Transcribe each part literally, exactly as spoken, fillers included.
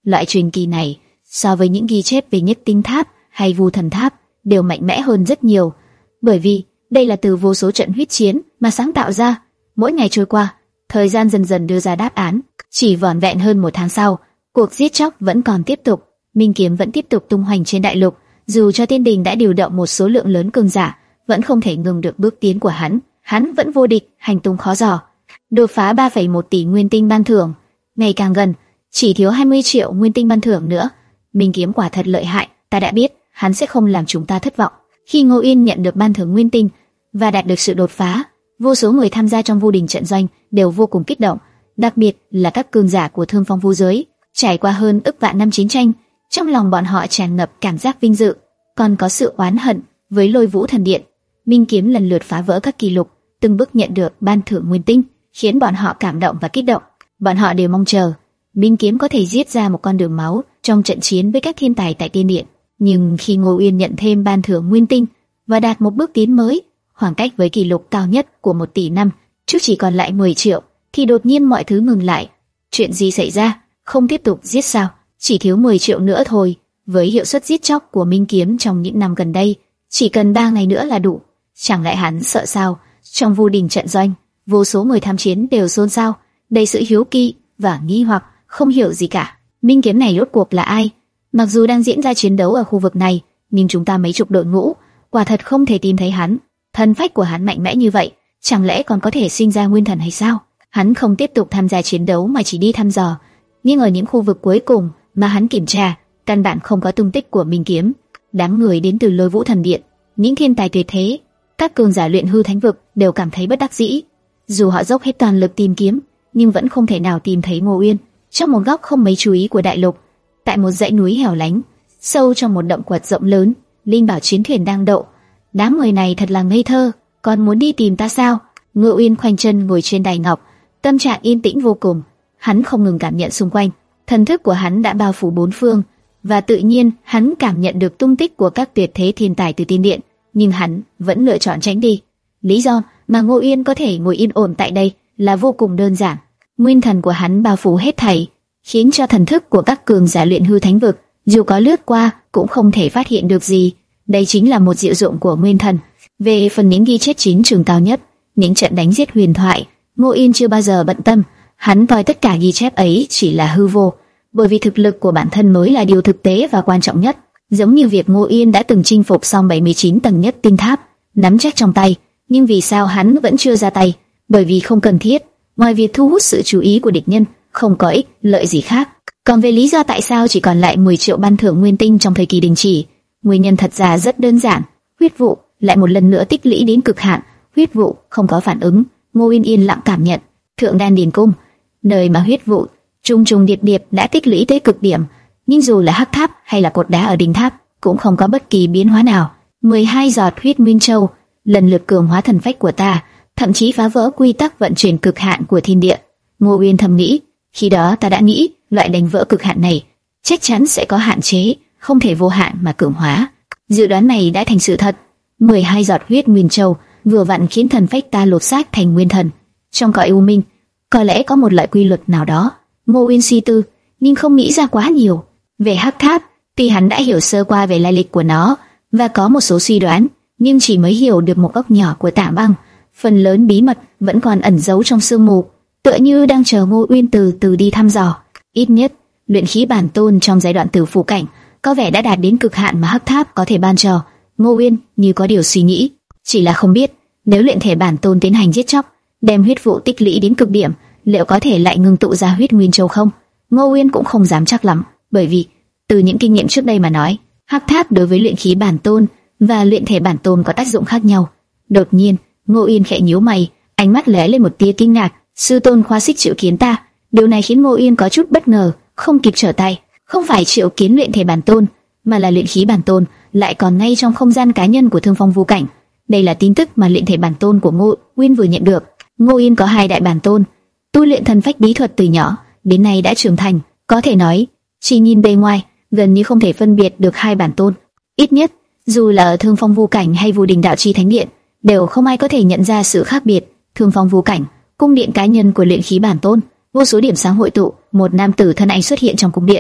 Loại truyền kỳ này so với những ghi chép về Nhất Tinh Tháp hay Vu Thần Tháp đều mạnh mẽ hơn rất nhiều, bởi vì đây là từ vô số trận huyết chiến mà sáng tạo ra. Mỗi ngày trôi qua, thời gian dần dần đưa ra đáp án. Chỉ vỏn vẹn hơn một tháng sau, cuộc giết chóc vẫn còn tiếp tục. Minh kiếm vẫn tiếp tục tung hoành trên đại lục, dù cho Tiên Đình đã điều động một số lượng lớn cường giả, vẫn không thể ngừng được bước tiến của hắn. Hắn vẫn vô địch, hành tung khó dò. Đột phá ba phẩy một tỷ nguyên tinh ban thưởng, ngày càng gần, chỉ thiếu hai mươi triệu nguyên tinh ban thưởng nữa. Minh kiếm quả thật lợi hại, ta đã biết hắn sẽ không làm chúng ta thất vọng. Khi Ngô Yên nhận được ban thưởng nguyên tinh và đạt được sự đột phá, vô số người tham gia trong Vu Đình trận doanh đều vô cùng kích động, đặc biệt là các cường giả của Thương Phong Vu giới. Trải qua hơn ức vạn năm chiến tranh, trong lòng bọn họ tràn ngập cảm giác vinh dự, còn có sự oán hận với Lôi Vũ Thần Điện. Minh kiếm lần lượt phá vỡ các kỷ lục, từng bước nhận được ban thưởng nguyên tinh, khiến bọn họ cảm động và kích động. Bọn họ đều mong chờ Minh kiếm có thể giết ra một con đường máu trong trận chiến với các thiên tài tại Tiên Điện. Nhưng khi Ngô Uyên nhận thêm ban thưởng nguyên tinh và đạt một bước tiến mới, khoảng cách với kỷ lục cao nhất của một tỷ năm trước chỉ còn lại mười triệu, thì đột nhiên mọi thứ ngừng lại. Chuyện gì xảy ra? Không tiếp tục giết sao? Chỉ thiếu mười triệu nữa thôi. Với hiệu suất giết chóc của Minh kiếm trong những năm gần đây, chỉ cần ba ngày nữa là đủ. Chẳng lẽ hắn sợ sao? Trong Vu Đình trận doanh, vô số người tham chiến đều xôn xao, đầy sự hiếu kỳ và nghi hoặc, không hiểu gì cả. Minh kiếm này rốt cuộc là ai? Mặc dù đang diễn ra chiến đấu ở khu vực này, nhưng chúng ta mấy chục đội ngũ, quả thật không thể tìm thấy hắn. Thần phách của hắn mạnh mẽ như vậy, chẳng lẽ còn có thể sinh ra nguyên thần hay sao? Hắn không tiếp tục tham gia chiến đấu mà chỉ đi thăm dò, nhưng ở những khu vực cuối cùng mà hắn kiểm tra, căn bản không có tung tích của Minh kiếm. Đám người đến từ Lôi Vũ Thần Điện, những thiên tài tuyệt thế, các cường giả luyện hư thánh vực đều cảm thấy bất đắc dĩ. Dù họ dốc hết toàn lực tìm kiếm, nhưng vẫn không thể nào tìm thấy Ngô Uyên. Trong một góc không mấy chú ý của đại lục, tại một dãy núi hẻo lánh, sâu trong một động quật rộng lớn, linh bảo chiến thuyền đang đậu. Đám người này thật là ngây thơ, còn muốn đi tìm ta sao? Ngô Uyên khoanh chân ngồi trên đài ngọc, tâm trạng yên tĩnh vô cùng. Hắn không ngừng cảm nhận xung quanh, thần thức của hắn đã bao phủ bốn phương, và tự nhiên hắn cảm nhận được tung tích của các tuyệt thế thiên tài từ Tiên Điện, nhưng hắn vẫn lựa chọn tránh đi. Lý do mà Ngô Uyên có thể ngồi yên ổn tại đây là vô cùng đơn giản. Nguyên thần của hắn bao phủ hết thảy, khiến cho thần thức của các cường giả luyện hư thánh vực dù có lướt qua cũng không thể phát hiện được gì. Đây chính là một diệu dụng của nguyên thần. Về phần những ghi chép chiến trường cao nhất, những trận đánh giết huyền thoại, Ngô Yên chưa bao giờ bận tâm. Hắn coi tất cả ghi chép ấy chỉ là hư vô, bởi vì thực lực của bản thân mới là điều thực tế và quan trọng nhất. Giống như việc Ngô Yên đã từng chinh phục xong bảy mươi chín tầng Nhất Tinh Tháp, nắm chắc trong tay, nhưng vì sao hắn vẫn chưa ra tay? Bởi vì không cần thiết. Ngoài việc thu hút sự chú ý của địch nhân, không có ích lợi gì khác. Còn về lý do tại sao chỉ còn lại mười triệu ban thưởng nguyên tinh trong thời kỳ đình chỉ, nguyên nhân thật ra rất đơn giản. Huyết vụ lại một lần nữa tích lũy đến cực hạn. Huyết vụ không có phản ứng. Ngô Yên yên lặng cảm nhận Thượng Đan Điền Cung, nơi mà huyết vụ trùng trùng điệp điệp đã tích lũy tới cực điểm, nhưng dù là hắc tháp hay là cột đá ở đỉnh tháp cũng không có bất kỳ biến hóa nào. mười hai giọt huyết nguyên châu lần lượt cường hóa thần phách của ta, thậm chí phá vỡ quy tắc vận chuyển cực hạn của thiên địa. Ngô Uyên thầm nghĩ, khi đó ta đã nghĩ loại đánh vỡ cực hạn này chắc chắn sẽ có hạn chế, không thể vô hạn mà cường hóa. Dự đoán này đã thành sự thật. mười hai giọt huyết nguyên châu vừa vặn khiến thần phách ta lột xác thành nguyên thần. Trong cõi u minh, có lẽ có một loại quy luật nào đó. Ngô Uyên suy tư, nhưng không nghĩ ra quá nhiều. Về hắc tháp, tuy hắn đã hiểu sơ qua về lai lịch của nó và có một số suy đoán, nhưng chỉ mới hiểu được một góc nhỏ của tảng băng. Phần lớn bí mật vẫn còn ẩn giấu trong sương mù, tựa như đang chờ Ngô Uyên từ từ đi thăm dò. Ít nhất, luyện khí bản tôn trong giai đoạn tử phủ cảnh có vẻ đã đạt đến cực hạn mà hắc tháp có thể ban cho. Ngô Uyên như có điều suy nghĩ, chỉ là không biết nếu luyện thể bản tôn tiến hành giết chóc, đem huyết vụ tích lũy đến cực điểm, liệu có thể lại ngưng tụ ra huyết nguyên châu không? Ngô Uyên cũng không dám chắc lắm, bởi vì từ những kinh nghiệm trước đây mà nói, hắc tháp đối với luyện khí bản tôn và luyện thể bản tôn có tác dụng khác nhau. Đột nhiên, Ngô Uyên khẽ nhíu mày, ánh mắt lóe lên một tia kinh ngạc. Sư tôn khóa xích triệu kiến ta. Điều này khiến Ngô Uyên có chút bất ngờ, không kịp trở tay. Không phải triệu kiến luyện thể bản tôn, mà là luyện khí bản tôn, lại còn ngay trong không gian cá nhân của Thương Phong Vu cảnh. Đây là tin tức mà luyện thể bản tôn của Ngô Uyên vừa nhận được. Ngô Uyên có hai đại bản tôn, tu luyện thần phách bí thuật từ nhỏ đến nay đã trưởng thành, có thể nói chỉ nhìn bề ngoài gần như không thể phân biệt được hai bản tôn. Ít nhất, dù là ở Thương Phong Vu cảnh hay Vu Đình Đạo Chi Thánh Điện, đều không ai có thể nhận ra sự khác biệt. Thương Phong Vu cảnh, cung điện cá nhân của luyện khí bản tôn, vô số điểm sáng hội tụ, một nam tử thân ảnh xuất hiện trong cung điện.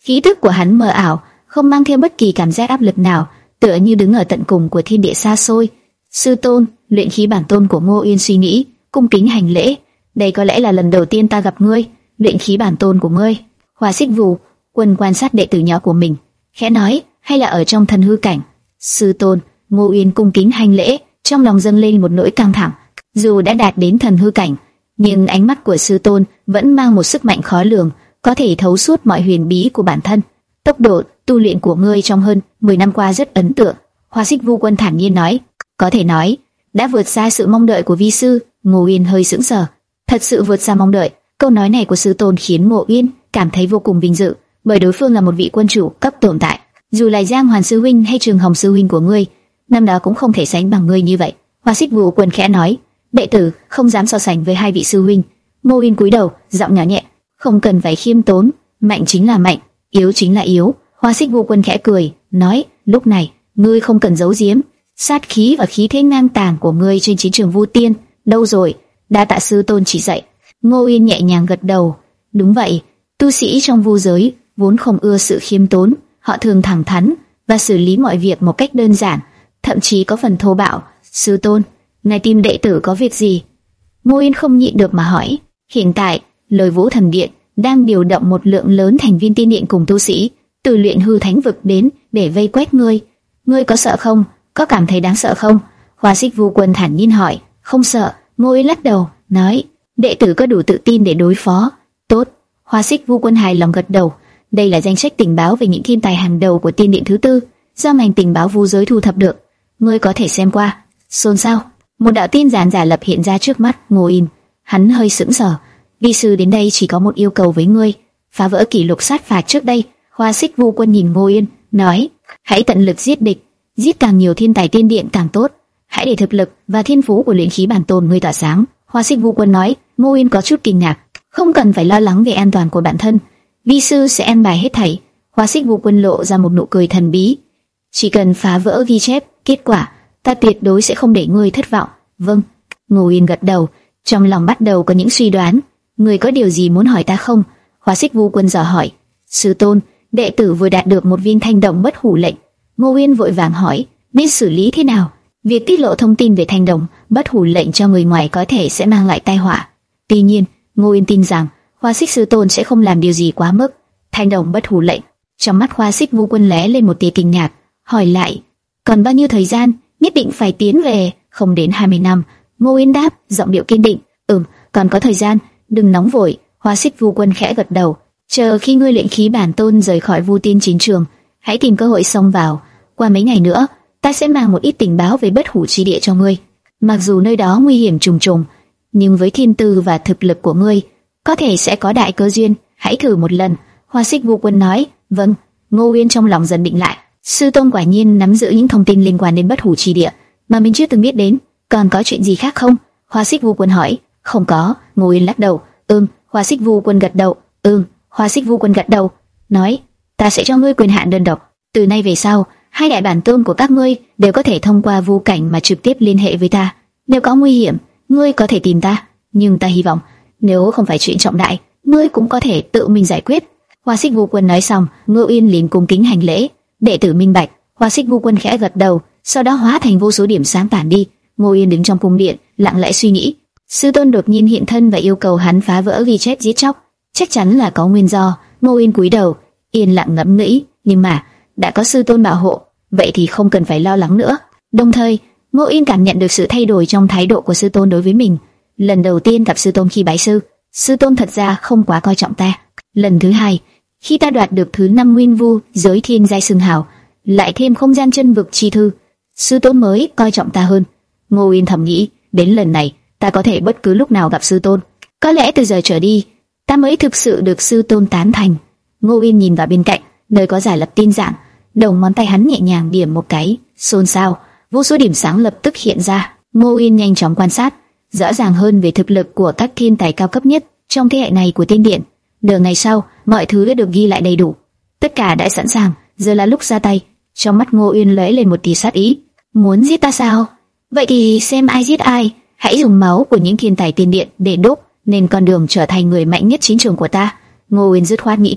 Khí tức của hắn mờ ảo, không mang theo bất kỳ cảm giác áp lực nào, tựa như đứng ở tận cùng của thiên địa xa xôi. Sư tôn, luyện khí bản tôn của Ngô Uyên suy nghĩ, cung kính hành lễ. Đây có lẽ là lần đầu tiên ta gặp ngươi, luyện khí bản tôn của ngươi. Hoa Xích Vũ Quân quan sát đệ tử nhỏ của mình, khẽ nói, hay là ở trong thần hư cảnh? Sư tôn, Ngô Uyên cung kính hành lễ, trong lòng dâng lên một nỗi căng thẳng. Dù đã đạt đến thần hư cảnh, nhưng ánh mắt của sư tôn vẫn mang một sức mạnh khó lường, có thể thấu suốt mọi huyền bí của bản thân. Tốc độ tu luyện của ngươi trong hơn mười năm qua rất ấn tượng. Hoa Xích Vũ Quân thản nhiên nói, có thể nói đã vượt xa sự mong đợi của vi sư. Ngô Uyên hơi sững sờ, thật sự vượt xa mong đợi. Câu nói này của sư tôn khiến Ngô Uyên cảm thấy vô cùng vinh dự, bởi đối phương là một vị quân chủ cấp tồn tại. Dù là Giang Hoàn sư huynh hay Trường Hồng sư huynh của ngươi, năm đó cũng không thể sánh bằng ngươi như vậy. Hoa Xích Vũ Quân khẽ nói, đệ tử không dám so sánh với hai vị sư huynh. Ngô Uyên cúi đầu, giọng nhỏ nhẹ, không cần phải khiêm tốn, mạnh chính là mạnh, yếu chính là yếu. Hoa Xích Vũ Quân khẽ cười, nói, lúc này ngươi không cần giấu giếm, sát khí và khí thế ngang tàng của ngươi trên chiến trường Vu Tiên đâu rồi? Đa tạ sư tôn chỉ dạy. Ngô Uyên nhẹ nhàng gật đầu, đúng vậy, tu sĩ trong vu giới vốn không ưa sự khiêm tốn, họ thường thẳng thắn và xử lý mọi việc một cách đơn giản, thậm chí có phần thô bạo. Sư tôn, ngài tìm đệ tử có việc gì? Ngô Uyên không nhịn được mà hỏi. Hiện tại, Lời Vũ Thần Điện đang điều động một lượng lớn thành viên tiên điện cùng tu sĩ từ luyện hư thánh vực đến để vây quét ngươi. Ngươi có sợ không? Có cảm thấy đáng sợ không? Hoa Xích Vũ Quân thản nhiên hỏi. Không sợ. Ngô Uyên lắc đầu, nói, đệ tử có đủ tự tin để đối phó. Tốt. Hoa Xích Vũ Quân hài lòng gật đầu. Đây là danh sách tình báo về những thiên tài hàng đầu của tiên điện thứ tư, do ngành tình báo vu giới thu thập được. Ngươi có thể xem qua. Xôn xao. Một đạo tin giản giả lập hiện ra trước mắt Ngô Uyên. Hắn hơi sững sờ. Vi sư đến đây chỉ có một yêu cầu với ngươi, phá vỡ kỷ lục sát phạt trước đây. Hoa Xích Vũ Quân nhìn Ngô Uyên, nói, hãy tận lực giết địch, giết càng nhiều thiên tài tiên điện càng tốt. Hãy để thực lực và thiên phú của luyện khí bản tôn ngươi tỏa sáng. Hoa Xích Vũ Quân nói. Ngô Uyên có chút kinh ngạc, không cần phải lo lắng về an toàn của bản thân, vi sư sẽ an bài hết thảy. Hoa Xích Vũ Quân lộ ra một nụ cười thần bí. Chỉ cần phá vỡ ghi chép, kết quả ta tuyệt đối sẽ không để ngươi thất vọng. Vâng. Ngô Uyên gật đầu, trong lòng bắt đầu có những suy đoán. Ngươi có điều gì muốn hỏi ta không? Hoa Xích Vũ Quân dò hỏi. Sư tôn, đệ tử vừa đạt được một viên thanh đồng bất hủ lệnh. Ngô Uyên vội vàng hỏi, biết xử lý thế nào? Việc tiết lộ thông tin về thanh đồng bất hủ lệnh cho người ngoài có thể sẽ mang lại tai họa. Tuy nhiên, Ngô Uyên tin rằng Hoa Xích sư tôn sẽ không làm điều gì quá mức. Thanh đồng bất hủ lệnh. Trong mắt Hoa Xích Vũ Quân lóe lên một tia kinh ngạc, hỏi lại, còn bao nhiêu thời gian? Nhất định phải tiến về. Không đến hai mươi năm. Ngô Uyên đáp, giọng điệu kiên định. Ừm, còn có thời gian, đừng nóng vội. Hoa Xích Vũ Quân khẽ gật đầu. Chờ khi ngươi luyện khí bản tôn rời khỏi Vu Tiên chiến trường, hãy tìm cơ hội xông vào. Qua mấy ngày nữa, ta sẽ mang một ít tình báo về bất hủ chi địa cho ngươi. Mặc dù nơi đó nguy hiểm trùng trùng, nhưng với thiên tư và thực lực của ngươi, có thể sẽ có đại cơ duyên. Hãy thử một lần. Hoa Xích Vũ Quân nói. Vâng. Ngô Uyên trong lòng dần định lại. Sư tôn quả nhiên nắm giữ những thông tin liên quan đến bất hủ chi địa mà mình chưa từng biết đến. Còn có chuyện gì khác không? Hoa Xích Vũ Quân hỏi. Không có. Ngô Uyên lắc đầu. Ừm. Hoa Xích Vũ Quân gật đầu. Ừm. Hoa Xích Vũ Quân gật đầu, nói, ta sẽ cho ngươi quyền hạn đơn độc. Từ nay về sau, hai đại bản tôn của các ngươi đều có thể thông qua vu cảnh mà trực tiếp liên hệ với ta. Nếu có nguy hiểm, ngươi có thể tìm ta, nhưng ta hy vọng nếu không phải chuyện trọng đại, ngươi cũng có thể tự mình giải quyết. Hoa Xích Vũ Quân nói xong, Ngô Uyên liền cung kính hành lễ. Đệ tử minh bạch. Hoa Xích Vũ Quân khẽ gật đầu, sau đó hóa thành vô số điểm sáng tản đi. Ngô Uyên đứng trong cung điện, lặng lẽ suy nghĩ. Sư tôn đột nhiên hiện thân và yêu cầu hắn phá vỡ ghi chép giết chóc, chắc chắn là có nguyên do. Ngô Uyên cúi đầu, yên lặng ngẫm nghĩ, nhưng mà đã có sư tôn bảo hộ, vậy thì không cần phải lo lắng nữa. Đồng thời, Ngô Uyên cảm nhận được sự thay đổi trong thái độ của sư tôn đối với mình. Lần đầu tiên gặp sư tôn khi bái sư, sư tôn thật ra không quá coi trọng ta. Lần thứ hai, khi ta đoạt được thứ năm nguyên vu giới thiên giai xưng hào, lại thêm không gian chân vực chi thư, sư tôn mới coi trọng ta hơn. Ngô Uyên thầm nghĩ, đến lần này ta có thể bất cứ lúc nào gặp sư tôn. Có lẽ từ giờ trở đi, ta mới thực sự được sư tôn tán thành. Ngô Uyên nhìn vào bên cạnh, nơi có giải lập tin giảng, đầu ngón tay hắn nhẹ nhàng điểm một cái, xôn xao, vô số điểm sáng lập tức hiện ra. Ngô Uyên nhanh chóng quan sát, rõ ràng hơn về thực lực của các thiên tài cao cấp nhất trong thế hệ này của tiên điện. Nửa ngày sau, mọi thứ đã được ghi lại đầy đủ, tất cả đã sẵn sàng, giờ là lúc ra tay. Trong mắt Ngô Uyên lóe lên một tia sát ý. Muốn giết ta sao? Vậy thì xem ai giết ai. Hãy dùng máu của những thiên tài tiên điện để đúc nên con đường trở thành người mạnh nhất chiến trường của ta. Ngô Uyên dứt khoát nghĩ thế.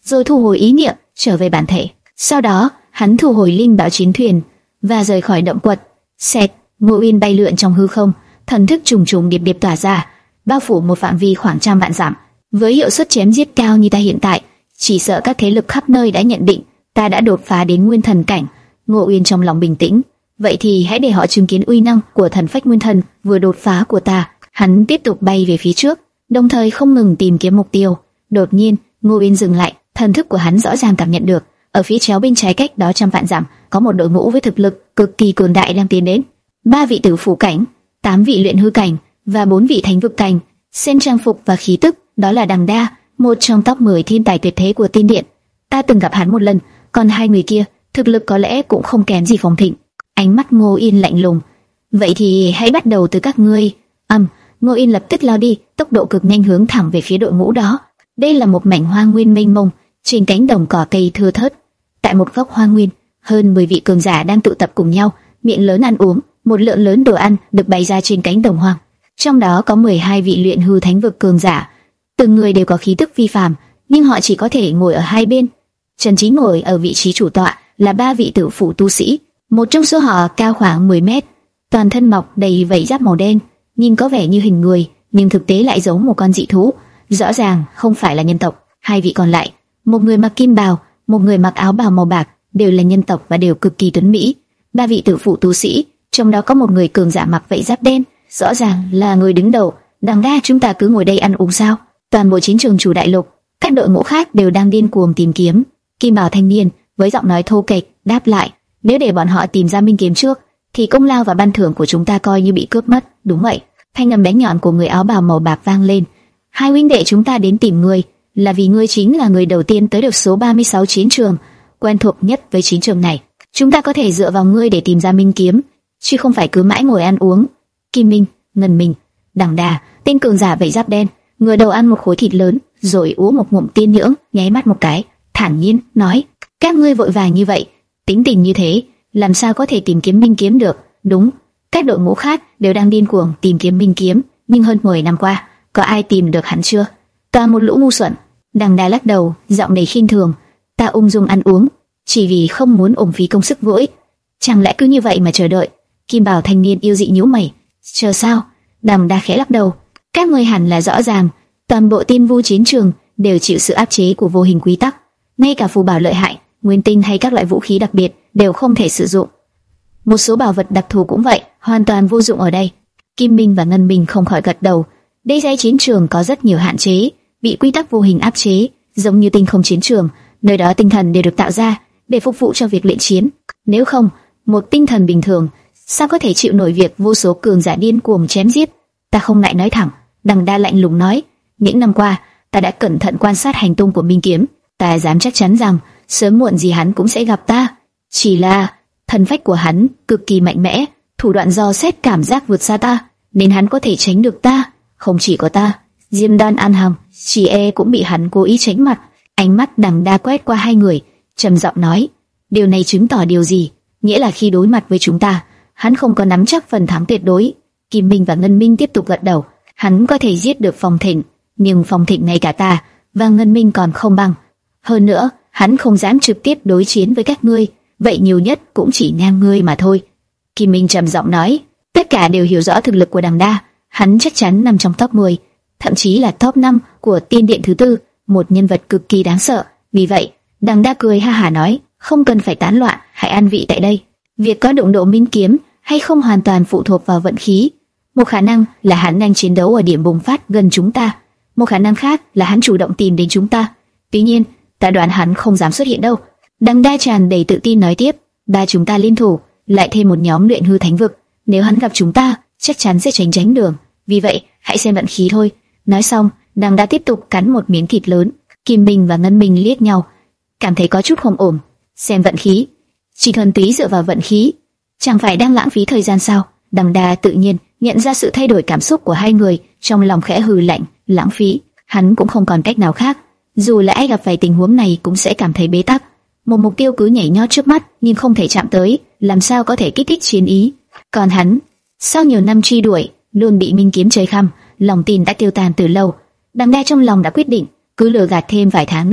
rồi thu hồi ý niệm, trở về bản thể. Sau đó, hắn thu hồi linh bảo chiến thuyền và rời khỏi động quật. Xẹt, Ngô Uyên bay lượn trong hư không, thần thức trùng trùng điệp điệp tỏa ra, bao phủ một phạm vi khoảng trăm vạn dặm. Với hiệu suất chém giết cao như ta hiện tại, chỉ sợ các thế lực khắp nơi đã nhận định ta đã đột phá đến nguyên thần cảnh. Ngô Uyên trong lòng bình tĩnh, vậy thì hãy để họ chứng kiến uy năng của thần phách nguyên thần vừa đột phá của ta. Hắn tiếp tục bay về phía trước, đồng thời không ngừng tìm kiếm mục tiêu. Đột nhiên, Ngô Uyên dừng lại, thần thức của hắn rõ ràng cảm nhận được, ở phía chéo bên trái cách đó trăm vạn dặm, có một đội ngũ với thực lực cực kỳ cường đại đang tiến đến. Ba vị tử phủ cảnh, tám vị luyện hư cảnh và bốn vị thánh vực cảnh. Xem trang phục và khí tức, đó là Đằng Đa, một trong top mười thiên tài tuyệt thế của Tiên Điện. Ta từng gặp hắn một lần, còn hai người kia, thực lực có lẽ cũng không kém gì Phong Thịnh. Ánh mắt Ngô Yên lạnh lùng. Vậy thì hãy bắt đầu từ các ngươi. Ầm, um, Ngô Yên lập tức lao đi, tốc độ cực nhanh hướng thẳng về phía đội ngũ đó. Đây là một mảnh hoang nguyên mênh mông, trên cánh đồng cỏ cây thưa thớt. Tại một góc hoang nguyên, hơn mười vị cường giả đang tụ tập cùng nhau, miệng lớn ăn uống. Một lượng lớn đồ ăn được bày ra trên cánh đồng hoang. Trong đó có mười hai vị luyện hư thánh vực cường giả, từng người đều có khí tức phi phàm, nhưng họ chỉ có thể ngồi ở hai bên. Trần Chí ngồi ở vị trí chủ tọa là ba vị tử phủ tu sĩ, một trong số họ cao khoảng mười mét, toàn thân mọc đầy vảy giáp màu đen, nhìn có vẻ như hình người, nhưng thực tế lại giống một con dị thú, rõ ràng không phải là nhân tộc. Hai vị còn lại, một người mặc kim bào, một người mặc áo bào màu bạc, đều là nhân tộc và đều cực kỳ tuấn mỹ. Ba vị tử phủ tu sĩ, trong đó có một người cường giả mặc vảy giáp đen, rõ ràng là người đứng đầu. Đằng Đa, chúng ta cứ ngồi đây ăn uống sao? Toàn bộ chiến trường chủ đại lục, các đội ngũ khác đều đang điên cuồng tìm kiếm. Kim bào thanh niên với giọng nói thô kệch đáp lại, nếu để bọn họ tìm ra minh kiếm trước, thì công lao và ban thưởng của chúng ta coi như bị cướp mất. Đúng vậy. Thanh âm bé nhọn của người áo bào màu bạc vang lên. Hai huynh đệ chúng ta đến tìm ngươi, là vì ngươi chính là người đầu tiên tới được số ba mươi sáu chiến trường, quen thuộc nhất với chiến trường này. Chúng ta có thể dựa vào ngươi để tìm ra minh kiếm, chứ không phải cứ mãi ngồi ăn uống. Kim Minh, Ngân Minh, Đằng Đà, tên cường giả vảy giáp đen, ngửa đầu ăn một khối thịt lớn, rồi uống một ngụm tiên nhưỡng, nháy mắt một cái, thản nhiên nói: các ngươi vội vàng như vậy, tính tình như thế, làm sao có thể tìm kiếm minh kiếm được? Đúng, các đội ngũ khác đều đang điên cuồng tìm kiếm minh kiếm, nhưng hơn mười năm qua, có ai tìm được hắn chưa? Toàn một lũ ngu xuẩn. Đằng Đà lắc đầu, giọng đầy khinh thường: ta ung dung ăn uống, chỉ vì không muốn uổng phí công sức vô ích. Chẳng lẽ cứ như vậy mà chờ đợi? Kim bào thanh niên yêu dị nhíu mày: chờ sao? Đằng Đà khẽ lắc đầu: các ngươi hẳn là rõ ràng, toàn bộ tiên vu chiến trường đều chịu sự áp chế của vô hình quy tắc, ngay cả phù bảo lợi hại, nguyên tinh hay các loại vũ khí đặc biệt đều không thể sử dụng. Một số bảo vật đặc thù cũng vậy, hoàn toàn vô dụng ở đây. Kim Minh và Ngân Minh không khỏi gật đầu. Đây giai chiến trường có rất nhiều hạn chế, bị quy tắc vô hình áp chế, giống như tinh không chiến trường, nơi đó tinh thần đều được tạo ra để phục vụ cho việc luyện chiến. Nếu không, một tinh thần bình thường sao có thể chịu nổi việc vô số cường giả điên cuồng chém giết? Ta không ngại nói thẳng. Đằng Đa lạnh lùng nói: những năm qua, ta đã cẩn thận quan sát hành tung của minh kiếm, ta dám chắc chắn rằng sớm muộn gì hắn cũng sẽ gặp ta. Chỉ là thần phách của hắn cực kỳ mạnh mẽ, thủ đoạn dò xét cảm giác vượt xa ta, nên hắn có thể tránh được ta. Không chỉ có ta, Diêm Đan An Hằng, chỉ e cũng bị hắn cố ý tránh mặt. Ánh mắt Đằng Đa quét qua hai người, trầm giọng nói: điều này chứng tỏ điều gì? Nghĩa là khi đối mặt với chúng ta, hắn không có nắm chắc phần thắng tuyệt đối. Kim Minh và Ngân Minh tiếp tục gật đầu. Hắn có thể giết được Phong Thịnh, nhưng Phong Thịnh ngay cả ta và Ngân Minh còn không bằng. Hơn nữa, hắn không dám trực tiếp đối chiến với các ngươi, vậy nhiều nhất cũng chỉ ngang ngươi mà thôi. Kim Minh trầm giọng nói: tất cả đều hiểu rõ thực lực của Đằng Đa, hắn chắc chắn nằm trong top mười, thậm chí là top năm của Tiên Điện thứ tư, một nhân vật cực kỳ đáng sợ. Vì vậy, Đằng Đa cười ha hả nói: không cần phải tán loạn, hãy an vị tại đây. Việc có đụng độ minh kiếm hay không hoàn toàn phụ thuộc vào vận khí. Một khả năng là hắn đang chiến đấu ở điểm bùng phát gần chúng ta, một khả năng khác là hắn chủ động tìm đến chúng ta. Tuy nhiên, ta đoán hắn không dám xuất hiện đâu. Đằng Đa tràn đầy tự tin nói tiếp: ba chúng ta liên thủ, lại thêm một nhóm luyện hư thánh vực, nếu hắn gặp chúng ta, chắc chắn sẽ tránh tránh đường. Vì vậy, hãy xem vận khí thôi. Nói xong, Đằng Đa tiếp tục cắn một miếng thịt lớn. Kim Minh và Ngân Minh liếc nhau, cảm thấy có chút không ổn. Xem vận khí, chỉ thuần túy dựa vào vận khí, chẳng phải đang lãng phí thời gian sao? Đằng Đa tự nhiên nhận ra sự thay đổi cảm xúc của hai người, trong lòng khẽ hừ lạnh: lãng phí. Hắn cũng không còn cách nào khác, dù là ai gặp phải tình huống này cũng sẽ cảm thấy bế tắc. Một mục tiêu cứ nhảy nhót trước mắt nhưng không thể chạm tới, làm sao có thể kích thích chiến ý? Còn hắn, sau nhiều năm truy đuổi, luôn bị minh kiếm chơi khăm, lòng tin đã tiêu tan từ lâu. Đằng Đa trong lòng đã quyết định, cứ lừa gạt thêm vài tháng nữa,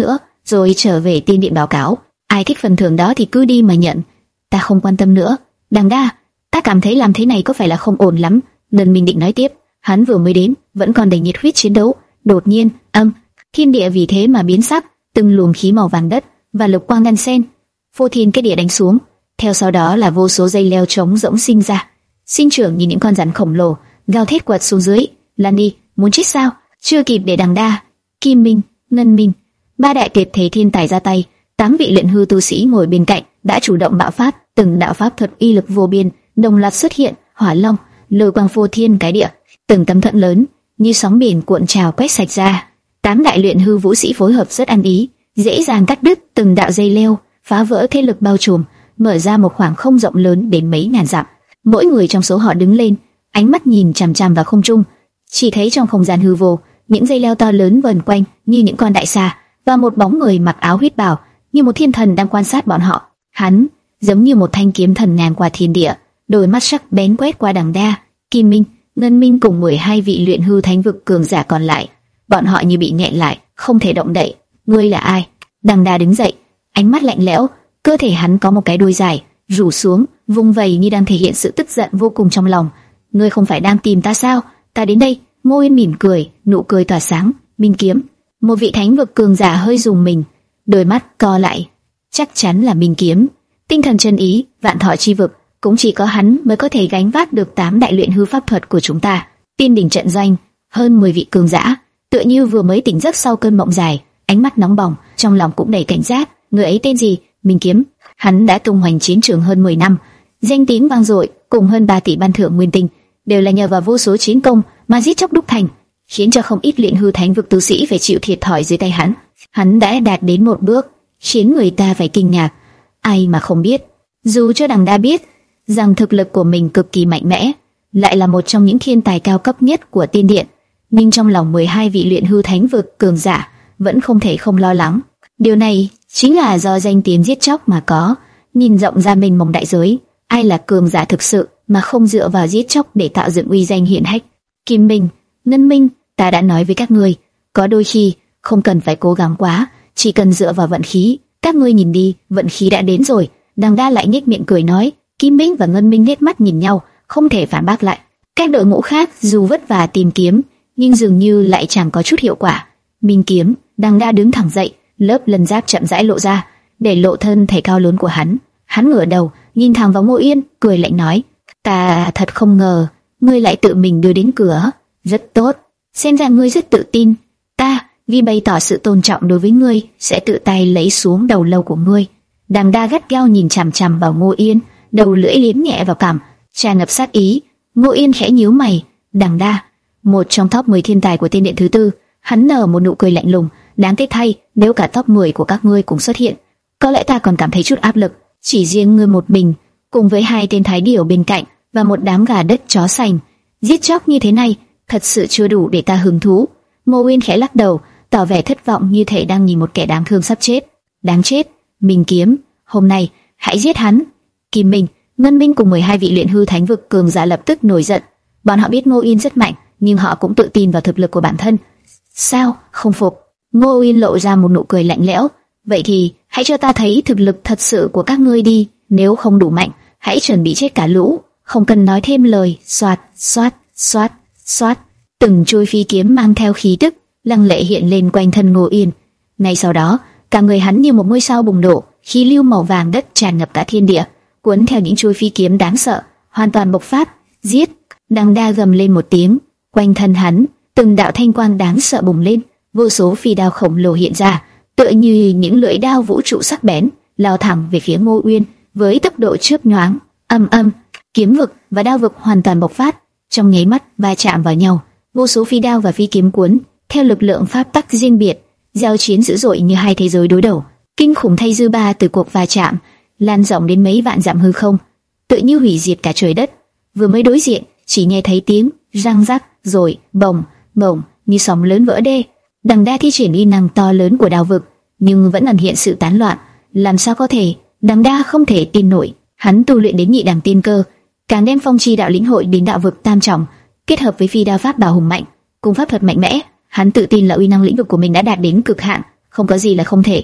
rồi trở về tiên điện báo cáo. Ai thích phần thưởng đó thì cứ đi mà nhận, ta không quan tâm nữa. Đằng đa, ta cảm thấy làm thế này có phải là không ổn lắm. Ngân Minh định nói tiếp, hắn vừa mới đến, vẫn còn đầy nhiệt huyết chiến đấu. Đột nhiên, âm, thiên địa vì thế mà biến sắc, từng luồng khí màu vàng đất và lục quang đan xen, phô thiên cái địa đánh xuống. Theo sau đó là vô số dây leo trống rỗng sinh ra, sinh trưởng như những con rắn khổng lồ, gào thét quật xuống dưới. Lan đi, muốn chết sao? Chưa kịp để Đằng đa, Kim Minh, Ngân Minh, ba đại tuyệt thế thiên tài ra tay, tám vị luyện hư tu sĩ ngồi bên cạnh đã chủ động bạo phát, từng đạo pháp thuật uy lực vô biên đồng loạt xuất hiện, hỏa long, lôi quang phô thiên cái địa, từng tấm thuẫn lớn như sóng biển cuộn trào quét sạch ra. Tám đại luyện hư vũ sĩ phối hợp rất ăn ý, dễ dàng cắt đứt từng đạo dây leo, phá vỡ thế lực bao trùm, mở ra một khoảng không rộng lớn đến mấy ngàn dặm. Mỗi người trong số họ đứng lên, ánh mắt nhìn chằm chằm vào không trung, chỉ thấy trong không gian hư vô, những dây leo to lớn vần quanh như những con đại xà, và một bóng người mặc áo huyết bào như một thiên thần đang quan sát bọn họ. Hắn giống như một thanh kiếm thần ngang qua thiên địa, đôi mắt sắc bén quét qua Đằng đa, Kim Minh, Ngân Minh cùng mười hai vị luyện hư thánh vực cường giả còn lại. Bọn họ như bị nghẹn lại, không thể động đậy. Ngươi là ai? Đằng đa đứng dậy, ánh mắt lạnh lẽo, cơ thể hắn có một cái đuôi dài rủ xuống, vung vẩy như đang thể hiện sự tức giận vô cùng trong lòng. Ngươi không phải đang tìm ta sao? Ta đến đây. Ngô Yên mỉm cười, nụ cười tỏa sáng. Minh kiếm. Một vị thánh vực cường giả hơi rùng mình, đôi mắt co lại. Chắc chắn là Minh kiếm. Tinh thần chân ý, vạn thọ chi vực, cũng chỉ có hắn mới có thể gánh vác được tám đại luyện hư pháp thuật của chúng ta. Tiên đỉnh trận doanh, hơn mười vị cường giả, tựa như vừa mới tỉnh giấc sau cơn mộng dài, ánh mắt nóng bỏng, trong lòng cũng đầy cảnh giác. Người ấy tên gì? Minh kiếm. Hắn đã tung hoành chiến trường hơn mười năm, danh tiếng vang dội, cùng hơn ba tỷ ban thưởng nguyên tinh, đều là nhờ vào vô số chiến công mà giết chóc đúc thành, khiến cho không ít luyện hư thánh vực tu sĩ phải chịu thiệt thòi dưới tay hắn. Hắn đã đạt đến một bước khiến người ta phải kinh ngạc. Ai mà không biết, dù cho Đằng đa biết rằng thực lực của mình cực kỳ mạnh mẽ, lại là một trong những thiên tài cao cấp nhất của tiên điện, nhưng trong lòng mười hai vị luyện hư thánh vực cường giả vẫn không thể không lo lắng. Điều này chính là do danh tiếng giết chóc mà có. Nhìn rộng ra mênh mông đại giới, ai là cường giả thực sự mà không dựa vào giết chóc để tạo dựng uy danh hiển hách? Kim Minh, Ngân Minh, ta đã nói với các ngươi, có đôi khi không cần phải cố gắng quá, chỉ cần dựa vào vận khí. Các ngươi nhìn đi, vận khí đã đến rồi. Đằng đa lại nhếch miệng cười nói. Kim Minh và Ngân Minh nét mắt nhìn nhau, không thể phản bác lại. Các đội ngũ khác dù vất vả tìm kiếm, nhưng dường như lại chẳng có chút hiệu quả. Minh kiếm. Đằng đa đứng thẳng dậy, lớp lân giáp chậm rãi lộ ra, để lộ thân thể cao lớn của hắn. Hắn ngửa đầu, nhìn thẳng vào Ngô Yên, cười lạnh nói: ta thật không ngờ, ngươi lại tự mình đưa đến cửa. Rất tốt, xem ra ngươi rất tự tin. Ta, vì bày tỏ sự tôn trọng đối với ngươi, sẽ tự tay lấy xuống đầu lâu của ngươi. Đằng đa gắt gao nhìn chằm chằm vào Ngô Yên, đầu lưỡi liếm nhẹ vào cằm, tràn ngập sát ý. Ngô Yên khẽ nhíu mày. Đằng đa, một trong top mười thiên tài của tiên điện thứ tư, hắn nở một nụ cười lạnh lùng. Đáng tiếc thay, nếu cả top mười của các ngươi cùng xuất hiện, có lẽ ta còn cảm thấy chút áp lực. Chỉ riêng ngươi một mình, cùng với hai tên thái điểu bên cạnh và một đám gà đất chó sành, giết chóc như thế này, thật sự chưa đủ để ta hứng thú. Ngô Uyên khẽ lắc đầu, tỏ vẻ thất vọng như thể đang nhìn một kẻ đáng thương sắp chết. Đáng chết, Minh kiếm, hôm nay hãy giết hắn. Kim Minh, Ngân Minh cùng mười hai vị luyện hư thánh vực cường giả lập tức nổi giận. Bọn họ biết Ngô Uyên rất mạnh, nhưng họ cũng tự tin vào thực lực của bản thân. Sao, không phục? Ngô Uyên lộ ra một nụ cười lạnh lẽo. Vậy thì hãy cho ta thấy thực lực thật sự của các ngươi đi. Nếu không đủ mạnh, hãy chuẩn bị chết cả lũ. Không cần nói thêm lời. Xoát, xoát, xoát, xoát. Từng chuôi phi kiếm mang theo khí tức lăng lệ hiện lên quanh thân Ngô Uyên. Ngay sau đó, cả người hắn như một ngôi sao bùng nổ, khí lưu màu vàng đất tràn ngập cả thiên địa, cuốn theo những chuôi phi kiếm đáng sợ, hoàn toàn bộc phát. Giết! Đằng đa gầm lên một tiếng, quanh thân hắn từng đạo thanh quang đáng sợ bùng lên, vô số phi đao khổng lồ hiện ra, tựa như những lưỡi đao vũ trụ sắc bén, lao thẳng về phía Ngô Uyên với tốc độ chớp nhoáng. Âm âm, kiếm vực và đao vực hoàn toàn bộc phát, trong nháy mắt va chạm vào nhau, vô số phi đao và phi kiếm cuốn theo lực lượng pháp tắc riêng biệt, giao chiến dữ dội như hai thế giới đối đầu. Kinh khủng thay dư ba từ cuộc va chạm lan rộng đến mấy vạn dặm hư không, tự như hủy diệt cả trời đất. Vừa mới đối diện, chỉ nghe thấy tiếng răng rắc, rồi bồng bồng như sóng lớn vỡ đê. Đằng đa thi triển uy năng to lớn của đao vực, nhưng vẫn ẩn hiện sự tán loạn. Làm sao có thể? Đằng đa không thể tin nổi. Hắn tu luyện đến nhị đẳng tiên cơ, càng đem phong chi đạo lĩnh hội đến đạo vực tam trọng, kết hợp với phi đao pháp bảo hùng mạnh cùng pháp thuật mạnh mẽ, hắn tự tin là uy năng lĩnh vực của mình đã đạt đến cực hạn, không có gì là không thể.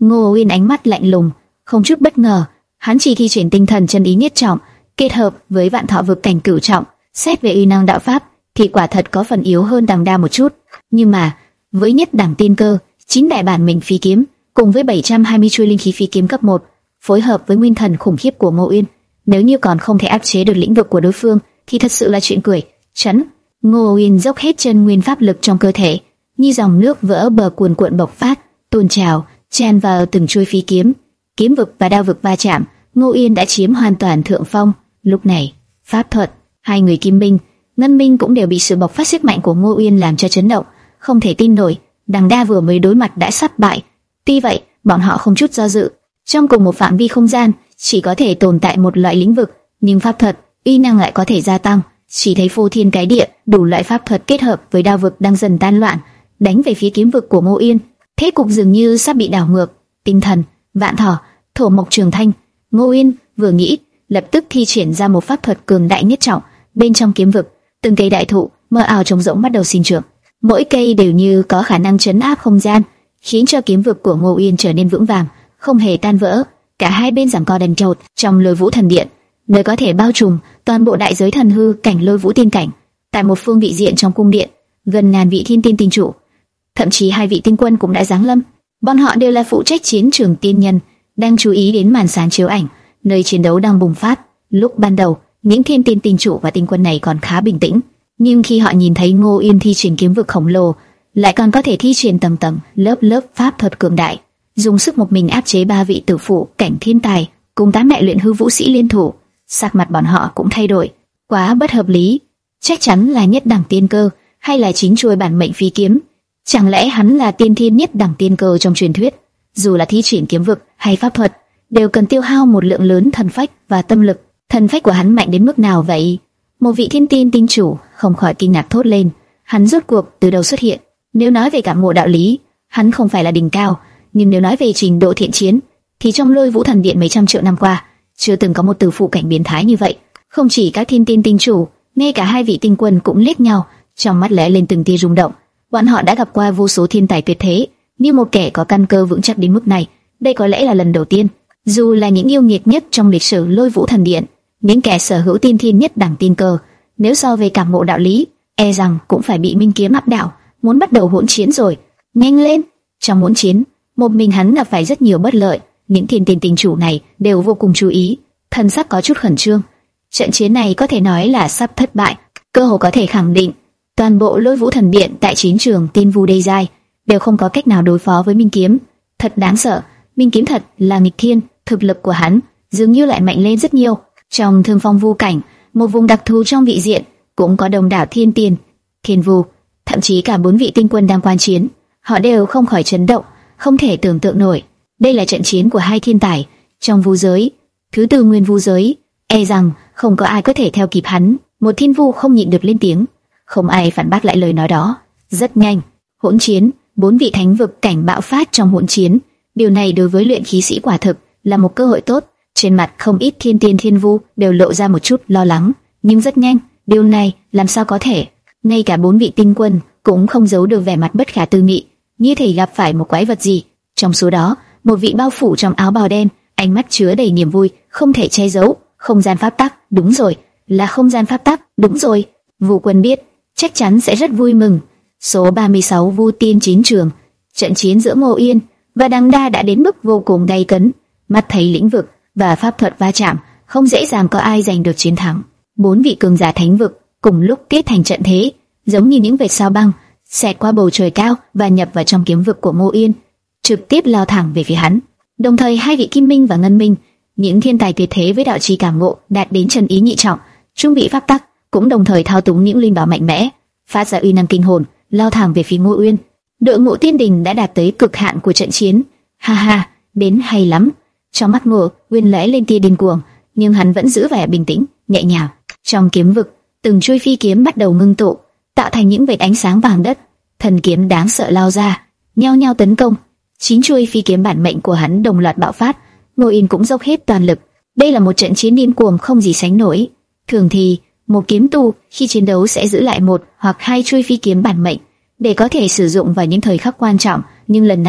Ngô Uyên ánh mắt lạnh lùng, không chút bất ngờ, hắn chỉ thi triển tinh thần chân ý nhất trọng, kết hợp với vạn thọ vực cảnh cửu trọng, xét về uy năng đạo pháp thì quả thật có phần yếu hơn Đằng Đa một chút, nhưng mà với nhất đẳng tiên cơ, chín đại bản mệnh phi kiếm cùng với bảy trăm hai mươi chuôi linh khí phi kiếm cấp một, phối hợp với nguyên thần khủng khiếp của Ngô Uyên, nếu như còn không thể áp chế được lĩnh vực của đối phương thì thật sự là chuyện cười. Chấn. Ngô Uyên dốc hết chân nguyên pháp lực trong cơ thể, như dòng nước vỡ bờ cuồn cuộn bộc phát, tuôn trào, chen vào từng chuôi phi kiếm. Kiếm vực và đao vực va chạm, Ngô Uyên đã chiếm hoàn toàn thượng phong. Lúc này, pháp thuật, hai người Kim Minh, Ngân Minh cũng đều bị sự bộc phát sức mạnh của Ngô Uyên làm cho chấn động, không thể tin nổi, Đằng Đa vừa mới đối mặt đã sắp bại. Tuy vậy, bọn họ không chút do dự, trong cùng một phạm vi không gian chỉ có thể tồn tại một loại lĩnh vực, nhưng pháp thuật uy năng lại có thể gia tăng. Chỉ thấy phô thiên cái địa, đủ loại pháp thuật kết hợp với đao vực đang dần tan loạn, đánh về phía kiếm vực của Ngô Uyên. Thế cục dường như sắp bị đảo ngược. Tinh thần, vạn thọ, thổ mộc trường thanh. Ngô Uyên vừa nghĩ, lập tức thi triển ra một pháp thuật cường đại nhất trọng. Bên trong kiếm vực, từng cây đại thụ mơ ảo trống rỗng bắt đầu sinh trưởng, mỗi cây đều như có khả năng chấn áp không gian, khiến cho kiếm vực của Ngô Uyên trở nên vững vàng, không hề tan vỡ. Cả hai bên giằng co đần chột trong Lôi Vũ Thần Điện, nơi có thể bao trùm toàn bộ đại giới thần hư cảnh Lôi Vũ Tiên cảnh. Tại một phương vị diện trong cung điện, gần ngàn vị thiên tiên tinh chủ, thậm chí hai vị tinh quân cũng đã giáng lâm. Bọn họ đều là phụ trách chiến trường tiên nhân, đang chú ý đến màn sáng chiếu ảnh, nơi chiến đấu đang bùng phát. Lúc ban đầu, những thiên tiên tinh chủ và tinh quân này còn khá bình tĩnh, nhưng khi họ nhìn thấy Ngô Uyên thi triển kiếm vực khổng lồ, lại còn có thể thi triển tầng tầng lớp lớp pháp thuật cường đại, dùng sức một mình áp chế ba vị tử phụ cảnh thiên tài cùng tám mẹ luyện hư vũ sĩ liên thủ, sắc mặt bọn họ cũng thay đổi. Quá bất hợp lý, chắc chắn là nhất đẳng tiên cơ, hay là chính chuôi bản mệnh phi kiếm? Chẳng lẽ hắn là tiên thiên nhất đẳng tiên cơ trong truyền thuyết? Dù là thi triển kiếm vực hay pháp thuật, đều cần tiêu hao một lượng lớn thần phách và tâm lực. Thần phách của hắn mạnh đến mức nào vậy? Một vị thiên tiên tinh chủ không khỏi kinh ngạc thốt lên. Hắn rốt cuộc từ đâu xuất hiện? Nếu nói về cảm ngộ đạo lý, hắn không phải là đỉnh cao, nhưng nếu nói về trình độ thiện chiến, thì trong Lôi Vũ Thần Điện mấy trăm triệu năm qua, chưa từng có một tử phụ cảnh biến thái như vậy. Không chỉ các thiên tiên tinh chủ, ngay cả hai vị tinh quân cũng liếc nhau, trong mắt lóe lên từng tia rung động. Bọn họ đã gặp qua vô số thiên tài tuyệt thế, nhưng một kẻ có căn cơ vững chắc đến mức này, đây có lẽ là lần đầu tiên. Dù là những yêu nghiệt nhất trong lịch sử Lôi Vũ Thần Điện, những kẻ sở hữu tiên thiên nhất đẳng tiên cơ, nếu so về cảm ngộ đạo lý, e rằng cũng phải bị Minh Kiếm áp đảo. Muốn bắt đầu hỗn chiến rồi, nhanh lên! Trong hỗn chiến, một mình hắn gặp phải rất nhiều bất lợi. Những thiên tiên tinh chủ này đều vô cùng chú ý, thần sắc có chút khẩn trương. Trận chiến này có thể nói là sắp thất bại, cơ hồ có thể khẳng định toàn bộ Lôi Vũ Thần Điện tại chiến trường Tiên Vu Đê Giai đều không có cách nào đối phó với Minh Kiếm. Thật đáng sợ, Minh Kiếm thật là nghịch thiên, thực lực của hắn dường như lại mạnh lên rất nhiều. Trong Thương Phong Vu cảnh, một vùng đặc thù trong vị diện, cũng có đông đảo thiên tiên, thiên vu, thậm chí cả bốn vị tinh quân đang quan chiến. Họ đều không khỏi chấn động, không thể tưởng tượng nổi. Đây là trận chiến của hai thiên tài trong vu giới, thứ tư nguyên vu giới, e rằng không có ai có thể theo kịp hắn. Một thiên vu không nhịn được lên tiếng, không ai phản bác lại lời nói đó. Rất nhanh, hỗn chiến, bốn vị thánh vực cảnh bạo phát trong hỗn chiến. Điều này đối với luyện khí sĩ quả thực là một cơ hội tốt. Trên mặt không ít thiên tiên thiên vu đều lộ ra một chút lo lắng, nhưng rất nhanh, điều này làm sao có thể? Ngay cả bốn vị tinh quân cũng không giấu được vẻ mặt bất khả tư nghị, như thể gặp phải một quái vật gì. Trong số đó, một vị bao phủ trong áo bào đen, ánh mắt chứa đầy niềm vui, không thể che giấu. Không gian pháp tắc, đúng rồi, là không gian pháp tắc, đúng rồi. Vu Quân biết, chắc chắn sẽ rất vui mừng. Số ba mươi sáu Vu Tiên chiến trường, trận chiến giữa Ngô Uyên và Đằng Đa đã đến mức vô cùng gay cấn. Mắt thấy lĩnh vực và pháp thuật va chạm, không dễ dàng có ai giành được chiến thắng. Bốn vị cường giả thánh vực cùng lúc kết thành trận thế, giống như những vệt sao băng, xẹt qua bầu trời cao và nhập vào trong kiếm vực của Ngô Uyên, trực tiếp lao thẳng về phía hắn. Đồng thời hai vị Kim Minh và Ngân Minh, những thiên tài tuyệt thế với đạo trí cảm ngộ đạt đến chân ý nhị trọng, trung vị pháp tắc, cũng đồng thời thao túng những linh bảo mạnh mẽ, phát ra uy năng kinh hồn, lao thẳng về phía Ngô Uyên. Đội ngũ tiên đình đã đạt tới cực hạn của trận chiến. Ha ha, đến hay lắm. Trong mắt Ngô Uyên lóe lên tia điên cuồng, nhưng hắn vẫn giữ vẻ bình tĩnh, nhẹ nhàng. Trong kiếm vực, từng chuôi phi kiếm bắt đầu ngưng tụ, tạo thành những vệt ánh sáng vàng đất. Thần kiếm đáng sợ lao ra, nhao nhao tấn công. Chín chuôi phi kiếm bản mệnh của hắn đồng loạt bạo phát. Ngô Uyên cũng dốc hết toàn lực. Đây là một trận chiến điên cuồng không gì sánh nổi. Thường thì một kiếm tu khi chiến đấu sẽ giữ lại một hoặc hai chuôi phi kiếm bản mệnh để có thể sử dụng vào những thời khắc quan trọng, nhưng lần này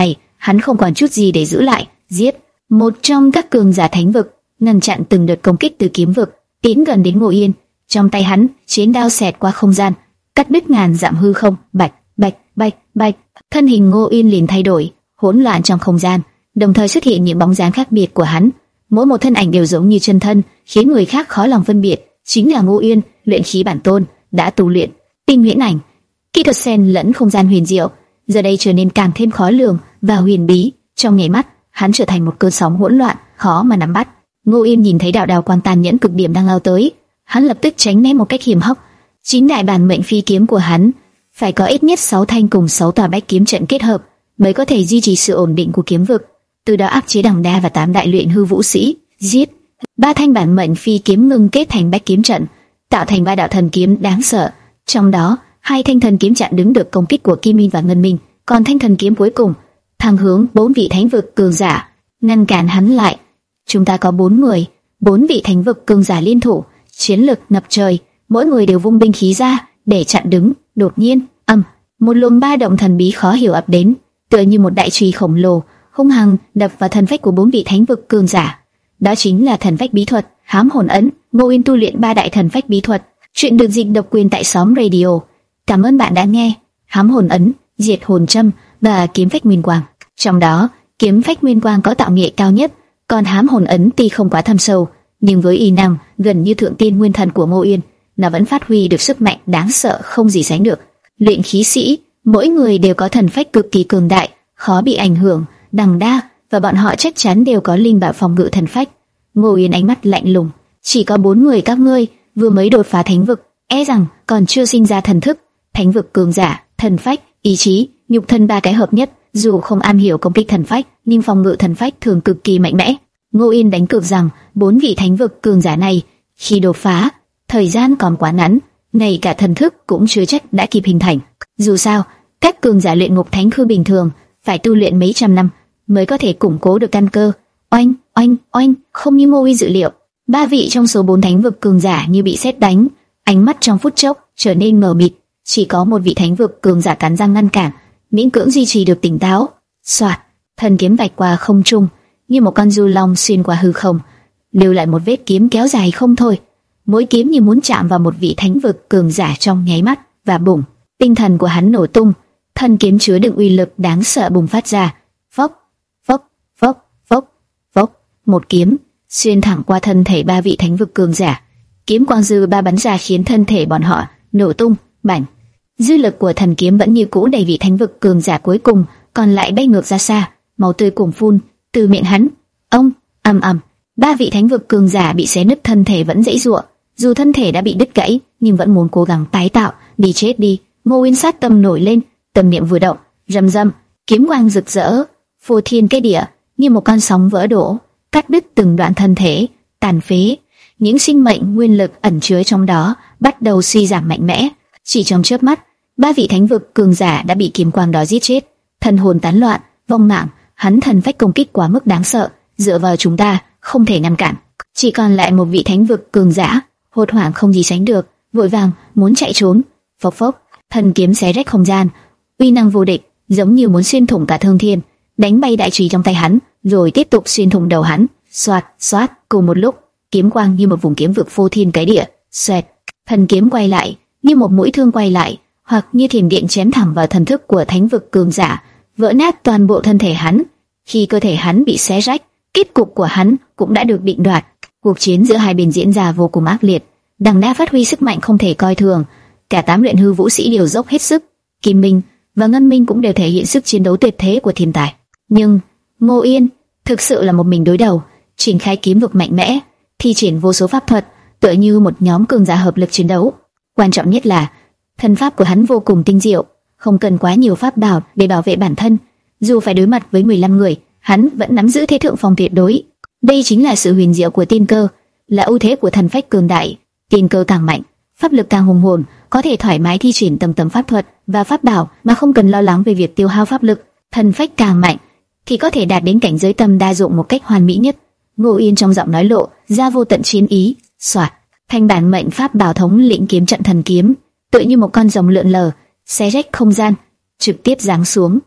hắn không còn chút gì để giữ lại, giết một trong các cường giả thánh vực, ngăn chặn từng đợt công kích từ kiếm vực, tiến gần đến Ngô Yên. Trong tay hắn, chiến đao xẹt qua không gian, cắt đứt ngàn dặm hư không, bạch, bạch, bạch, bạch. Thân hình Ngô Yên liền thay đổi, hỗn loạn trong không gian, đồng thời xuất hiện những bóng dáng khác biệt của hắn. Mỗi một thân ảnh đều giống như chân thân, khiến người khác khó lòng phân biệt. Chính là Ngô Yên, luyện khí bản tôn, đã tu luyện tinh huyễn ảnh, kỹ thuật xen lẫn không gian huyền diệu, giờ đây trở nên càng thêm khó lường và huyền bí. Trong nháy mắt, hắn trở thành một cơn sóng hỗn loạn, khó mà nắm bắt. Ngô Yên nhìn thấy đạo đào quang tàn nhẫn cực điểm đang lao tới, hắn lập tức tránh né một cách hiểm hóc. Chín đại bản mệnh phi kiếm của hắn phải có ít nhất sáu thanh cùng sáu tòa bách kiếm trận kết hợp mới có thể duy trì sự ổn định của kiếm vực, từ đó áp chế đằng đa và tám đại luyện hư vũ sĩ. Giết ba thanh bản mệnh phi kiếm ngưng kết thành bách kiếm trận, tạo thành ba đạo thần kiếm đáng sợ. Trong đó, hai thanh thần kiếm chặn đứng được công kích của Kim Minh và Ngân Minh, còn thanh thần kiếm cuối cùng thẳng hướng bốn vị thánh vực cường giả, ngăn cản hắn lại. Chúng ta có bốn người, bốn vị thánh vực cường giả liên thủ, chiến lực ngập trời, mỗi người đều vung binh khí ra để chặn đứng. Đột nhiên, âm, một luồng ba động thần bí khó hiểu ập đến, tựa như một đại chùy khổng lồ, hung hăng đập vào thần phách của bốn vị thánh vực cường giả. Đó chính là thần phách bí thuật, hám hồn ấn. Ngô Yên tu luyện ba đại thần phách bí thuật. Chuyện được dịch độc quyền tại xóm radio. Cảm ơn bạn đã nghe. Hám hồn ấn, diệt hồn châm và kiếm phách nguyên quang. Trong đó, kiếm phách nguyên quang có tạo nghệ cao nhất, còn hám hồn ấn tuy không quá thâm sâu, nhưng với y năng gần như thượng tiên nguyên thần của Ngô Yên, nó vẫn phát huy được sức mạnh đáng sợ không gì sánh được. Luyện khí sĩ, mỗi người đều có thần phách cực kỳ cường đại, khó bị ảnh hưởng. Đằng đa và bọn họ chắc chắn đều có linh bảo phòng ngự thần phách. Ngô Yên ánh mắt lạnh lùng, chỉ có bốn người các ngươi vừa mới đột phá thánh vực, e rằng còn chưa sinh ra thần thức. Thánh vực cường giả, thần phách, ý chí, nhục thân ba cái hợp nhất, dù không am hiểu công kích thần phách, nhưng phòng ngự thần phách thường cực kỳ mạnh mẽ. Ngô Yên đánh cược rằng bốn vị thánh vực cường giả này khi đột phá, thời gian còn quá ngắn, ngay cả thần thức cũng chưa chắc đã kịp hình thành. Dù sao, các cường giả luyện ngục thánh khư bình thường phải tu luyện mấy trăm năm mới có thể củng cố được căn cơ. Oanh, oanh, oanh, không như Ngô Yên dự liệu, ba vị trong số bốn thánh vực cường giả như bị sét đánh, ánh mắt trong phút chốc trở nên mờ mịt, chỉ có một vị thánh vực cường giả cắn răng ngăn cản, miễn cưỡng duy trì được tỉnh táo. Soạt, thần kiếm vạch qua không trung, như một con du long xuyên qua hư không, lưu lại một vết kiếm kéo dài không thôi. Mỗi kiếm như muốn chạm vào một vị thánh vực cường giả trong nháy mắt, và bùng, tinh thần của hắn nổ tung, thân kiếm chứa đựng uy lực đáng sợ bùng phát ra. Phốc, phốc, phốc, phốc, phốc, một kiếm xuyên thẳng qua thân thể ba vị thánh vực cường giả. Kiếm quang dư ba bắn ra khiến thân thể bọn họ nổ tung, bảnh. Dư lực của thần kiếm vẫn như cũ đẩy vị thánh vực cường giả cuối cùng còn lại bay ngược ra xa, máu tươi cuồn phun từ miệng hắn. Ông, ầm ầm, ba vị thánh vực cường giả bị xé nứt thân thể vẫn giãy giụa, dù thân thể đã bị đứt gãy nhưng vẫn muốn cố gắng tái tạo. Đi chết đi! Ngô Yên sát tâm nổi lên, tâm niệm vừa động, rầm rầm, kiếm quang rực rỡ, phô thiên cái địa, như một con sóng vỡ đổ, cắt đứt từng đoạn thân thể, tàn phế. Những sinh mệnh nguyên lực ẩn chứa trong đó bắt đầu suy giảm mạnh mẽ. Chỉ trong chớp mắt, ba vị thánh vực cường giả đã bị kiếm quang đó giết chết, thần hồn tán loạn, vong mạng. Hắn thần phách công kích quá mức đáng sợ, dựa vào chúng ta không thể ngăn cản. Chỉ còn lại một vị thánh vực cường giả, hốt hoảng không gì sánh được, vội vàng muốn chạy trốn. Phốc phốc, thần kiếm xé rách không gian, uy năng vô địch, giống như muốn xuyên thủng cả thương thiên, đánh bay đại chùy trong tay hắn, rồi tiếp tục xuyên thủng đầu hắn. Xoạt, xoát, cùng một lúc, kiếm quang như một vùng kiếm vực phô thiên cái địa. Xoẹt, thần kiếm quay lại, như một mũi thương quay lại, hoặc như thiểm điện chém thẳng vào thần thức của thánh vực cường giả, vỡ nát toàn bộ thân thể hắn. Khi cơ thể hắn bị xé rách, kết cục của hắn cũng đã được định đoạt. Cuộc chiến giữa hai bên diễn ra vô cùng ác liệt. Đằng đa phát huy sức mạnh không thể coi thường, cả tám luyện hư vũ sĩ đều dốc hết sức. Kim Minh và Ngân Minh cũng đều thể hiện sức chiến đấu tuyệt thế của thiên tài. Nhưng Ngô Yên thực sự là một mình đối đầu, triển khai kiếm vực mạnh mẽ, thi triển vô số pháp thuật, tựa như một nhóm cường giả hợp lực chiến đấu. Quan trọng nhất là thân pháp của hắn vô cùng tinh diệu, không cần quá nhiều pháp bảo để bảo vệ bản thân. Dù phải đối mặt với mười lăm người, hắn vẫn nắm giữ thế thượng phong tuyệt đối. Đây chính là sự huyền diệu của tiên cơ, là ưu thế của thần phách cường đại. Tiên cơ càng mạnh, pháp lực càng hùng hồn, có thể thoải mái thi triển tầm tầm pháp thuật và pháp bảo mà không cần lo lắng về việc tiêu hao pháp lực. Thần phách càng mạnh thì có thể đạt đến cảnh giới tâm đa dụng một cách hoàn mỹ nhất. Ngô Yên trong giọng nói lộ ra vô tận chiến ý. Soạt, thanh bản mệnh pháp bảo thống lĩnh kiếm trận thần kiếm, tựa như một con rồng lượn lờ, xé rách không gian, trực tiếp giáng xuống.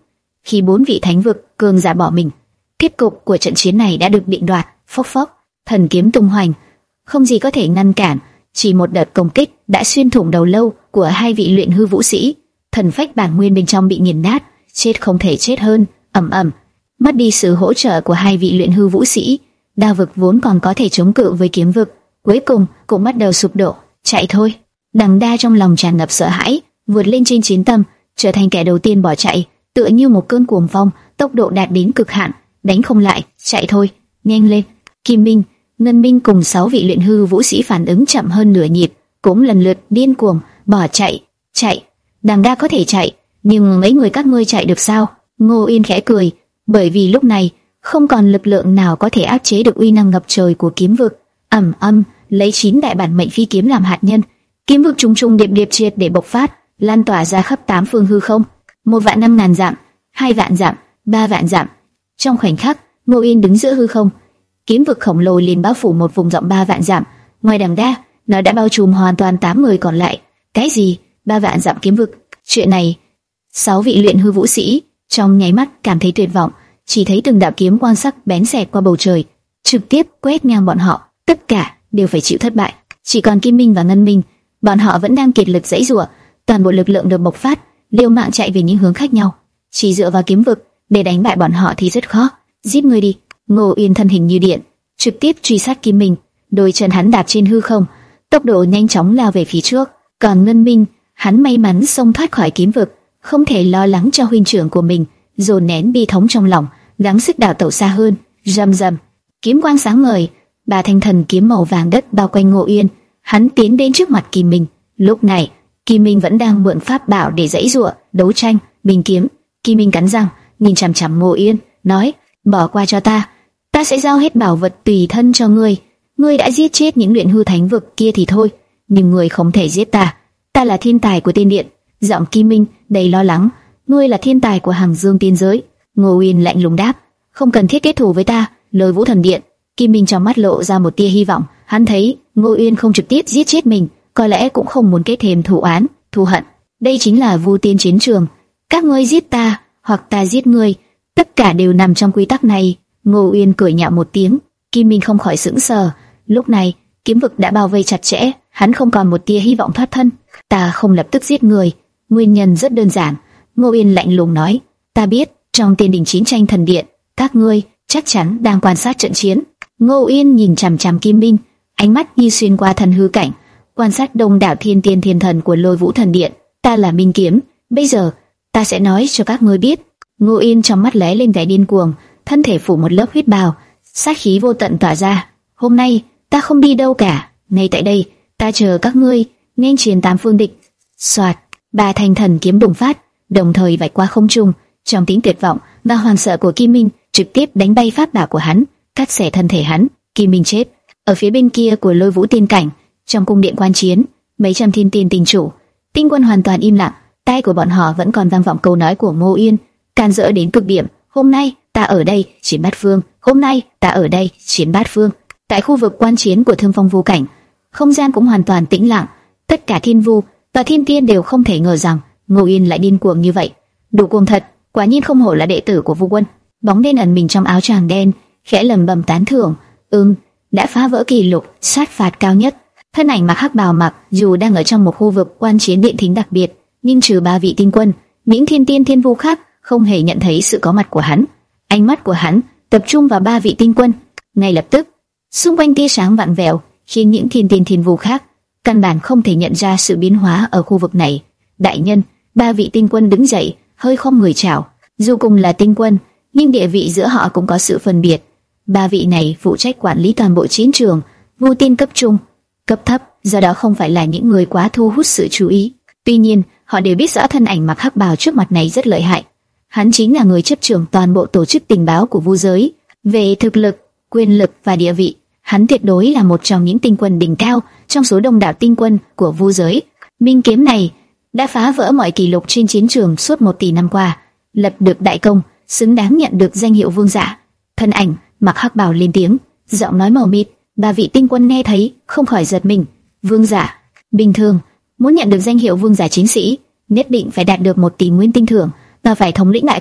khi bốn vị thánh vực cường giả bỏ mình, kết cục của trận chiến này đã được định đoạt. Phốc phốc, thần kiếm tung hoành, không gì có thể ngăn cản. Chỉ một đợt công kích đã xuyên thủng đầu lâu của hai vị luyện hư vũ sĩ, thần phách bản nguyên bên trong bị nghiền nát, chết không thể chết hơn. Ầm ầm, mất đi sự hỗ trợ của hai vị luyện hư vũ sĩ, đao vực vốn còn có thể chống cự với kiếm vực, cuối cùng cũng bắt đầu sụp đổ. Chạy thôi! Đằng Đa trong lòng tràn ngập sợ hãi, vượt lên trên chiến tâm, trở thành kẻ đầu tiên bỏ chạy, tựa như một cơn cuồng phong, tốc độ đạt đến cực hạn, đánh không lại. Chạy thôi, nhanh lên! Kim Minh, Ngân Minh cùng sáu vị luyện hư vũ sĩ phản ứng chậm hơn nửa nhịp, cũng lần lượt điên cuồng bỏ chạy. Chạy! Đằng Đa có thể chạy, nhưng mấy người các ngươi chạy được sao? Ngô Yên khẽ cười, bởi vì lúc này không còn lực lượng nào có thể áp chế được uy năng ngập trời của kiếm vực. Ầm ầm, lấy chín đại bản mệnh phi kiếm làm hạt nhân, kiếm vực trùng trùng điệp điệp triệt để bộc phát, lan tỏa ra khắp tám phương hư không. Một vạn năm ngàn dặm, hai vạn dặm, ba vạn dặm. Trong khoảnh khắc, Ngô Yên đứng giữa hư không, kiếm vực khổng lồ liền bao phủ một vùng rộng ba vạn dặm. Ngoài Đằng Đa, nó đã bao trùm hoàn toàn tám người còn lại. Cái gì? Ba vạn dặm kiếm vực? Chuyện này, sáu vị luyện hư vũ sĩ trong nháy mắt cảm thấy tuyệt vọng, chỉ thấy từng đạo kiếm quang sắc bén xẹt qua bầu trời, trực tiếp quét ngang bọn họ. Tất cả đều phải chịu thất bại. Chỉ còn Kim Minh và Ngân Minh, bọn họ vẫn đang kiệt lực giãy giụa, toàn bộ lực lượng được bộc phát, liều mạng chạy về những hướng khác nhau. Chỉ dựa vào kiếm vực để đánh bại bọn họ thì rất khó. Giết người đi! Ngô Yên thân hình như điện, trực tiếp truy sát Kim Minh. Đôi chân hắn đạp trên hư không, tốc độ nhanh chóng lao về phía trước. Còn Ngân Minh, hắn may mắn xông thoát khỏi kiếm vực, không thể lo lắng cho huynh trưởng của mình, dồn nén bi thống trong lòng, gắng sức đào tẩu xa hơn. Rầm rầm, kiếm quang sáng ngời, ba thanh thần kiếm màu vàng đất bao quanh Ngô Yên. Hắn tiến đến trước mặt Kim Minh. Lúc này, Kim Minh vẫn đang mượn pháp bảo để giãy giụa, đấu tranh, bình kiếm. Kim Minh cắn răng, nhìn chằm chằm Ngô Yên, nói: "Bỏ qua cho ta, ta sẽ giao hết bảo vật tùy thân cho ngươi. Ngươi đã giết chết những luyện hư thánh vực kia thì thôi, nhưng ngươi không thể giết ta. Ta là thiên tài của tiên điện." Giọng Kim Minh đầy lo lắng: "Ngươi là thiên tài của Hằng Dương tiên giới." Ngô Yên lạnh lùng đáp: "Không cần thiết kết thù với ta." Lôi Vũ thần điện. Kim Minh trong mắt lộ ra một tia hy vọng. Hắn thấy Ngô Yên không trực tiếp giết chết mình, có lẽ cũng không muốn kết thêm thù oán, thù hận. Đây chính là Vu Tiên chiến trường. Các ngươi giết ta, hoặc ta giết ngươi, tất cả đều nằm trong quy tắc này. Ngô Yên cười nhạo một tiếng. Kim Minh không khỏi sững sờ. Lúc này, kiếm vực đã bao vây chặt chẽ, hắn không còn một tia hy vọng thoát thân. Ta không lập tức giết người, nguyên nhân rất đơn giản. Ngô Yên lạnh lùng nói: "Ta biết, trong Tiên Đình Chiến Tranh Thần Điện, các ngươi chắc chắn đang quan sát trận chiến." Ngô Yên nhìn chằm chằm Kim Minh, ánh mắt như xuyên qua thần hư cảnh, quan sát đông đảo thiên tiên thiên thần của Lôi Vũ thần điện. "Ta là Minh Kiếm, bây giờ ta sẽ nói cho các ngươi biết." Ngô Yên trong mắt lóe lên vẻ điên cuồng, thân thể phủ một lớp huyết bào, sát khí vô tận tỏa ra. "Hôm nay ta không đi đâu cả, ngay tại đây ta chờ các ngươi nghênh chiến tám phương địch." Soạt, ba thanh thần kiếm bùng phát, đồng thời vạch qua không trung. Trong tiếng tuyệt vọng và hoảng sợ của Kim Minh, trực tiếp đánh bay pháp bảo của hắn, cắt xẻ thân thể hắn. Kim Minh chết. Ở phía bên kia của Lôi Vũ tiên cảnh, trong cung điện quan chiến, mấy trăm thiên tiên tinh chủ, tinh quân hoàn toàn im lặng, tai của bọn họ vẫn còn vang vọng câu nói của Ngô Yên, can dỡ đến cực điểm. "Hôm nay ta ở đây chiến bát phương, hôm nay ta ở đây chiến bát phương." Tại khu vực quan chiến của Thương Phong Vu cảnh, không gian cũng hoàn toàn tĩnh lặng. Tất cả thiên vu và thiên tiên đều không thể ngờ rằng Ngô Yên lại điên cuồng như vậy. Đủ cuồng thật, quả nhiên không hổ là đệ tử của Vu Quân. Bóng đen ẩn mình trong áo choàng đen, khẽ lẩm bẩm tán thưởng. Ừm, đã phá vỡ kỷ lục sát phạt cao nhất. Thân ảnh mặc hắc bào mặc, dù đang ở trong một khu vực quan chiến điện thính đặc biệt, nhưng trừ ba vị tinh quân, những thiên tiên thiên vu khác không hề nhận thấy sự có mặt của hắn. Ánh mắt của hắn tập trung vào ba vị tinh quân. Ngay lập tức, xung quanh tia sáng vặn vẹo, khiến những thiên tiên thiên vu khác căn bản không thể nhận ra sự biến hóa ở khu vực này. "Đại nhân!" Ba vị tinh quân đứng dậy, hơi khom người chào. Dù cùng là tinh quân, nhưng địa vị giữa họ cũng có sự phân biệt. Ba vị này phụ trách quản lý toàn bộ chiến trường, Vu Tiên cấp trung, cấp thấp, do đó không phải là những người quá thu hút sự chú ý. Tuy nhiên, họ đều biết rõ thân ảnh mặc hắc bào trước mặt này rất lợi hại. Hắn chính là người chấp trưởng toàn bộ tổ chức tình báo của Vu giới. Về thực lực, quyền lực và địa vị, hắn tuyệt đối là một trong những tinh quân đỉnh cao trong số đông đảo tinh quân của Vu giới. Minh Kiếm này đã phá vỡ mọi kỷ lục trên chiến trường suốt một tỷ năm qua, lập được đại công, xứng đáng nhận được danh hiệu vương giả. Thân ảnh mặc hắc bào lên tiếng, giọng nói mờ mịt. Ba vị tinh quân nghe thấy không khỏi giật mình. Vương giả? Bình thường, muốn nhận được danh hiệu vương giả chiến sĩ, nhất định phải đạt được một tỷ nguyên tinh thưởng và phải thống lĩnh đại quân,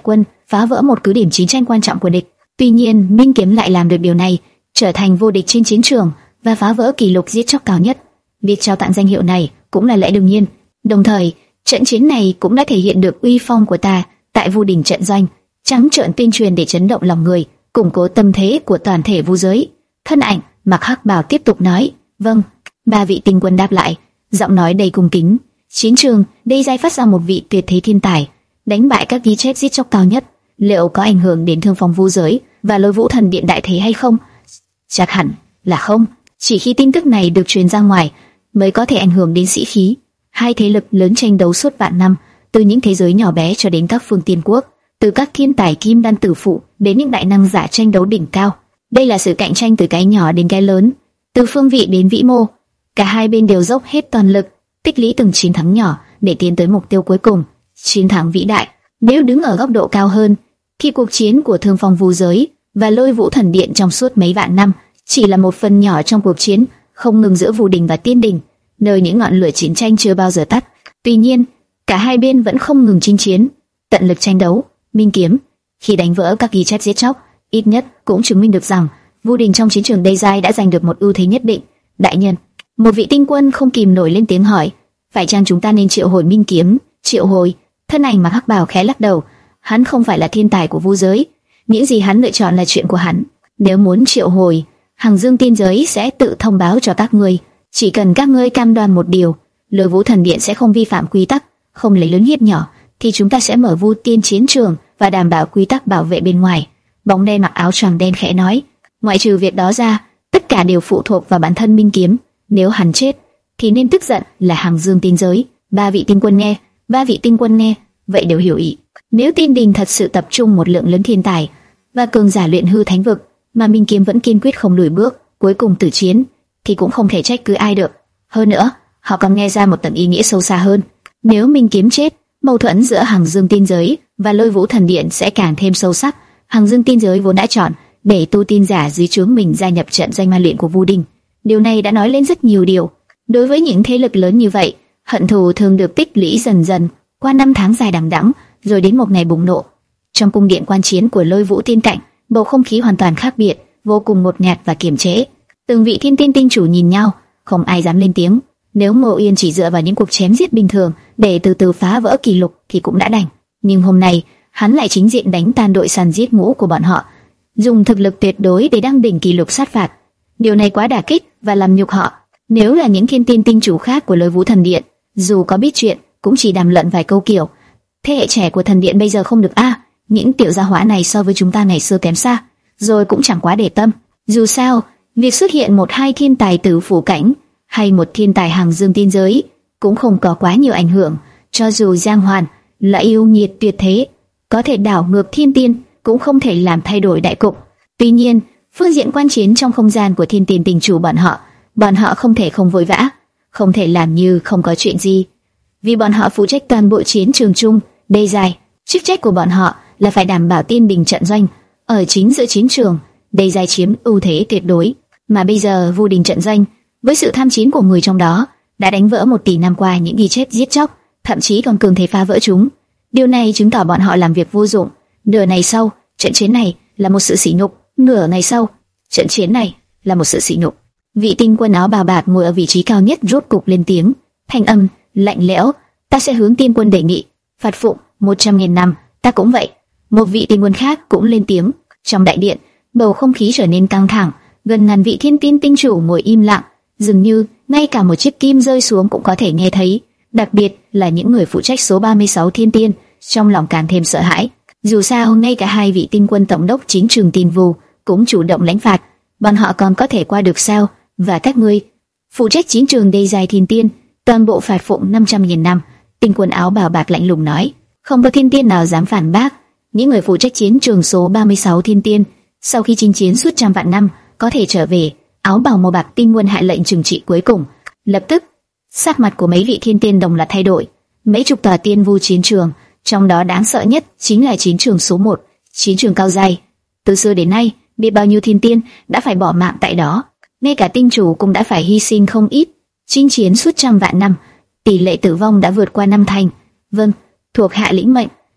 phá vỡ một cứ điểm chiến tranh quan trọng của địch. Tuy nhiên, Minh Kiếm lại làm được điều này, trở thành vô địch trên chiến trường và phá vỡ kỷ lục giết chóc cao nhất. Việc trao tặng danh hiệu này cũng là lẽ đương nhiên. Đồng thời, trận chiến này cũng đã thể hiện được uy phong của ta tại Vu Đình trận doanh, trắng trợn tuyên truyền để chấn động lòng người, củng cố tâm thế của toàn thể vu giới. Thân ảnh mặc hắc bào tiếp tục nói: "Vâng." Ba vị tinh quân đáp lại, giọng nói đầy cung kính. Chiến trường đây giai phát ra một vị tuyệt thế thiên tài, đánh bại các ghi chép giết chóc cao nhất. Liệu có ảnh hưởng đến thương phong vu giới và Lôi Vũ Thần Điện đại thế hay không? Chắc hẳn là không. Chỉ khi tin tức này được truyền ra ngoài mới có thể ảnh hưởng đến sĩ khí. Hai thế lực lớn tranh đấu suốt vạn năm, từ những thế giới nhỏ bé cho đến các phương tiên quốc, từ các thiên tài kim đan tử phụ đến những đại năng giả tranh đấu đỉnh cao. Đây là sự cạnh tranh từ cái nhỏ đến cái lớn, từ phương vị đến vĩ mô. Cả hai bên đều dốc hết toàn lực, tích lũy từng chiến thắng nhỏ để tiến tới mục tiêu cuối cùng, chiến thắng vĩ đại. Nếu đứng ở góc độ cao hơn, thì cuộc chiến của Thương Phong vu giới và Lôi Vũ Thần Điện trong suốt mấy vạn năm chỉ là một phần nhỏ trong cuộc chiến không ngừng giữa Vu Đình và Tiên Đình, nơi những ngọn lửa chiến tranh chưa bao giờ tắt. Tuy nhiên, cả hai bên vẫn không ngừng chinh chiến, tận lực tranh đấu. Minh Kiếm khi đánh vỡ các ghi chép giết chóc, ít nhất cũng chứng minh được rằng Vu Đình trong chiến trường đây giai đã giành được một ưu thế nhất định. Đại nhân, một vị tinh quân không kìm nổi lên tiếng hỏi, phải chăng chúng ta nên triệu hồi Minh Kiếm? Triệu hồi? Thân ảnh mặc hắc bào khẽ lắc đầu. Hắn không phải là thiên tài của vu giới, những gì hắn lựa chọn là chuyện của hắn. Nếu muốn triệu hồi, Hằng Dương Tiên giới sẽ tự thông báo cho các ngươi. Chỉ cần các ngươi cam đoan một điều, Lôi Vũ Thần Điện sẽ không vi phạm quy tắc, không lấy lớn hiếp nhỏ, thì chúng ta sẽ mở Vu Tiên chiến trường và đảm bảo quy tắc bảo vệ bên ngoài. Bóng đen mặc áo choàng đen khẽ nói, ngoại trừ việc đó ra, tất cả đều phụ thuộc vào bản thân Minh Kiếm. Nếu hắn chết, thì nên tức giận là Hằng Dương Tiên giới. Ba vị tinh quân nghe, ba vị tinh quân nghe, vậy đều hiểu ý. Nếu Tiên Đình thật sự tập trung một lượng lớn thiên tài và cường giả luyện hư thánh vực, mà Minh Kiếm vẫn kiên quyết không lùi bước, cuối cùng tử chiến, thì cũng không thể trách cứ ai được. Hơn nữa, họ còn nghe ra một tầng ý nghĩa sâu xa hơn. Nếu Minh Kiếm chết, mâu thuẫn giữa Hằng Dương Tiên giới và Lôi Vũ Thần Điện sẽ càng thêm sâu sắc. Hằng Dương Tiên giới vốn đã chọn để tu tiên giả dưới trướng mình gia nhập trận doanh ma luyện của Vu Đình. Điều này đã nói lên rất nhiều điều. Đối với những thế lực lớn như vậy, hận thù thường được tích lũy dần dần qua năm tháng dài đằng đẵng, rồi đến một ngày bùng nổ. Trong cung điện quan chiến của Lôi Vũ Tiên Cảnh, bầu không khí hoàn toàn khác biệt, vô cùng ngột ngạt và kiềm chế. Từng vị thiên tiên tinh chủ nhìn nhau, không ai dám lên tiếng. Nếu Mộ Uyên chỉ dựa vào những cuộc chém giết bình thường để từ từ phá vỡ kỷ lục thì cũng đã đành, nhưng hôm nay hắn lại chính diện đánh tan đội săn giết ngũ của bọn họ, dùng thực lực tuyệt đối để đăng đỉnh kỷ lục sát phạt. Điều này quá đả kích và làm nhục họ. Nếu là những thiên tiên tinh chủ khác của Lôi Vũ Thần Điện, dù có biết chuyện cũng chỉ đàm luận vài câu kiểu thế hệ trẻ của thần điện bây giờ không được a, à, những tiểu gia hỏa này so với chúng ta ngày xưa kém xa, rồi cũng chẳng quá để tâm. Dù sao, việc xuất hiện một hai thiên tài tử phủ cảnh hay một thiên tài Hằng Dương Tiên giới cũng không có quá nhiều ảnh hưởng. Cho dù Giang Hoàn là yêu nghiệt tuyệt thế, có thể đảo ngược thiên tiên, cũng không thể làm thay đổi đại cục. Tuy nhiên, phương diện quan chiến trong không gian của thiên tiên tình chủ bọn họ, bọn họ không thể không vội vã, không thể làm như không có chuyện gì, vì bọn họ phụ trách toàn bộ chiến trường chung. Đây dài, chức trách của bọn họ là phải đảm bảo Tiên Đình trận doanh ở chính giữa chiến trường, đây dài chiếm ưu thế tuyệt đối. Mà bây giờ Vu Đình trận doanh với sự tham chiến của người trong đó đã đánh vỡ một tỷ năm qua những ghi chép giết chóc, thậm chí còn cường thế phá vỡ chúng. Điều này chứng tỏ bọn họ làm việc vô dụng. Nửa ngày sau, trận chiến này là một sự sỉ nhục. Nửa ngày sau, trận chiến này là một sự sỉ nhục. Vị tinh quân áo bào bạc ngồi ở vị trí cao nhất rốt cục lên tiếng, thanh âm lạnh lẽo: ta sẽ hướng tiên quân đề nghị phạt phụng một trăm nghìn năm. Ta cũng vậy. Một vị tinh quân khác cũng lên tiếng. Trong đại điện, bầu không khí trở nên căng thẳng. Gần ngàn vị thiên tiên tinh chủ ngồi im lặng, dường như ngay cả một chiếc kim rơi xuống cũng có thể nghe thấy. Đặc biệt là những người phụ trách số ba mươi sáu thiên tiên, trong lòng càng thêm sợ hãi. Dù sao, ngay cả hai vị tinh quân tổng đốc chính trường Tiên Vu cũng chủ động lãnh phạt, bọn họ còn có thể qua được sao? Và các ngươi phụ trách chiến trường đây dài thiên tiên, toàn bộ phạt phụng năm trăm nghìn năm. Tinh quân áo bào bạc lạnh lùng nói. Không có thiên tiên nào dám phản bác. Những người phụ trách chiến trường số ba mươi sáu thiên tiên, sau khi chinh chiến suốt trăm vạn năm, có thể trở về. Áo bào màu bạc tinh quân hạ lệnh trừng trị cuối cùng. Lập tức, sắc mặt của mấy vị thiên tiên đồng loạt thay đổi. Mấy chục tòa tiên vu chiến trường, trong đó đáng sợ nhất chính là chiến trường số một, chiến trường cao dai. Từ xưa đến nay, biết bao nhiêu thiên tiên đã phải bỏ mạng tại đó, ngay cả tinh chủ cũng đã phải hy sinh không ít. Chinh chiến suốt trăm vạn năm, tỷ lệ tử vong đã vượt qua năm thành. Vâng, thuộc hạ lĩnh mệnh.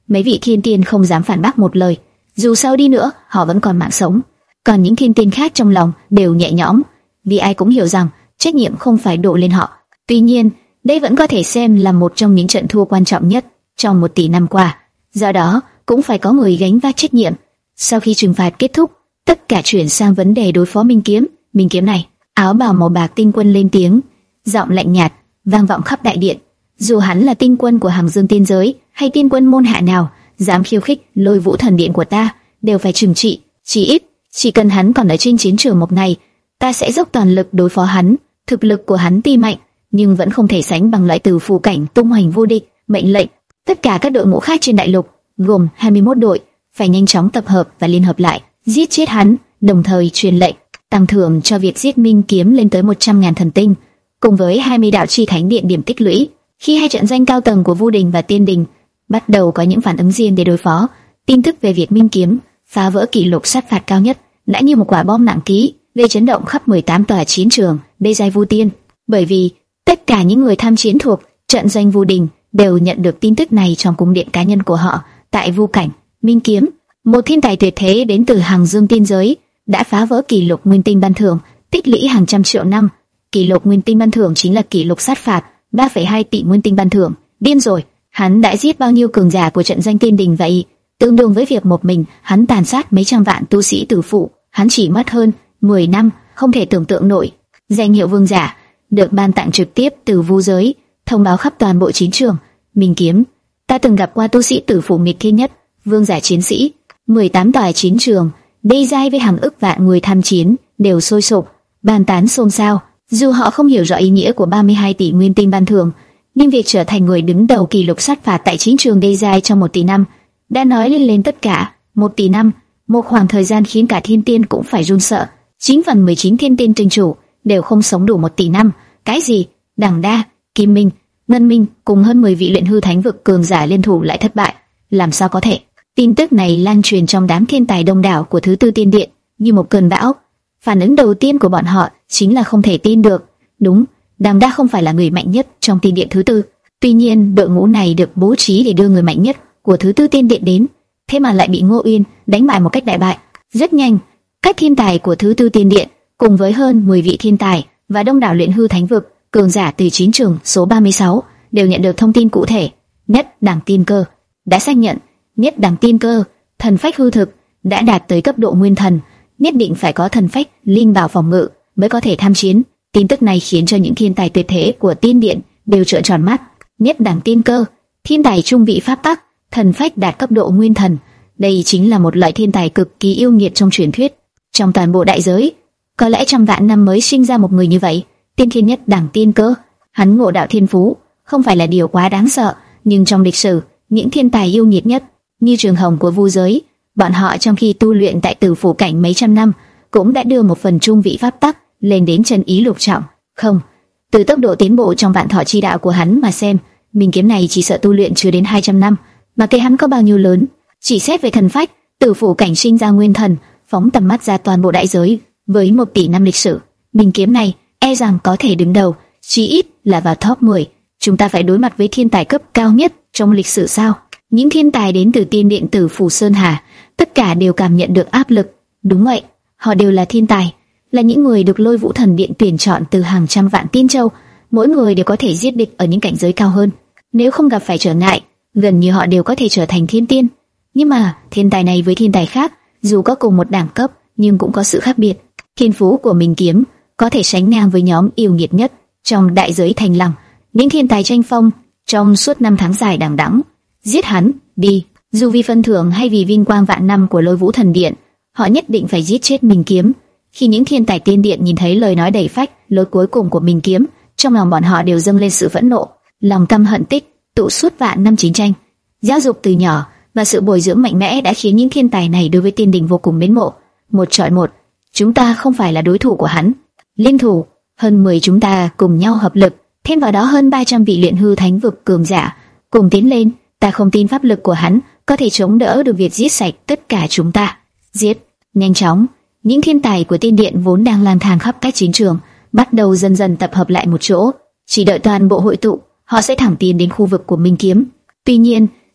Mấy vị thiên tiên không dám phản bác một lời, dù sao đi nữa họ vẫn còn mạng sống. Còn những thiên tiên khác trong lòng đều nhẹ nhõm, vì ai cũng hiểu rằng trách nhiệm không phải đổ lên họ. Tuy nhiên, đây vẫn có thể xem là một trong những trận thua quan trọng nhất trong một tỷ năm qua, do đó cũng phải có người gánh vác trách nhiệm. Sau khi trừng phạt kết thúc, tất cả chuyển sang vấn đề đối phó Minh Kiếm. Minh Kiếm này, áo bào màu bạc tinh quân lên tiếng, giọng lạnh nhạt vang vọng khắp đại điện. Dù hắn là tinh quân của Hàng Dương tiên giới hay tiên quân môn hạ nào, dám khiêu khích Lôi Vũ thần điện của ta, đều phải trừng trị. Chỉ ít, chỉ cần hắn còn ở trên chiến trường mộc này, ta sẽ dốc toàn lực đối phó hắn. Thực lực của hắn tuy mạnh, nhưng vẫn không thể sánh bằng loại tử phù cảnh tung hoành vô địch. Mệnh lệnh tất cả các đội ngũ khác trên đại lục, gồm hai mươi mốt đội, phải nhanh chóng tập hợp và liên hợp lại, giết chết hắn. Đồng thời truyền lệnh tăng thưởng cho việc giết Minh Kiếm lên tới một trăm ngàn thần tinh, cùng với hai mươi đạo chi thánh điện điểm tích lũy. Khi hai trận danh cao tầng của Vu Đình và Tiên Đình bắt đầu có những phản ứng riêng để đối phó, tin tức về việc Minh Kiếm phá vỡ kỷ lục sát phạt cao nhất đã như một quả bom nặng ký, gây chấn động khắp mười tám tòa chiến trường đê giai Vu Tiên. Bởi vì tất cả những người tham chiến thuộc trận danh Vu Đình đều nhận được tin tức này trong cung điện cá nhân của họ tại Vu Cảnh. Minh Kiếm, một thiên tài tuyệt thế đến từ Hàng Dương tiên giới, đã phá vỡ kỷ lục nguyên tinh ban thưởng tích lũy hàng trăm triệu năm. Kỷ lục nguyên tinh ban thưởng chính là kỷ lục sát phạt ba phẩy hai tỷ nguyên tinh ban thưởng. Điên rồi, hắn đã giết bao nhiêu cường giả của trận danh Tiên Đình vậy? Tương đương với việc một mình hắn tàn sát mấy trăm vạn tu sĩ tử phụ. Hắn chỉ mất hơn mười năm, không thể tưởng tượng nổi. Danh hiệu vương giả được ban tặng trực tiếp từ Vu giới, thông báo khắp toàn bộ chiến trường. Minh Kiếm, ta từng gặp qua tu sĩ tử phụ nghịch thiên nhất, vương giả chiến sĩ. mười tám tòa chiến trường đê giai với hàng ức vạn người tham chiến đều sôi sục, bàn tán xôn xao. Dù họ không hiểu rõ ý nghĩa của ba mươi hai tỷ nguyên tinh ban thưởng, nhưng việc trở thành người đứng đầu kỷ lục sát phạt tại chiến trường đê giai trong một tỷ năm đã nói lên lên tất cả. Một tỷ năm, một khoảng thời gian khiến cả thiên tiên cũng phải run sợ. Chín phần mười chín thiên tiên tinh chủ đều không sống đủ một tỷ năm. Cái gì? Đằng Đa, Kim Minh, Ngân Minh cùng hơn mười vị luyện hư thánh vực cường giả liên thủ lại thất bại. Làm sao có thể? Tin tức này lan truyền trong đám thiên tài đông đảo của thứ tư tiên điện như một cơn bão. Phản ứng đầu tiên của bọn họ chính là không thể tin được. Đúng, Đằng Đa không phải là người mạnh nhất trong tiên điện thứ tư. Tuy nhiên, đội ngũ này được bố trí để đưa người mạnh nhất của thứ tư tiên điện đến, thế mà lại bị Ngô Uyên đánh bại một cách đại bại. Rất nhanh, các thiên tài của thứ tư tiên điện cùng với hơn mười vị thiên tài và đông đảo luyện hư thánh vực cường giả từ chiến trường số ba mươi sáu đều nhận được thông tin cụ thể. Nhất Đẳng Tiên Cơ đã xác nhận, Nhất Đẳng Tiên Cơ, thần phách hư thực, đã đạt tới cấp độ nguyên thần, nhất định phải có thần phách linh bảo phòng ngự mới có thể tham chiến. Tin tức này khiến cho những thiên tài tuyệt thế của tiên điện đều trợn tròn mắt. Nhất Đẳng Tiên Cơ, thiên tài trung vị pháp tắc, thần phách đạt cấp độ nguyên thần, đây chính là một loại thiên tài cực kỳ yêu nghiệt trong truyền thuyết. Trong toàn bộ đại giới, có lẽ trăm vạn năm mới sinh ra một người như vậy. Tiên thiên Nhất Đẳng Tiên Cơ, hắn ngộ đạo thiên phú không phải là điều quá đáng sợ, nhưng trong lịch sử, những thiên tài yêu nghiệt nhất như Trường Hồng của Vu giới, bọn họ trong khi tu luyện tại Tử Phủ cảnh mấy trăm năm, cũng đã đưa một phần trung vị pháp tắc lên đến chân ý lục trọng. Không, từ tốc độ tiến bộ trong vạn thọ chi đạo của hắn mà xem, Minh Kiếm này chỉ sợ tu luyện chưa đến hai trăm năm, mà cây hắn có bao nhiêu lớn. Chỉ xét về thần phách, Tử Phủ cảnh sinh ra nguyên thần, phóng tầm mắt ra toàn bộ đại giới, với một tỷ năm lịch sử, Minh Kiếm này e rằng có thể đứng đầu, chí ít là vào top mười. Chúng ta phải đối mặt với thiên tài cấp cao nhất trong lịch sử sao? Những thiên tài đến từ tiên điện Tử Phủ Sơn Hà, tất cả đều cảm nhận được áp lực. Đúng vậy, họ đều là thiên tài, là những người được Lôi Vũ thần điện tuyển chọn từ hàng trăm vạn tiên châu, mỗi người đều có thể giết địch ở những cảnh giới cao hơn. Nếu không gặp phải trở ngại, gần như họ đều có thể trở thành thiên tiên. Nhưng mà thiên tài này với thiên tài khác, dù có cùng một đẳng cấp, nhưng cũng có sự khác biệt. Thiên phú của Minh Kiếm có thể sánh ngang với nhóm yêu nghiệt nhất trong đại giới Thành Lăng. Những thiên tài tranh phong trong suốt năm tháng dài đằng đẵng, giết hắn đi, dù vì phân thưởng hay vì vinh quang vạn năm của Lôi Vũ thần điện, họ nhất định phải giết chết Minh Kiếm. Khi những thiên tài tiên điện nhìn thấy lời nói đầy phách lối cuối cùng của Minh Kiếm, trong lòng bọn họ đều dâng lên sự phẫn nộ, lòng căm hận tích tụ suốt vạn năm chiến tranh, giáo dục từ nhỏ và sự bồi dưỡng mạnh mẽ đã khiến những thiên tài này đối với tiên đình vô cùng mến mộ. Một chọi một, chúng ta không phải là đối thủ của hắn. Liên thủ, hơn mười chúng ta cùng nhau hợp lực, thêm vào đó hơn ba trăm vị luyện hư thánh vực cường giả, cùng tiến lên. Ta không tin pháp lực của hắn có thể chống đỡ được việc giết sạch tất cả chúng ta. Giết, nhanh chóng. Những thiên tài của tiên điện vốn đang lang thang khắp các chiến trường, bắt đầu dần dần tập hợp lại một chỗ. Chỉ đợi toàn bộ hội tụ, họ sẽ thẳng tiến đến khu vực của Minh Kiếm. Tuy nhiên,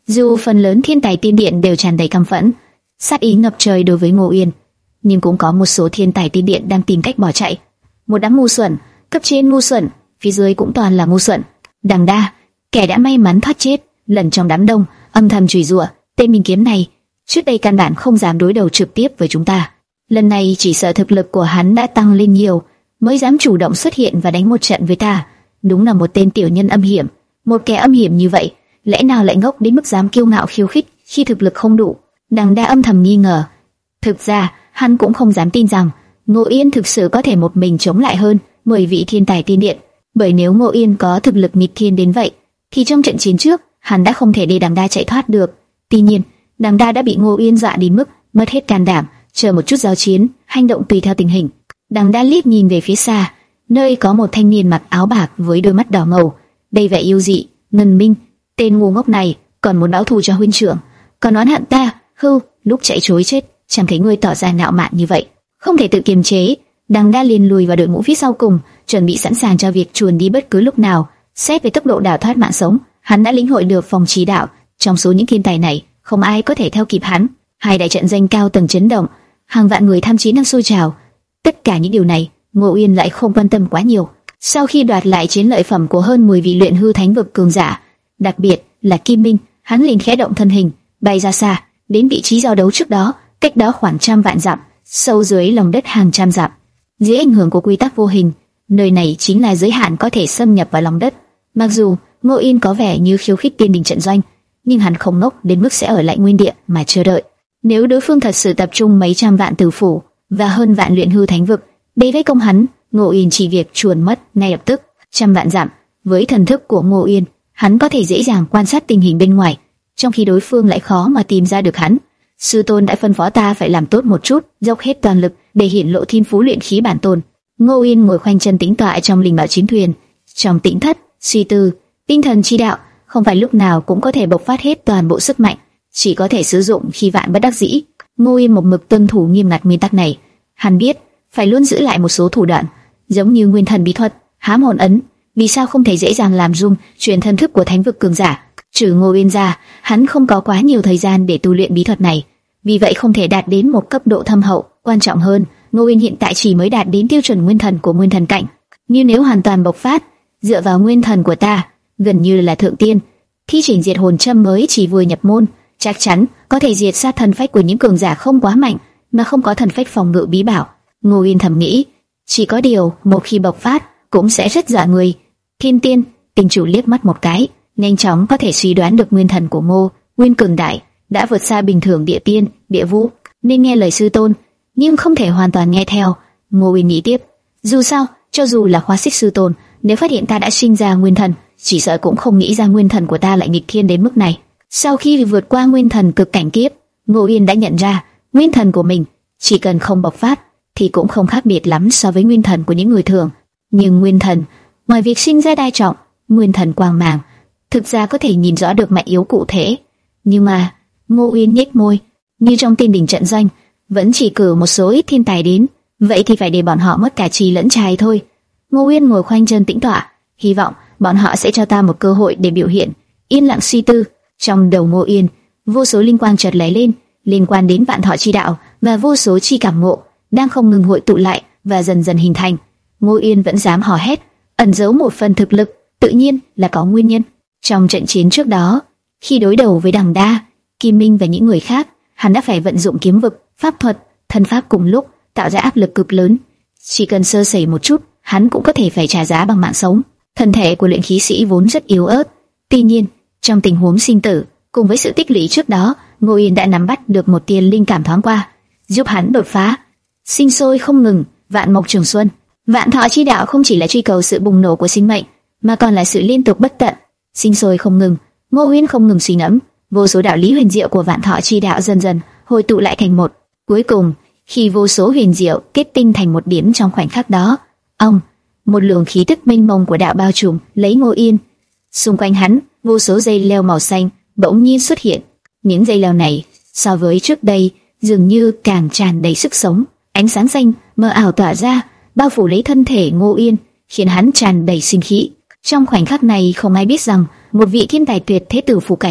Dù phần lớn thiên tài tiên điện đều tràn đầy căm phẫn, sát ý ngập trời đối với Ngô Uyên, nhưng cũng có một số thiên tài tiên điện đang tìm cách bỏ chạy. Một đám ngu xuẩn, cấp trên ngu xuẩn, phía dưới cũng toàn là ngu xuẩn. Đằng đa, kẻ đã may mắn thoát chết, lần trong đám đông âm thầm chửi rủa, tên Minh Kiếm này trước đây căn bản không dám đối đầu trực tiếp với chúng ta, lần này chỉ sợ thực lực của hắn đã tăng lên nhiều, mới dám chủ động xuất hiện và đánh một trận với ta. Đúng là một tên tiểu nhân âm hiểm. Một kẻ âm hiểm như vậy, lẽ nào lại ngốc đến mức dám kiêu ngạo khiêu khích khi thực lực không đủ? Đằng đa âm thầm nghi ngờ. Thực ra, hắn cũng không dám tin rằng Ngô Yên thực sự có thể một mình chống lại hơn mười vị thiên tài tiên điện. Bởi nếu Ngô Yên có thực lực nghịch thiên đến vậy, thì trong trận chiến trước, hắn đã không thể để đằng đa chạy thoát được. Tuy nhiên, đằng đa đã bị Ngô Yên dọa đến mức mất hết can đảm, chờ một chút giao chiến, hành động tùy theo tình hình. Đằng đa liếc nhìn về phía xa, nơi có một thanh niên mặc áo bạc với đôi mắt đỏ ngầu, đầy vẻ yêu dị. Ngân Minh, tên ngu ngốc này còn muốn báo thù cho huynh trưởng, còn oán hận ta. Hưu, lúc chạy trối chết, chẳng thấy ngươi tỏ ra ngạo mạn như vậy. Không thể tự kiềm chế, đằng đa liền lùi vào đội ngũ phía sau cùng, chuẩn bị sẵn sàng cho việc chuồn đi bất cứ lúc nào. Xét về tốc độ đào thoát mạng sống, hắn đã lĩnh hội được phòng trí đạo. Trong số những thiên tài này, không ai có thể theo kịp hắn. Hai đại trận danh cao tầng chấn động, hàng vạn người tham chiến đang sôi trào. Tất cả những điều này, Ngô Uyên lại không quan tâm quá nhiều. Sau khi đoạt lại chiến lợi phẩm của hơn mười vị luyện hư thánh vực cường giả, đặc biệt là Kim Minh, hắn liền khẽ động thân hình, bay ra xa, đến vị trí giao đấu trước đó, cách đó khoảng trăm vạn dặm, sâu dưới lòng đất hàng trăm dặm. Dưới ảnh hưởng của quy tắc vô hình, nơi này chính là giới hạn có thể xâm nhập vào lòng đất. Mặc dù Ngô Yên có vẻ như khiêu khích tiên đình trận doanh, nhưng hắn không ngốc đến mức sẽ ở lại nguyên địa mà chờ đợi. Nếu đối phương thật sự tập trung mấy trăm vạn tử phủ và hơn vạn luyện hư thánh vực để vây công hắn, Ngô Yên chỉ việc chuồn mất ngay lập tức. Trăm vạn dặm, với thần thức của Ngô Yên, hắn có thể dễ dàng quan sát tình hình bên ngoài, trong khi đối phương lại khó mà tìm ra được hắn. Sư tôn đã phân phó ta phải làm tốt một chút, dốc hết toàn lực để hiển lộ thiên phú luyện khí bản tôn. Ngô Yên ngồi khoanh chân tĩnh tọa trong linh bảo chiến thuyền, trong tĩnh thất suy tư. Tinh thần chi đạo không phải lúc nào cũng có thể bộc phát hết toàn bộ sức mạnh, chỉ có thể sử dụng khi vạn bất đắc dĩ. Ngô Yên một mực tuân thủ nghiêm ngặt nguyên tắc này. Hắn biết phải luôn giữ lại một số thủ đoạn, giống như nguyên thần bí thuật, hám hồn ấn. Vì sao không thể dễ dàng làm rung truyền thân thức của thánh vực cường giả? Trừ Ngô Yên ra, hắn không có quá nhiều thời gian để tu luyện bí thuật này, vì vậy không thể đạt đến một cấp độ thâm hậu. Quan trọng hơn, Ngô Yên hiện tại chỉ mới đạt đến tiêu chuẩn nguyên thần của nguyên thần cảnh. Nhưng nếu hoàn toàn bộc phát, dựa vào nguyên thần của ta, gần như là thượng tiên, thi triển diệt hồn châm mới chỉ vừa nhập môn, chắc chắn có thể diệt sát thần phách của những cường giả không quá mạnh, mà không có thần phách phòng ngự bí bảo. Ngô Yên thầm nghĩ, chỉ có điều một khi bộc phát cũng sẽ rất dọa người. Thiên tiên, tình chủ liếc mắt một cái, nhanh chóng có thể suy đoán được nguyên thần của Ngô Nguyên cường đại, đã vượt xa bình thường địa tiên, địa vũ, nên nghe lời sư tôn, nhưng không thể hoàn toàn nghe theo. Ngô Nguyên nghĩ tiếp, dù sao, cho dù là Khóa Xích sư tôn, nếu phát hiện ta đã sinh ra nguyên thần, chỉ sợ cũng không nghĩ ra nguyên thần của ta lại nghịch thiên đến mức này. Sau khi vượt qua nguyên thần cực cảnh kiếp, Ngô Yên đã nhận ra, nguyên thần của mình chỉ cần không bộc phát thì cũng không khác biệt lắm so với nguyên thần của những người thường. Nhưng nguyên thần, ngoài việc sinh ra đai trọng, nguyên thần quang màng, thực ra có thể nhìn rõ được mạnh yếu cụ thể. Nhưng mà, Ngô Uyên nhếch môi, như trong tiên đình trận doanh, vẫn chỉ cử một số ít thiên tài đến, vậy thì phải để bọn họ mất cả trì lẫn trai thôi. Ngô Uyên ngồi khoanh chân tĩnh tọa, hy vọng bọn họ sẽ cho ta một cơ hội để biểu hiện. Yên lặng suy tư, trong đầu Ngô Uyên, vô số linh quang chợt lóe lên, liên quan đến vạn thọ chi đạo và vô số chi cảm ngộ đang không ngừng hội tụ lại và dần dần hình thành. Ngô Uyên vẫn dám hò hét, ẩn giấu một phần thực lực, tự nhiên là có nguyên nhân. Trong trận chiến trước đó, khi đối đầu với Đằng Đa, Kim Minh và những người khác, hắn đã phải vận dụng kiếm vực, pháp thuật, thân pháp cùng lúc, tạo ra áp lực cực lớn. Chỉ cần sơ sẩy một chút, hắn cũng có thể phải trả giá bằng mạng sống. Thân thể của luyện khí sĩ vốn rất yếu ớt. Tuy nhiên, trong tình huống sinh tử, cùng với sự tích lũy trước đó, Ngô Yên đã nắm bắt được một tia linh cảm thoáng qua, giúp hắn đột phá. Sinh sôi không ngừng, vạn mộc trường xuân. Vạn thọ chi đạo không chỉ là truy cầu sự bùng nổ của sinh mệnh, mà còn là sự liên tục bất tận. Sinh sôi không ngừng, Ngô Uyên không ngừng suy ngẫm, vô số đạo lý huyền diệu của vạn thọ chi đạo dần dần hội tụ lại thành một. Cuối cùng, khi vô số huyền diệu kết tinh thành một điểm trong khoảnh khắc đó, ông, một luồng khí tức mênh mông của đạo bao trùm lấy Ngô Yên. Xung quanh hắn, vô số dây leo màu xanh bỗng nhiên xuất hiện. Những dây leo này, so với trước đây, dường như càng tràn đầy sức sống. Ánh sáng xanh mờ ảo tỏa ra, bao phủ lấy thân thể Ngô Yên, khiến hắn tràn đầy sinh khí. Trong khoảnh khắc này, không ai biết rằng một vị thiên tài tuyệt thế tử phủ cảnh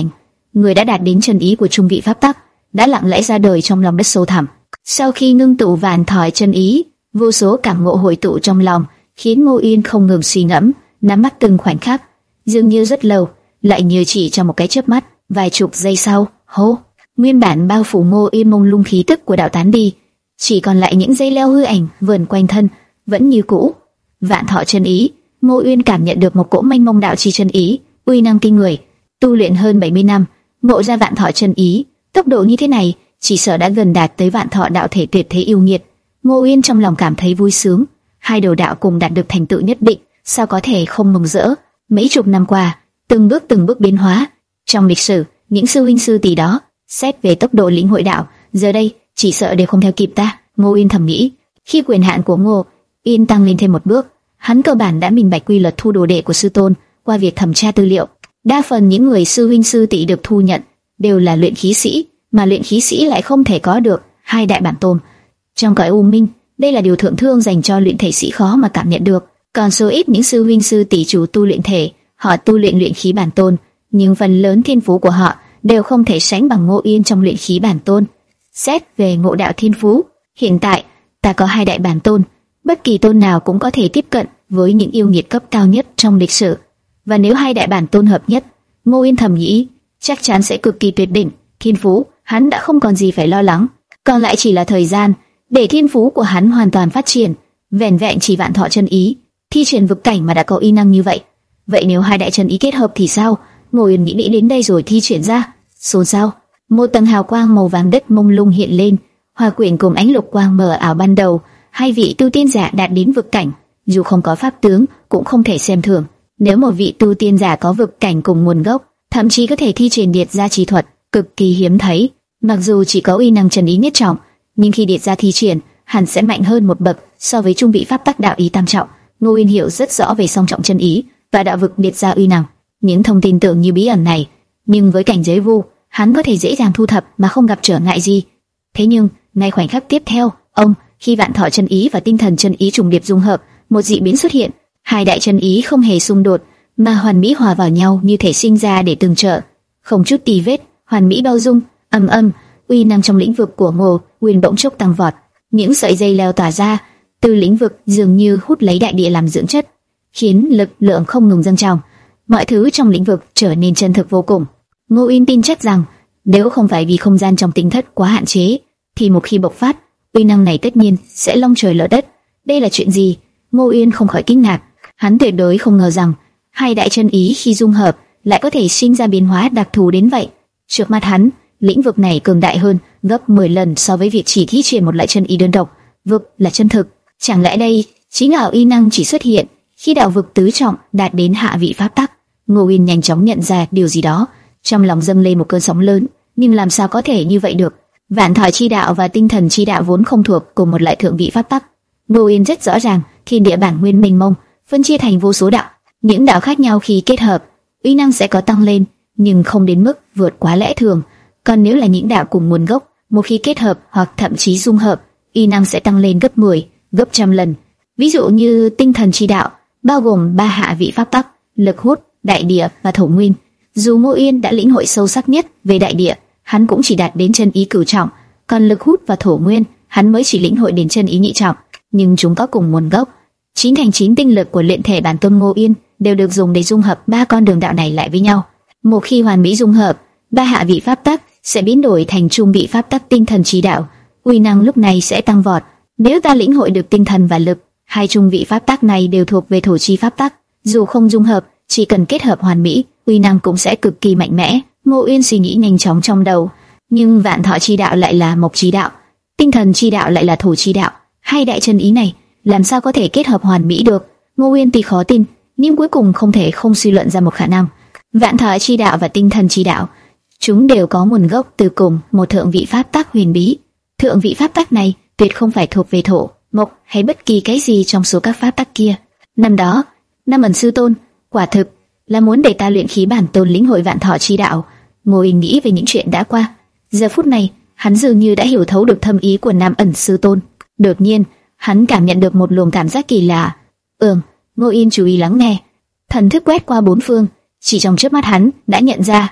người đã đạt đến chân ý của trung vị pháp tắc, đã lặng lẽ ra đời trong lòng đất sâu thẳm. Sau khi ngưng tụ vạn thỏi chân ý, vô số cảm ngộ hội tụ trong lòng, khiến Ngô Yên không ngừng suy ngẫm, nắm bắt từng khoảnh khắc, dường như rất lâu, lại như chỉ trong một cái chớp mắt. Vài chục giây sau, hô, nguyên bản bao phủ Ngô Yên mông lung khí tức của đạo tán đi, chỉ còn lại những dây leo hư ảnh vờn quanh thân, vẫn như cũ. Vạn thọ chân ý, Ngô Uyên cảm nhận được một cỗ mênh mông đạo chi chân ý, uy năng kinh người. Tu luyện hơn bảy mươi năm, ngộ ra vạn thọ chân ý, tốc độ như thế này, chỉ sợ đã gần đạt tới vạn thọ đạo thể tuyệt thế yêu nghiệt. Ngô Uyên trong lòng cảm thấy vui sướng, hai đầu đạo cùng đạt được thành tựu nhất định, sao có thể không mừng rỡ? Mấy chục năm qua, từng bước từng bước biến hóa, trong lịch sử, những sư huynh sư tỷ đó, xét về tốc độ lĩnh hội đạo, giờ đây chỉ sợ đều không theo kịp ta. Ngô Uyên thầm nghĩ. Khi quyền hạn của Ngô Uyên tăng lên thêm một bước, hắn cơ bản đã minh bạch quy luật thu đồ đệ của sư tôn qua việc thẩm tra tư liệu. Đa phần những người sư huynh sư tỷ được thu nhận đều là luyện khí sĩ, mà luyện khí sĩ lại không thể có được hai đại bản tôn. Trong cõi u minh, đây là điều thượng thương dành cho luyện thể sĩ khó mà cảm nhận được. Còn số ít những sư huynh sư tỷ chủ tu luyện thể, họ tu luyện luyện khí bản tôn, nhưng phần lớn thiên phú của họ đều không thể sánh bằng Ngô Uyên trong luyện khí bản tôn. Xét về ngộ đạo thiên phú, hiện tại ta có hai đại bản tôn, bất kỳ tôn nào cũng có thể tiếp cận với những yêu nghiệt cấp cao nhất trong lịch sử. Và nếu hai đại bản tôn hợp nhất, Ngô Uyên thầm nghĩ, chắc chắn sẽ cực kỳ tuyệt đỉnh. Thiên phú, hắn đã không còn gì phải lo lắng, còn lại chỉ là thời gian để thiên phú của hắn hoàn toàn phát triển. Vẻn vẹn chỉ vạn thọ chân ý, thi triển vực cảnh mà đã có uy năng như vậy. Vậy nếu hai đại chân ý kết hợp thì sao? Ngô Uyên nghĩ nghĩ đến đây rồi thi triển ra. Xôn xao, một tầng hào quang màu vàng đất mông lung hiện lên, hòa quyện cùng ánh lục quang mờ ảo ban đầu. Hai vị tu tiên giả đạt đến vực cảnh, dù không có pháp tướng cũng không thể xem thường. Nếu một vị tu tiên giả có vực cảnh cùng nguồn gốc, thậm chí có thể thi triển điệt gia chi thuật, cực kỳ hiếm thấy. Mặc dù chỉ có uy năng chân ý nhất trọng, nhưng khi điệt gia thi triển, hẳn sẽ mạnh hơn một bậc so với trung vị pháp tắc đạo ý tam trọng. Ngô Uyên hiểu rất rõ về song trọng chân ý và đạo vực điệt gia uy năng. Những thông tin tưởng như bí ẩn này, nhưng với cảnh giới vu, hắn có thể dễ dàng thu thập mà không gặp trở ngại gì. Thế nhưng, ngay khoảnh khắc tiếp theo, ông, khi vạn thọ chân ý và tinh thần chân ý trùng điệp dung hợp, một dị biến xuất hiện. Hai đại chân ý không hề xung đột, mà hoàn mỹ hòa vào nhau như thể sinh ra để tương trợ, không chút tì vết, hoàn mỹ bao dung. Âm âm, uy năng trong lĩnh vực của Ngô Uyên bỗng chốc tăng vọt, những sợi dây leo tỏa ra từ lĩnh vực dường như hút lấy đại địa làm dưỡng chất, khiến lực lượng không ngừng dâng trào. Mọi thứ trong lĩnh vực trở nên chân thực vô cùng. Ngô Uyên tin chắc rằng nếu không phải vì không gian trong tinh thất quá hạn chế, thì một khi bộc phát, uy năng này tất nhiên sẽ long trời lở đất. Đây là chuyện gì? Ngô Uyên không khỏi kinh ngạc. Hắn tuyệt đối không ngờ rằng hai đại chân ý khi dung hợp lại có thể sinh ra biến hóa đặc thù đến vậy. Trước mắt hắn, lĩnh vực này cường đại hơn gấp mười lần so với việc chỉ thi triển một loại chân ý đơn độc. Vực là chân thực, chẳng lẽ đây chính là uy năng chỉ xuất hiện khi đạo vực tứ trọng đạt đến hạ vị pháp tắc? Ngô Uyên nhanh chóng nhận ra điều gì đó, trong lòng dâng lên một cơn sóng lớn. Nhưng làm sao có thể như vậy được? Vạn thọ chi đạo và tinh thần chi đạo vốn không thuộc cùng một loại thượng vị pháp tắc. Ngô Uyên rất rõ ràng, thiên địa bản nguyên mênh mông, phân chia thành vô số đạo, những đạo khác nhau khi kết hợp, uy năng sẽ có tăng lên, nhưng không đến mức vượt quá lẽ thường. Còn nếu là những đạo cùng nguồn gốc, một khi kết hợp hoặc thậm chí dung hợp, uy năng sẽ tăng lên gấp mười, gấp trăm lần. Ví dụ như tinh thần chi đạo, bao gồm ba hạ vị pháp tắc, lực hút, đại địa và thổ nguyên. Dù Ngô Uyên đã lĩnh hội sâu sắc nhất về đại địa, hắn cũng chỉ đạt đến chân ý cửu trọng, còn lực hút và thổ nguyên, hắn mới chỉ lĩnh hội đến chân ý nhị trọng. Nhưng chúng có cùng nguồn gốc. Chín thành chín tinh lực của luyện thể bản tôn Ngô Uyên đều được dùng để dung hợp ba con đường đạo này lại với nhau. Một khi hoàn mỹ dung hợp, ba hạ vị pháp tắc sẽ biến đổi thành trung vị pháp tắc tinh thần chi đạo, uy năng lúc này sẽ tăng vọt. Nếu ta lĩnh hội được tinh thần và lực, hai trung vị pháp tắc này đều thuộc về thổ chi pháp tắc, dù không dung hợp, chỉ cần kết hợp hoàn mỹ, uy năng cũng sẽ cực kỳ mạnh mẽ. Ngô Uyên suy nghĩ nhanh chóng trong đầu, nhưng vạn thọ chi đạo lại là mộc chi đạo, tinh thần chi đạo lại là thổ chi đạo, hai đại chân ý này làm sao có thể kết hợp hoàn mỹ được? Ngô Uyên tuy khó tin, nhưng cuối cùng không thể không suy luận ra một khả năng. Vạn thọ chi đạo và tinh thần chi đạo, chúng đều có nguồn gốc từ cùng một thượng vị pháp tắc huyền bí. Thượng vị pháp tắc này tuyệt không phải thuộc về thổ, mộc hay bất kỳ cái gì trong số các pháp tắc kia. Năm đó, Nam Ẩn sư tôn quả thực là muốn để ta luyện khí bản tôn lĩnh hội vạn thọ chi đạo. Ngồi nghĩ về những chuyện đã qua, giờ phút này hắn dường như đã hiểu thấu được thâm ý của Nam Ẩn sư tôn. Đột nhiên, hắn cảm nhận được một luồng cảm giác kỳ lạ. Ừm, Ngô Uyên chú ý lắng nghe, thần thức quét qua bốn phương, chỉ trong chớp mắt hắn đã nhận ra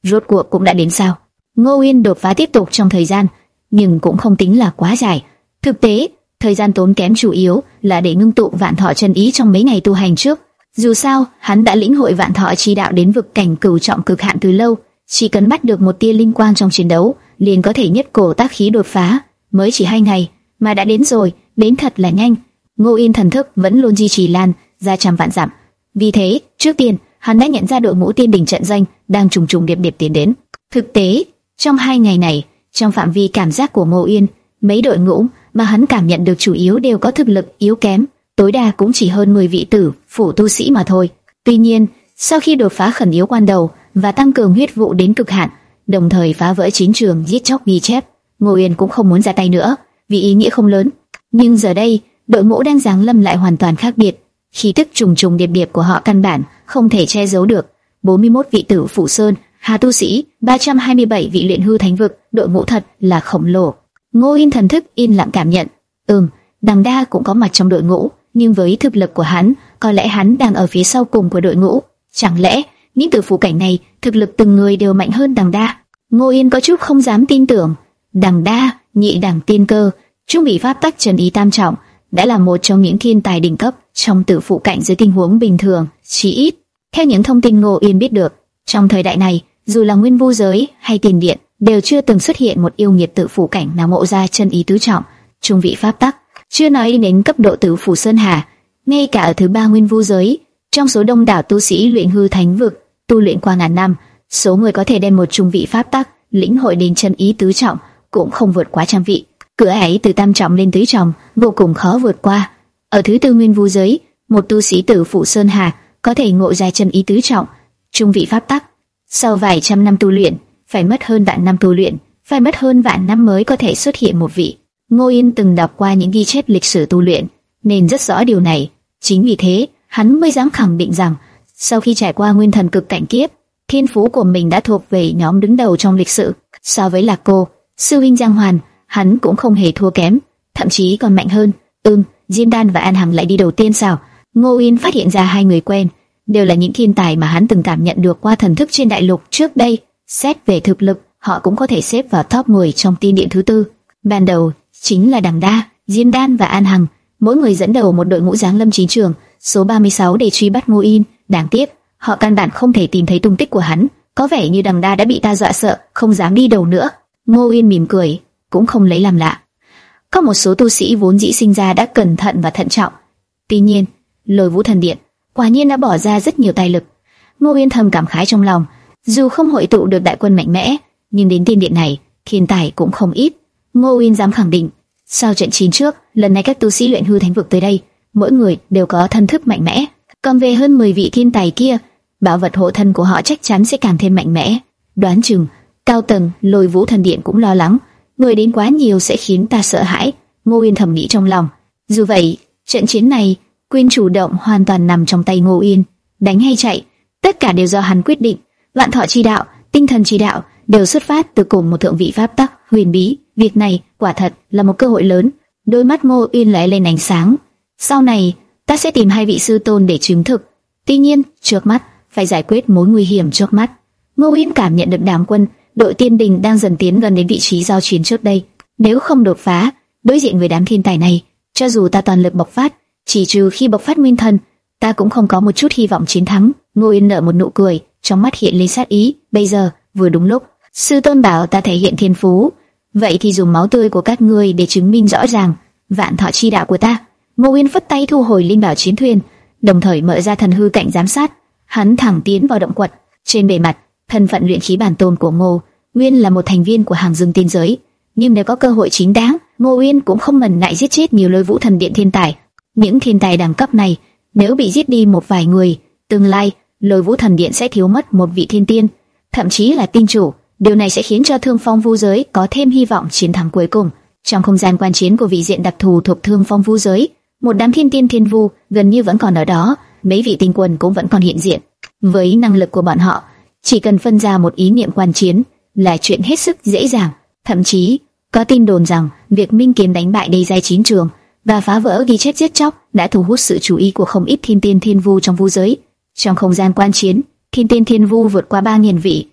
rốt cuộc cũng đã đến sao? Ngô Uyên đột phá tiếp tục trong thời gian, nhưng cũng không tính là quá dài. Thực tế, thời gian tốn kém chủ yếu là để ngưng tụ vạn thọ chân ý trong mấy ngày tu hành trước. Dù sao, hắn đã lĩnh hội vạn thọ chi đạo đến vực cảnh cửu trọng cực hạn từ lâu, chỉ cần bắt được một tia linh quang trong chiến đấu, liền có thể nhất cổ tác khí đột phá. Mới chỉ hai ngày mà đã đến rồi, đến thật là nhanh. Ngô Uyên thần thức vẫn luôn duy trì lan ra trăm vạn dặm. Vì thế, trước tiên, hắn đã nhận ra đội ngũ tiên đỉnh trận danh đang trùng trùng điệp điệp tiến đến. Thực tế, trong hai ngày này, trong phạm vi cảm giác của Ngô Uyên, mấy đội ngũ mà hắn cảm nhận được chủ yếu đều có thực lực yếu kém, tối đa cũng chỉ hơn mười vị tử phủ tu sĩ mà thôi. Tuy nhiên, sau khi đột phá khẩn yếu quan đầu và tăng cường huyết vụ đến cực hạn, đồng thời phá vỡ chiến trường giết chóc ghi chép, Ngô Uyên cũng không muốn ra tay nữa, vì ý nghĩa không lớn. Nhưng giờ đây, đội ngũ đang giáng lâm lại hoàn toàn khác biệt, khí tức trùng trùng điệp điệp của họ căn bản không thể che giấu được. bốn mươi mốt vị tử phủ sơn, Hà tu sĩ, ba trăm hai mươi bảy vị luyện hư thánh vực, đội ngũ thật là khổng lồ. Ngô Uyên thần thức yên lặng cảm nhận, ừm, Đằng Đa cũng có mặt trong đội ngũ, nhưng với thực lực của hắn, có lẽ hắn đang ở phía sau cùng của đội ngũ. Chẳng lẽ những tử phủ cảnh này thực lực từng người đều mạnh hơn Đằng Đa? Ngô Uyên có chút không dám tin tưởng. Đằng Đa, nhị đẳng tiên cơ, trung vị pháp tắc trần ý tam trọng, đã là một trong những thiên tài đỉnh cấp trong tử phụ cảnh dưới tình huống bình thường, chí ít theo những thông tin Ngô Uyên biết được, trong thời đại này, dù là nguyên vu giới hay tiền điện, đều chưa từng xuất hiện một yêu nghiệt tử phụ cảnh nào ngộ ra chân ý tứ trọng, trung vị pháp tắc. Chưa nói đến cấp độ tử phủ sơn hà, ngay cả ở thứ ba nguyên vu giới, trong số đông đảo tu sĩ luyện hư thánh vực tu luyện qua ngàn năm, số người có thể đem một trung vị pháp tắc lĩnh hội đến chân ý tứ trọng cũng không vượt quá trăm vị. Cửa ấy từ tam trọng lên tứ trọng vô cùng khó vượt qua. Ở thứ tư nguyên vu giới, một tu sĩ tử phủ sơn hà có thể ngộ ra chân ý tứ trọng, trung vị pháp tắc. Sau vài trăm năm tu luyện, phải mất hơn vạn năm tu luyện, phải mất hơn vạn năm mới có thể xuất hiện một vị. Ngô Yên từng đọc qua những ghi chép lịch sử tu luyện, nên rất rõ điều này. Chính vì thế, hắn mới dám khẳng định rằng, sau khi trải qua nguyên thần cực cảnh kiếp, thiên phú của mình đã thuộc về nhóm đứng đầu trong lịch sử. So với Lạc Cô, sư huynh Giang Hoàn, hắn cũng không hề thua kém, thậm chí còn mạnh hơn. Ừm, Diêm Đan và An Hằng lại đi đầu tiên sao? Ngô Yên phát hiện ra hai người quen, đều là những thiên tài mà hắn từng cảm nhận được qua thần thức trên đại lục trước đây. Xét về thực lực, họ cũng có thể xếp vào top mười trong tiên điện thứ tư. Ban đầu chính là Đằng Đa, Diêm Đan và An Hằng, mỗi người dẫn đầu một đội ngũ giáng lâm chiến trường số ba mươi sáu để truy bắt Ngô Yên. Đáng tiếc, họ căn bản không thể tìm thấy tung tích của hắn. Có vẻ như Đằng Đa đã bị ta dọa sợ, không dám đi đầu nữa. Ngô Yên mỉm cười, cũng không lấy làm lạ. Có một số tu sĩ vốn dĩ sinh ra đã cẩn thận và thận trọng. Tuy nhiên, Lôi Vũ Thần Điện quả nhiên đã bỏ ra rất nhiều tài lực. Ngô Yên thầm cảm khái trong lòng, dù không hội tụ được đại quân mạnh mẽ, nhưng đến tiên điện này, thiên tài cũng không ít. Ngô Uyên dám khẳng định, sau trận chiến trước, lần này các tu sĩ luyện hư thánh vực tới đây, mỗi người đều có thân thức mạnh mẽ. Còn về hơn mười vị thiên tài kia, bảo vật hộ thân của họ chắc chắn sẽ càng thêm mạnh mẽ. Đoán chừng, cao tầng Lôi Vũ Thần Điện cũng lo lắng, người đến quá nhiều sẽ khiến ta sợ hãi. Ngô Uyên thầm nghĩ trong lòng. Dù vậy, trận chiến này, quyền chủ động hoàn toàn nằm trong tay Ngô Uyên. Đánh hay chạy, tất cả đều do hắn quyết định. Vạn thọ chi đạo, tinh thần chi đạo đều xuất phát từ cùng một thượng vị pháp tắc huyền bí. Việc này quả thật là một cơ hội lớn. Đôi mắt Ngô Uyên lóe lên ánh sáng. Sau này, ta sẽ tìm hai vị sư tôn để chứng thực. Tuy nhiên, trước mắt phải giải quyết mối nguy hiểm trước mắt. Ngô Uyên cảm nhận được đám quân đội tiên đình đang dần tiến gần đến vị trí giao chiến trước đây. Nếu không đột phá, đối diện với đám thiên tài này, cho dù ta toàn lực bộc phát, chỉ trừ khi bộc phát nguyên thần, ta cũng không có một chút hy vọng chiến thắng. Ngô Uyên nở một nụ cười, trong mắt hiện lên sát ý. Bây giờ vừa đúng lúc, sư tôn bảo ta thể hiện thiên phú, vậy thì dùng máu tươi của các ngươi để chứng minh rõ ràng vạn thọ chi đạo của ta. Ngô Uyên phất tay thu hồi linh bảo chiến thuyền, đồng thời mở ra thần hư cảnh giám sát. Hắn thẳng tiến vào động quật. Trên bề mặt, thân phận luyện khí bản tôn của Ngô Uyên là một thành viên của hàng dương tiên giới, nhưng nếu có cơ hội chính đáng, Ngô Uyên cũng không mần ngại giết chết nhiều Lôi Vũ Thần Điện thiên tài. Những thiên tài đẳng cấp này, nếu bị giết đi một vài người, tương lai Lôi Vũ Thần Điện sẽ thiếu mất một vị thiên tiên, thậm chí là tiên chủ. Điều này sẽ khiến cho Thương Phong Vu giới có thêm hy vọng chiến thắng cuối cùng. Trong không gian quan chiến của vị diện đặc thù thuộc Thương Phong Vu giới, một đám thiên tiên thiên vu gần như vẫn còn ở đó, mấy vị tinh quân cũng vẫn còn hiện diện. Với năng lực của bọn họ, chỉ cần phân ra một ý niệm quan chiến là chuyện hết sức dễ dàng. Thậm chí có tin đồn rằng việc Minh Kiếm đánh bại đầy giai chín trường và phá vỡ ghi chép giết chóc đã thu hút sự chú ý của không ít thiên tiên thiên vu trong vu giới. Trong không gian quan chiến, thiên tiên thiên vu vượt qua ba nghìn vị,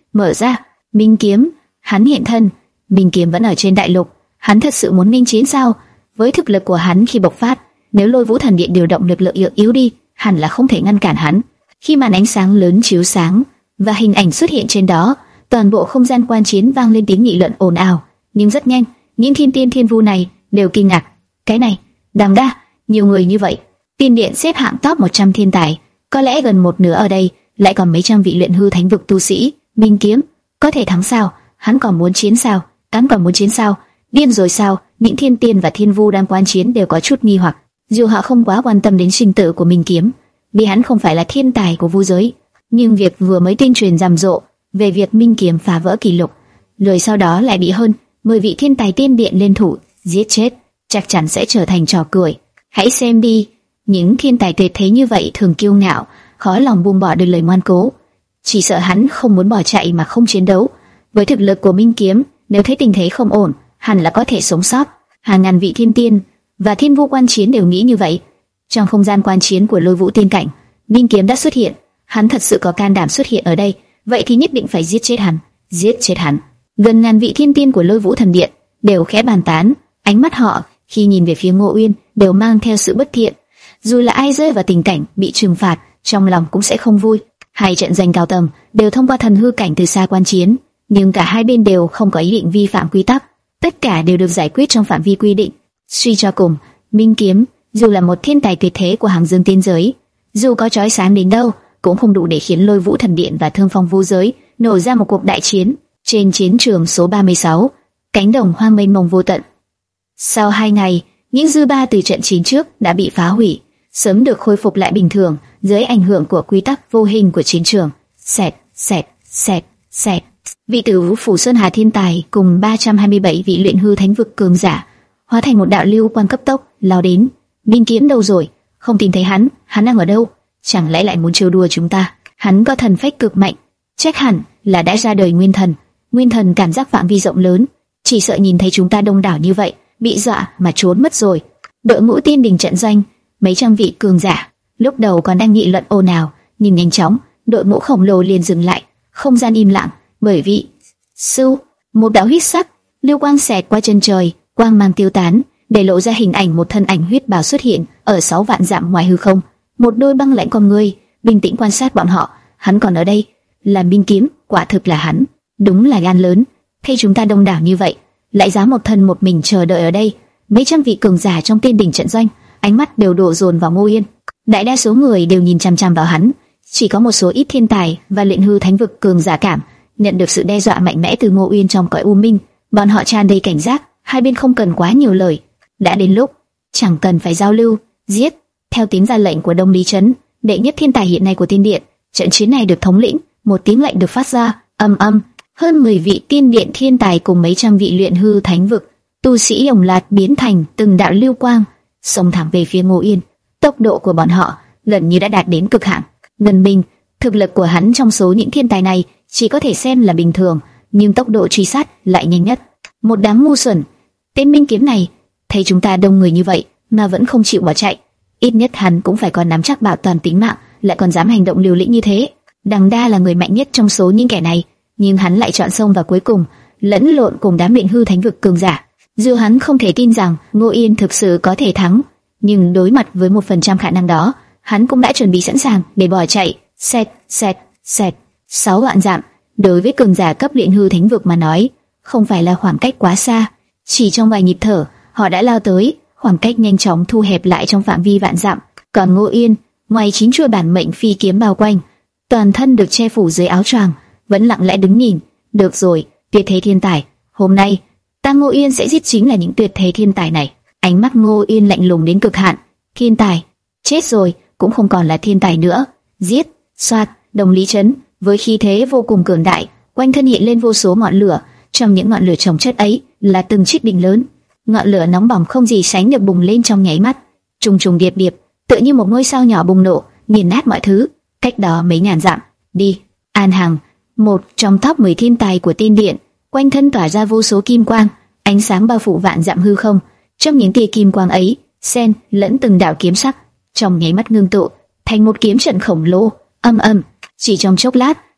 mở ra. Minh kiếm, hắn hiện thân. Minh kiếm vẫn ở trên đại lục. Hắn thật sự muốn minh chiến sao? Với thực lực của hắn khi bộc phát, nếu Lôi Vũ Thần Điện điều động lực lượng yếu, yếu đi, hẳn là không thể ngăn cản hắn. Khi màn ánh sáng lớn chiếu sáng và hình ảnh xuất hiện trên đó, toàn bộ không gian quan chiến vang lên tiếng nghị luận ồn ào. Nhưng rất nhanh, những thiên tiên thiên vu này đều kinh ngạc. Cái này, đằng đa, nhiều người như vậy. Tiên điện xếp hạng top một trăm thiên tài, có lẽ gần một nửa ở đây lại còn mấy trăm vị luyện hư thánh vực tu sĩ. Minh kiếm có thể thắng sao? Hắn còn muốn chiến sao? Hắn còn muốn chiến sao? Điên rồi sao? Những thiên tiên và thiên vu đang quan chiến đều có chút nghi hoặc. Dù họ không quá quan tâm đến sinh tử của Minh kiếm, vì hắn không phải là thiên tài của vu giới, nhưng việc vừa mới tuyên truyền rầm rộ về việc Minh kiếm phá vỡ kỷ lục, rồi sau đó lại bị hơn mười vị thiên tài tiên điện liên thủ giết chết, chắc chắn sẽ trở thành trò cười. Hãy xem đi, những thiên tài tuyệt thế như vậy thường kiêu ngạo, khó lòng buông bỏ được lời ngoan cố. Chỉ sợ hắn không muốn bỏ chạy mà không chiến đấu. Với thực lực của Minh kiếm, nếu thấy tình thế không ổn, hẳn là có thể sống sót. Hàng ngàn vị thiên tiên và thiên vu quan chiến đều nghĩ như vậy. Trong không gian quan chiến của Lôi Vũ tiên cảnh, Minh kiếm đã xuất hiện. Hắn thật sự có can đảm xuất hiện ở đây, vậy thì nhất định phải giết chết hắn, giết chết hắn. Gần ngàn vị thiên tiên của Lôi Vũ thần điện đều khẽ bàn tán, ánh mắt họ khi nhìn về phía Ngô Uyên đều mang theo sự bất thiện. Dù là ai rơi vào tình cảnh bị trừng phạt, trong lòng cũng sẽ không vui. Hai trận danh cao tầng đều thông qua thần hư cảnh từ xa quan chiến, nhưng cả hai bên đều không có ý định vi phạm quy tắc, tất cả đều được giải quyết trong phạm vi quy định. Suy cho cùng, Minh kiếm dù là một thiên tài tuyệt thế của hàng dương tiên giới, dù có chói sáng đến đâu cũng không đủ để khiến Lôi Vũ thần điện và Thương Phong vu giới nổ ra một cuộc đại chiến. Trên chiến trường số ba mươi sáu, cánh đồng hoang mênh mông vô tận. Sau hai ngày, những dư ba từ trận chiến trước đã bị phá hủy, sớm được khôi phục lại bình thường dưới ảnh hưởng của quy tắc vô hình của chiến trường. Xẹt, xẹt, xẹt, xẹt. Vị tử Phủ Sơn Hà thiên tài cùng ba trăm hai mươi bảy vị luyện hư thánh vực cường giả hóa thành một đạo lưu quang cấp tốc lao đến. Minh kiếm đâu rồi? Không tìm thấy hắn, hắn đang ở đâu? Chẳng lẽ lại muốn trêu đùa chúng ta? Hắn có thần phách cực mạnh, chắc hẳn là đã ra đời nguyên thần. Nguyên thần cảm giác phạm vi rộng lớn, chỉ sợ nhìn thấy chúng ta đông đảo như vậy, bị dọa mà trốn mất rồi. Đội ngũ tiên đình trận doanh, mấy trăm vị cường giả, lúc đầu còn đang nghị luận ồn ào, nhưng nhanh chóng, đội ngũ khổng lồ liền dừng lại, không gian im lặng, bởi vì sưu, một đạo huyết sắc lưu quang xẹt qua chân trời, quang mang tiêu tán, để lộ ra hình ảnh một thân ảnh huyết bào xuất hiện ở sáu vạn dặm ngoài hư không. Một đôi băng lãnh con ngươi bình tĩnh quan sát bọn họ. Hắn còn ở đây, là Minh kiếm, quả thực là hắn. Đúng là gan lớn, thấy chúng ta đông đảo như vậy, lại dám một thân một mình chờ đợi ở đây. Mấy trăm vị cường giả trong tiên đỉnh trận doanh, ánh mắt đều đổ dồn vào Ngô Yên. Đại đa số người đều nhìn chằm chằm vào hắn, chỉ có một số ít thiên tài và luyện hư thánh vực cường giả cảm nhận được sự đe dọa mạnh mẽ từ Ngô Uyên trong cõi u minh. Bọn họ tràn đầy cảnh giác, hai bên không cần quá nhiều lời. Đã đến lúc, chẳng cần phải giao lưu, giết. Theo tiếng ra lệnh của Đông Lý Trấn, đệ nhất thiên tài hiện nay của tiên điện, trận chiến này được thống lĩnh. Một tiếng lệnh được phát ra, âm âm. Hơn mười vị tiên điện thiên tài cùng mấy trăm vị luyện hư thánh vực tu sĩ ồng lạt biến thành từng đạo lưu quang, xông thẳng về phía Ngô Yên. Tốc độ của bọn họ gần như đã đạt đến cực hạn. Ngân Minh, thực lực của hắn trong số những thiên tài này chỉ có thể xem là bình thường, nhưng tốc độ truy sát lại nhanh nhất. Một đám ngu xuẩn. Tên Minh kiếm này thấy chúng ta đông người như vậy mà vẫn không chịu bỏ chạy, ít nhất hắn cũng phải có nắm chắc bảo toàn tính mạng, lại còn dám hành động liều lĩnh như thế. Đằng đa là người mạnh nhất trong số những kẻ này, nhưng hắn lại chọn xông vào cuối cùng, lẫn lộn cùng đám luyện hư thánh vực cường giả. Dù hắn không thể tin rằng Ngô Yên thực sự có thể thắng, nhưng đối mặt với một phần trăm khả năng đó, hắn cũng đã chuẩn bị sẵn sàng để bỏ chạy. Xẹt, xẹt, xẹt. Sáu vạn dặm đối với cường giả cấp luyện hư thánh vực mà nói, không phải là khoảng cách quá xa. Chỉ trong vài nhịp thở, họ đã lao tới, khoảng cách nhanh chóng thu hẹp lại trong phạm vi vạn dặm. Còn Ngô Yên, ngoài chín chuôi bản mệnh phi kiếm bao quanh, toàn thân được che phủ dưới áo choàng, vẫn lặng lẽ đứng nhìn. Được rồi, tuyệt thế thiên tài, hôm nay ta Ngô Yên sẽ giết chính là những tuyệt thế thiên tài này. Ánh mắt Ngô Yên lạnh lùng đến cực hạn. Thiên tài, chết rồi, cũng không còn là thiên tài nữa. Giết, xoạt. Đồng Lý Trấn với khí thế vô cùng cường đại, quanh thân hiện lên vô số ngọn lửa. Trong những ngọn lửa chồng chất ấy là từng chiếc đỉnh lớn, ngọn lửa nóng bỏng không gì sánh được bùng lên trong nháy mắt, trùng trùng điệp điệp, tựa như một ngôi sao nhỏ bùng nổ, nghiền nát mọi thứ. Cách đó mấy ngàn dặm, đi, An Hằng, một trong top mười thiên tài của tiên điện, quanh thân tỏa ra vô số kim quang, ánh sáng bao phủ vạn dặm hư không. Trong những tia kim quang ấy, xen lẫn từng đạo kiếm sắc, trong nháy mắt ngưng tụ thành một kiếm trận khổng lồ. Âm âm, chỉ trong chốc lát,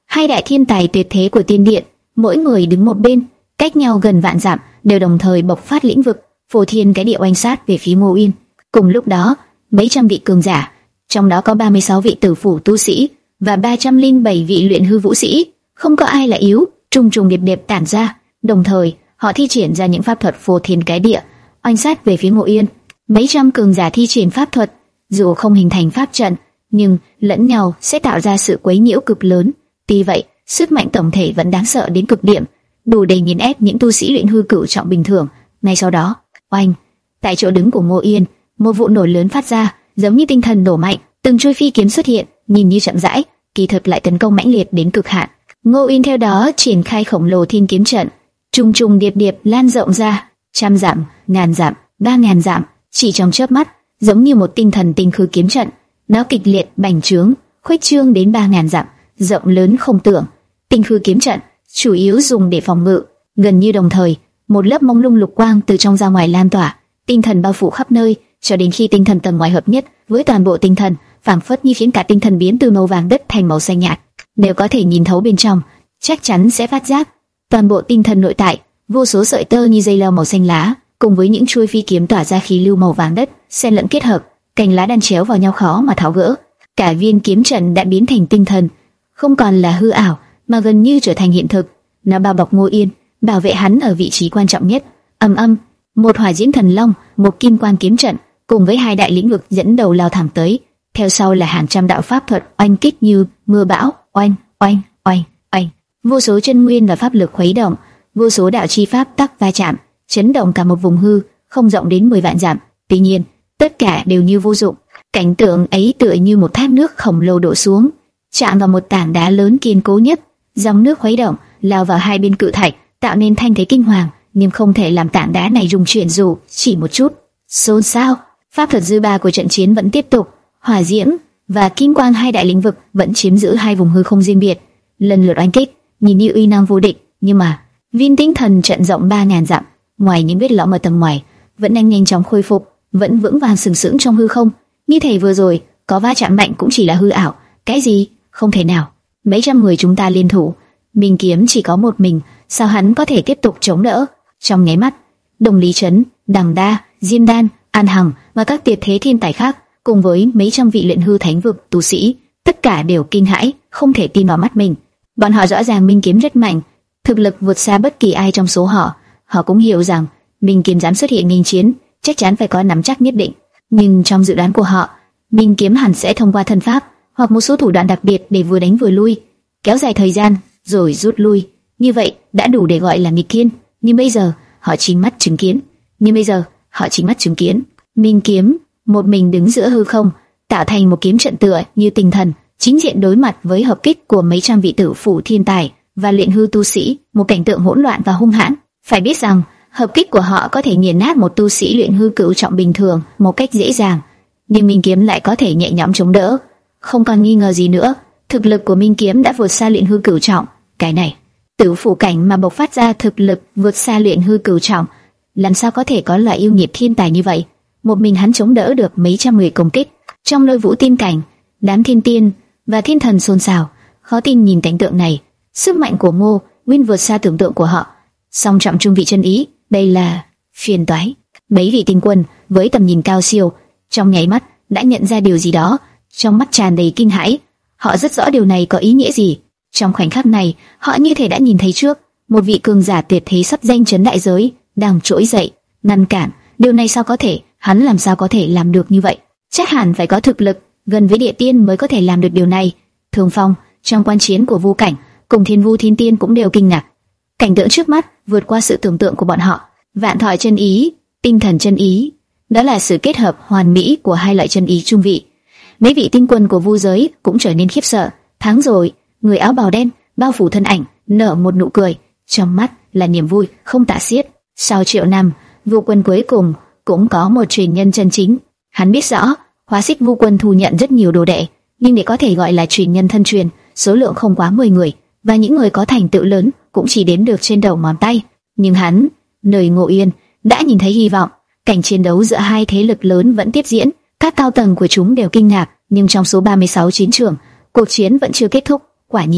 Hai đại thiên tài tuyệt thế của tiên điện, mỗi người đứng một bên, cách nhau gần vạn dặm, đều đồng thời bộc phát lĩnh vực phô thiên cái địa oanh sát về phía Ngô Uyên. Cùng lúc đó, mấy trăm vị cường giả, trong đó có ba mươi sáu vị tử phủ tu sĩ và ba trăm lẻ bảy vị luyện hư vũ sĩ, không có ai là yếu, trùng trùng điệp điệp tản ra, đồng thời họ thi triển ra những pháp thuật phô thiên cái địa, oanh sát về phía Ngô Uyên. Mấy trăm cường giả thi triển pháp thuật, dù không hình thành pháp trận, nhưng lẫn nhau sẽ tạo ra sự quấy nhiễu cực lớn. Tuy vậy, sức mạnh tổng thể vẫn đáng sợ đến cực điểm, đủ để nghiền ép những tu sĩ luyện hư cửu trọng bình thường. Ngay sau đó, oanh, tại chỗ đứng của Ngô Uyên, một vụ nổ lớn phát ra, giống như tinh thần nổ mạnh, từng chuôi phi kiếm xuất hiện, nhìn như chậm rãi, kỳ thực lại tấn công mãnh liệt đến cực hạn. Ngô Uyên theo đó triển khai khổng lồ thiên kiếm trận, trùng trùng điệp điệp lan rộng ra, trăm dặm, ngàn dặm, ba ngàn dặm, chỉ trong chớp mắt, giống như một tinh thần tinh khư kiếm trận, nó kịch liệt bành trướng, khuếch trương đến ba ngàn dặm, rộng lớn không tưởng. Tinh khư kiếm trận chủ yếu dùng để phòng ngự, gần như đồng thời, một lớp mông lung lục quang từ trong ra ngoài lan tỏa, tinh thần bao phủ khắp nơi, cho đến khi tinh thần tầng ngoài hợp nhất với toàn bộ tinh thần, phảng phất như khiến cả tinh thần biến từ màu vàng đất thành màu xanh nhạt. Nếu có thể nhìn thấu bên trong, chắc chắn sẽ phát giác toàn bộ tinh thần nội tại, vô số sợi tơ như dây leo màu xanh lá, cùng với những chuôi phi kiếm tỏa ra khí lưu màu vàng đất, xen lẫn kết hợp, cành lá đan chéo vào nhau khó mà tháo gỡ. Cả viên kiếm trận đã biến thành tinh thần, không còn là hư ảo, mà gần như trở thành hiện thực. Nó bao bọc Ngô Yên, bảo vệ hắn ở vị trí quan trọng nhất. Ầm ầm, một hỏa diễm thần long, một kim quan kiếm trận, cùng với hai đại lĩnh vực dẫn đầu lao thẳng tới. Theo sau là hàng trăm đạo pháp thuật oanh kích như mưa bão, oanh, oanh, oanh, oanh. Vô số chân nguyên và pháp lực khuấy động, vô số đạo chi pháp tắc va chạm, chấn động cả một vùng hư không rộng đến mười vạn dặm. Tuy nhiên, tất cả đều như vô dụng. Cảnh tượng ấy tựa như một thác nước khổng lồ đổ xuống, chạm vào một tảng đá lớn kiên cố nhất. Dòng nước khuấy động, lao vào hai bên cự thạch, tạo nên thanh thế kinh hoàng, nhưng không thể làm tảng đá này rung chuyển dù chỉ một chút. Xôn xao, pháp thuật dư ba của trận chiến vẫn tiếp tục. Hỏa diễm và kim quang, hai đại lĩnh vực vẫn chiếm giữ hai vùng hư không riêng biệt, lần lượt oanh kích, nhìn như uy năng vô địch. Nhưng mà viên tinh thần trận rộng ba ngàn dặm, ngoài những vết lõm ở tầng ngoài, vẫn đang nhanh chóng khôi phục, vẫn vững vàng sừng sững trong hư không. Như thể vừa rồi có va chạm mạnh cũng chỉ là hư ảo. Cái gì? Không thể nào. Mấy trăm người chúng ta liên thủ, Minh Kiếm chỉ có một mình, sao hắn có thể tiếp tục chống đỡ? Trong nháy mắt, Đồng Lý Trấn, Đằng Đa, Diêm Đan, An Hằng và các tuyệt thế thiên tài khác, cùng với mấy trăm vị luyện hư thánh vực tu sĩ, tất cả đều kinh hãi, không thể tin vào mắt mình. Bọn họ rõ ràng Minh Kiếm rất mạnh, thực lực vượt xa bất kỳ ai trong số họ. Họ cũng hiểu rằng Minh Kiếm dám xuất hiện nghênh chiến, chắc chắn phải có nắm chắc nhất định. Nhưng trong dự đoán của họ, Minh Kiếm hẳn sẽ thông qua thân pháp hoặc một số thủ đoạn đặc biệt để vừa đánh vừa lui, kéo dài thời gian rồi rút lui. Như vậy đã đủ để gọi là nghịch thiên. Nhưng bây giờ họ chính mắt chứng kiến, nhưng bây giờ họ chính mắt chứng kiến Minh Kiếm một mình đứng giữa hư không, tạo thành một kiếm trận tựa như tinh thần, chính diện đối mặt với hợp kích của mấy trăm vị tử phủ thiên tài và luyện hư tu sĩ, một cảnh tượng hỗn loạn và hung hãn. Phải biết rằng hợp kích của họ có thể nghiền nát một tu sĩ luyện hư cửu trọng bình thường một cách dễ dàng, nhưng Minh Kiếm lại có thể nhẹ nhõm chống đỡ. Không còn nghi ngờ gì nữa, thực lực của Minh Kiếm đã vượt xa luyện hư cửu trọng. Cái này, tử phủ cảnh mà bộc phát ra thực lực vượt xa luyện hư cửu trọng, làm sao có thể có loại yêu nghiệt thiên tài như vậy? Một mình hắn chống đỡ được mấy trăm người công kích. Trong Lôi Vũ tiên cảnh, đám thiên tiên và thiên thần xôn xao, khó tin nhìn cảnh tượng này. Sức mạnh của Ngô Nguyên vượt xa tưởng tượng của họ. Song trọng trung vị chân ý, đây là phiền toái. Mấy vị tinh quân với tầm nhìn cao siêu, trong nháy mắt đã nhận ra điều gì đó, trong mắt tràn đầy kinh hãi. Họ rất rõ điều này có ý nghĩa gì. Trong khoảnh khắc này, họ như thể đã nhìn thấy trước một vị cường giả tuyệt thế sắp danh chấn đại giới đang trỗi dậy, ngăn cản. Điều này sao có thể? Hắn làm sao có thể làm được như vậy? Chắc hẳn phải có thực lực gần với địa tiên mới có thể làm được điều này. Thường Phong trong quan chiến của Vu Cảnh cùng Thiên Vu Thiên Tiên cũng đều kinh ngạc. Cảnh tượng trước mắt vượt qua sự tưởng tượng của bọn họ. Vạn Thọ chân ý, tinh thần chân ý, đó là sự kết hợp hoàn mỹ của hai loại chân ý trung vị. Mấy vị tinh quân của Vu giới cũng trở nên khiếp sợ. Thắng rồi, người áo bào đen bao phủ thân ảnh, nở một nụ cười, trong mắt là niềm vui không tả xiết. Sau triệu năm, Vu quân cuối cùng cũng có một truyền nhân chân chính. Hắn biết rõ, Hóa Xích Vu quân thu nhận rất nhiều đồ đệ, nhưng để có thể gọi là truyền nhân thân truyền, số lượng không quá mười người, và những người có thành tựu lớn cũng chỉ đếm được trên đầu ngón tay. Nhưng hắn, nơi Ngô Uyên, đã nhìn thấy hy vọng. Cảnh chiến đấu giữa hai thế lực lớn vẫn tiếp diễn, các cao tầng của chúng đều kinh ngạc, nhưng trong số ba mươi sáu chiến trường, cuộc chiến vẫn chưa kết thúc. Quả nhiên,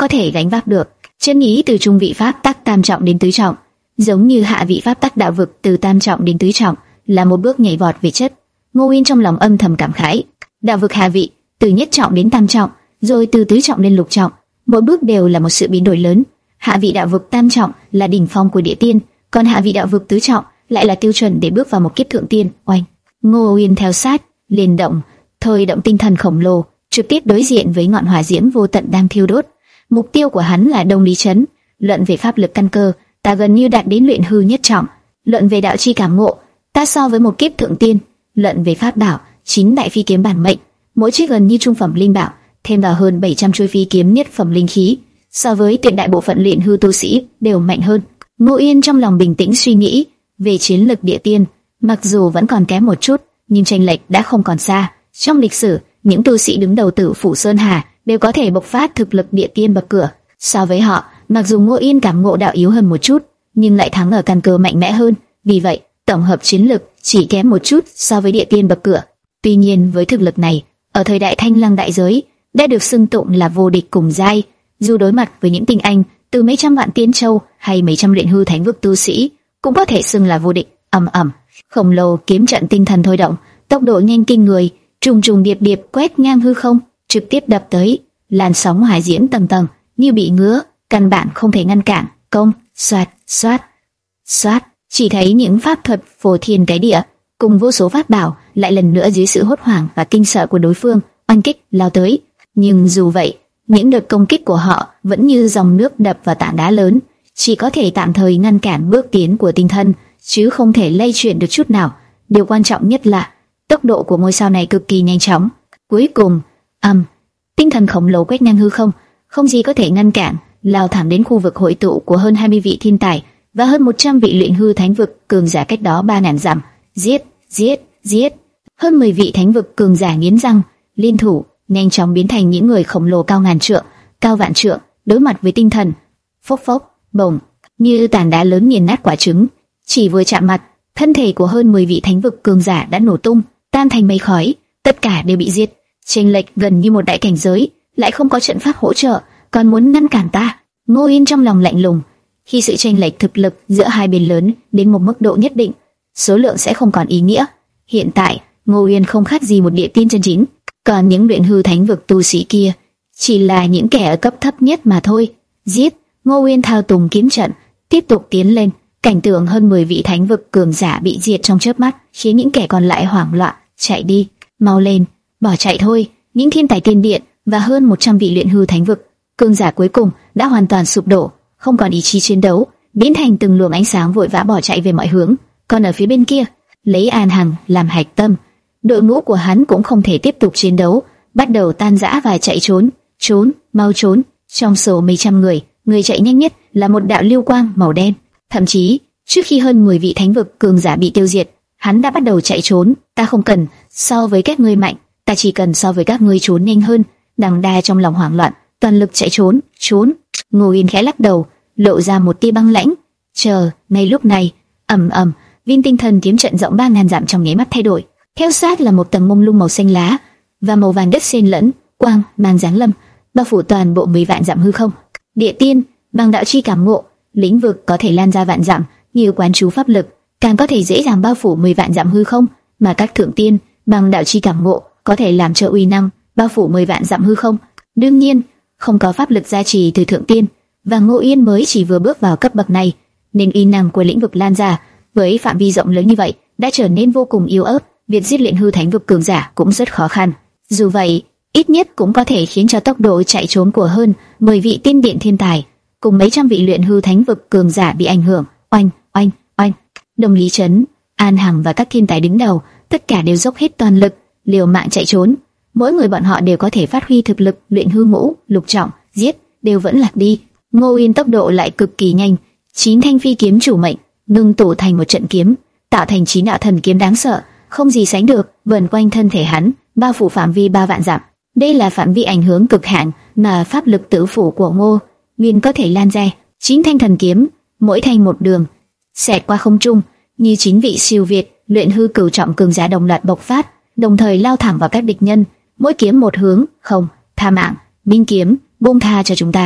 có thể gánh vác được. Chân ý từ trung vị pháp tắc tam trọng đến tứ trọng, giống như hạ vị pháp tắc đạo vực từ tam trọng đến tứ trọng, là một bước nhảy vọt về chất. Ngô Uyên trong lòng âm thầm cảm khái. Đạo vực hạ vị từ nhất trọng đến tam trọng, rồi từ tứ trọng lên lục trọng, mỗi bước đều là một sự biến đổi lớn. Hạ vị đạo vực tam trọng là đỉnh phong của địa tiên, còn hạ vị đạo vực tứ trọng lại là tiêu chuẩn để bước vào một kiếp thượng tiên. Oanh! Ngô Uyên theo sát, liền động, thôi động tinh thần khổng lồ, trực tiếp đối diện với ngọn hỏa diễm vô tận đang thiêu đốt. Mục tiêu của hắn là Đông Lý Trấn. Luận về pháp lực căn cơ, ta gần như đạt đến luyện hư nhất trọng. Luận về đạo chi cảm ngộ, ta so với một kiếp thượng tiên. Luận về pháp bảo, chín đại phi kiếm bản mệnh, mỗi chiếc gần như trung phẩm linh bảo, thêm vào hơn bảy trăm chuôi phi kiếm nhất phẩm linh khí, so với tuyệt đại bộ phận luyện hư tu sĩ đều mạnh hơn. Ngô Yên trong lòng bình tĩnh suy nghĩ về chiến lực địa tiên, mặc dù vẫn còn kém một chút, nhưng chênh lệch đã không còn xa. Trong lịch sử, những tu sĩ đứng đầu Tử Phủ Sơn Hà đều có thể bộc phát thực lực địa tiên bậc cửa. So với họ, mặc dù Ngô Yên cảm ngộ đạo yếu hơn một chút, nhưng lại thắng ở căn cơ mạnh mẽ hơn. Vì vậy, tổng hợp chiến lực chỉ kém một chút so với địa tiên bậc cửa. Tuy nhiên, với thực lực này, ở thời đại Thanh Lăng đại giới đã được xưng tụng là vô địch cùng giai. Dù đối mặt với những tinh anh từ mấy trăm vạn tiên châu hay mấy trăm luyện hư thánh vực tu sĩ, cũng có thể xưng là vô địch. Ầm ầm, khổng lồ kiếm trận tinh thần thôi động, tốc độ nhanh kinh người, trùng trùng điệp điệp quét ngang hư không, trực tiếp đập tới. Làn sóng hỏa diễm tầng tầng như bị ngứa, căn bản không thể ngăn cản. Công, xoát, xoát, xoát, chỉ thấy những pháp thuật phô thiên cái địa cùng vô số pháp bảo lại lần nữa dưới sự hốt hoảng và kinh sợ của đối phương oanh kích lao tới. Nhưng dù vậy, những đợt công kích của họ vẫn như dòng nước đập vào tảng đá lớn, chỉ có thể tạm thời ngăn cản bước tiến của tinh thần, chứ không thể lay chuyển được chút nào. Điều quan trọng nhất là tốc độ của ngôi sao này cực kỳ nhanh chóng. Cuối cùng, âm, um, tinh thần khổng lồ quét ngang hư không, không gì có thể ngăn cản, lao thẳng đến khu vực hội tụ của hơn hai mươi vị thiên tài và hơn một trăm vị luyện hư thánh vực cường giả cách đó ba ngàn dặm. Giết, giết, giết! Hơn mười vị thánh vực cường giả nghiến răng, liên thủ, nhanh chóng biến thành những người khổng lồ cao ngàn trượng, cao vạn trượng, đối mặt với tinh thần. Phốc phốc, bổng, như tảng đá lớn nghiền nát quả trứng. Chỉ vừa chạm mặt, thân thể của hơn mười vị thánh vực cường giả đã nổ tung, tan thành mây khói, tất cả đều bị giết. Chênh lệch gần như một đại cảnh giới, lại không có trận pháp hỗ trợ, còn muốn ngăn cản ta. Ngô Yên trong lòng lạnh lùng. Khi sự chênh lệch thực lực giữa hai bên lớn đến một mức độ nhất định, số lượng sẽ không còn ý nghĩa. Hiện tại, Ngô Yên không khác gì một địa tiên chân chính, còn những luyện hư thánh vực tu sĩ kia chỉ là những kẻ ở cấp thấp nhất mà thôi. Giết! Ngô Yên thao túng kiếm trận, tiếp tục tiến lên. Cảnh tượng hơn mười vị thánh vực cường giả bị diệt trong chớp mắt khiến những kẻ còn lại hoảng loạn. Chạy đi, mau lên, bỏ chạy thôi. Những thiên tài tiên điện và hơn một trăm vị luyện hư thánh vực cường giả cuối cùng đã hoàn toàn sụp đổ, không còn ý chí chiến đấu, biến thành từng luồng ánh sáng vội vã bỏ chạy về mọi hướng. Còn ở phía bên kia, lấy An Hằng làm hạch tâm, đội ngũ của hắn cũng không thể tiếp tục chiến đấu, bắt đầu tan rã và chạy trốn. Trốn, mau trốn! Trong số mấy trăm người, người chạy nhanh nhất là một đạo lưu quang màu đen. Thậm chí, trước khi hơn mười vị thánh vực cường giả bị tiêu diệt, hắn đã bắt đầu chạy trốn. Ta không cần so với các ngươi mạnh, ta chỉ cần so với các ngươi trốn nhanh hơn. Đằng đa trong lòng hoảng loạn, toàn lực chạy trốn, trốn. Ngô Yên khẽ lắc đầu, lộ ra một tia băng lãnh. Chờ, ngay lúc này, ầm ầm, viên tinh thần kiếm trận rộng ba ngàn dặm trong nháy mắt thay đổi, theo sát là một tầng mông lung màu xanh lá và màu vàng đất xen lẫn, quang mang giáng lâm, bao phủ toàn bộ mười vạn dặm hư không. Địa tiên, bằng đạo chi cảm ngộ, lĩnh vực có thể lan ra vạn dặm, như quán chú pháp lực, càng có thể dễ dàng bao phủ mười vạn dặm hư không, mà các thượng tiên bằng đạo chi cảm ngộ có thể làm cho uy năng bao phủ mười vạn dặm hư không. Đương nhiên, không có pháp lực gia trì từ thượng tiên, và Ngô Yên mới chỉ vừa bước vào cấp bậc này, nên uy năng của lĩnh vực lan ra với phạm vi rộng lớn như vậy đã trở nên vô cùng yếu ớt. Việc giết luyện hư thánh vực cường giả cũng rất khó khăn. Dù vậy, ít nhất cũng có thể khiến cho tốc độ chạy trốn của hơn mười vị tiên điện thiên tài cùng mấy trăm vị luyện hư thánh vực cường giả bị ảnh hưởng. Oanh, oanh, oanh! Đông Lý Trấn, An Hằng và các thiên tài đứng đầu, tất cả đều dốc hết toàn lực, liều mạng chạy trốn. Mỗi người bọn họ đều có thể phát huy thực lực luyện hư ngũ, lục trọng, giết đều vẫn lạc đi. Ngô Yên tốc độ lại cực kỳ nhanh, chín thanh phi kiếm chủ mệnh ngưng tụ thành một trận kiếm, tạo thành chín đạo thần kiếm đáng sợ, không gì sánh được, vờn quanh thân thể hắn, bao phủ phạm vi ba vạn dặm. Đây là phạm vi ảnh hưởng cực hạn mà pháp lực tử phủ của Ngô Nguyên có thể lan ra. Chín thanh thần kiếm, mỗi thanh một đường, xẹt qua không trung, như chín vị siêu việt luyện hư cửu trọng cường giả đồng loạt bộc phát, đồng thời lao thẳng vào các địch nhân. Mỗi kiếm một hướng, không tha mạng. Binh kiếm, buông tha cho chúng ta.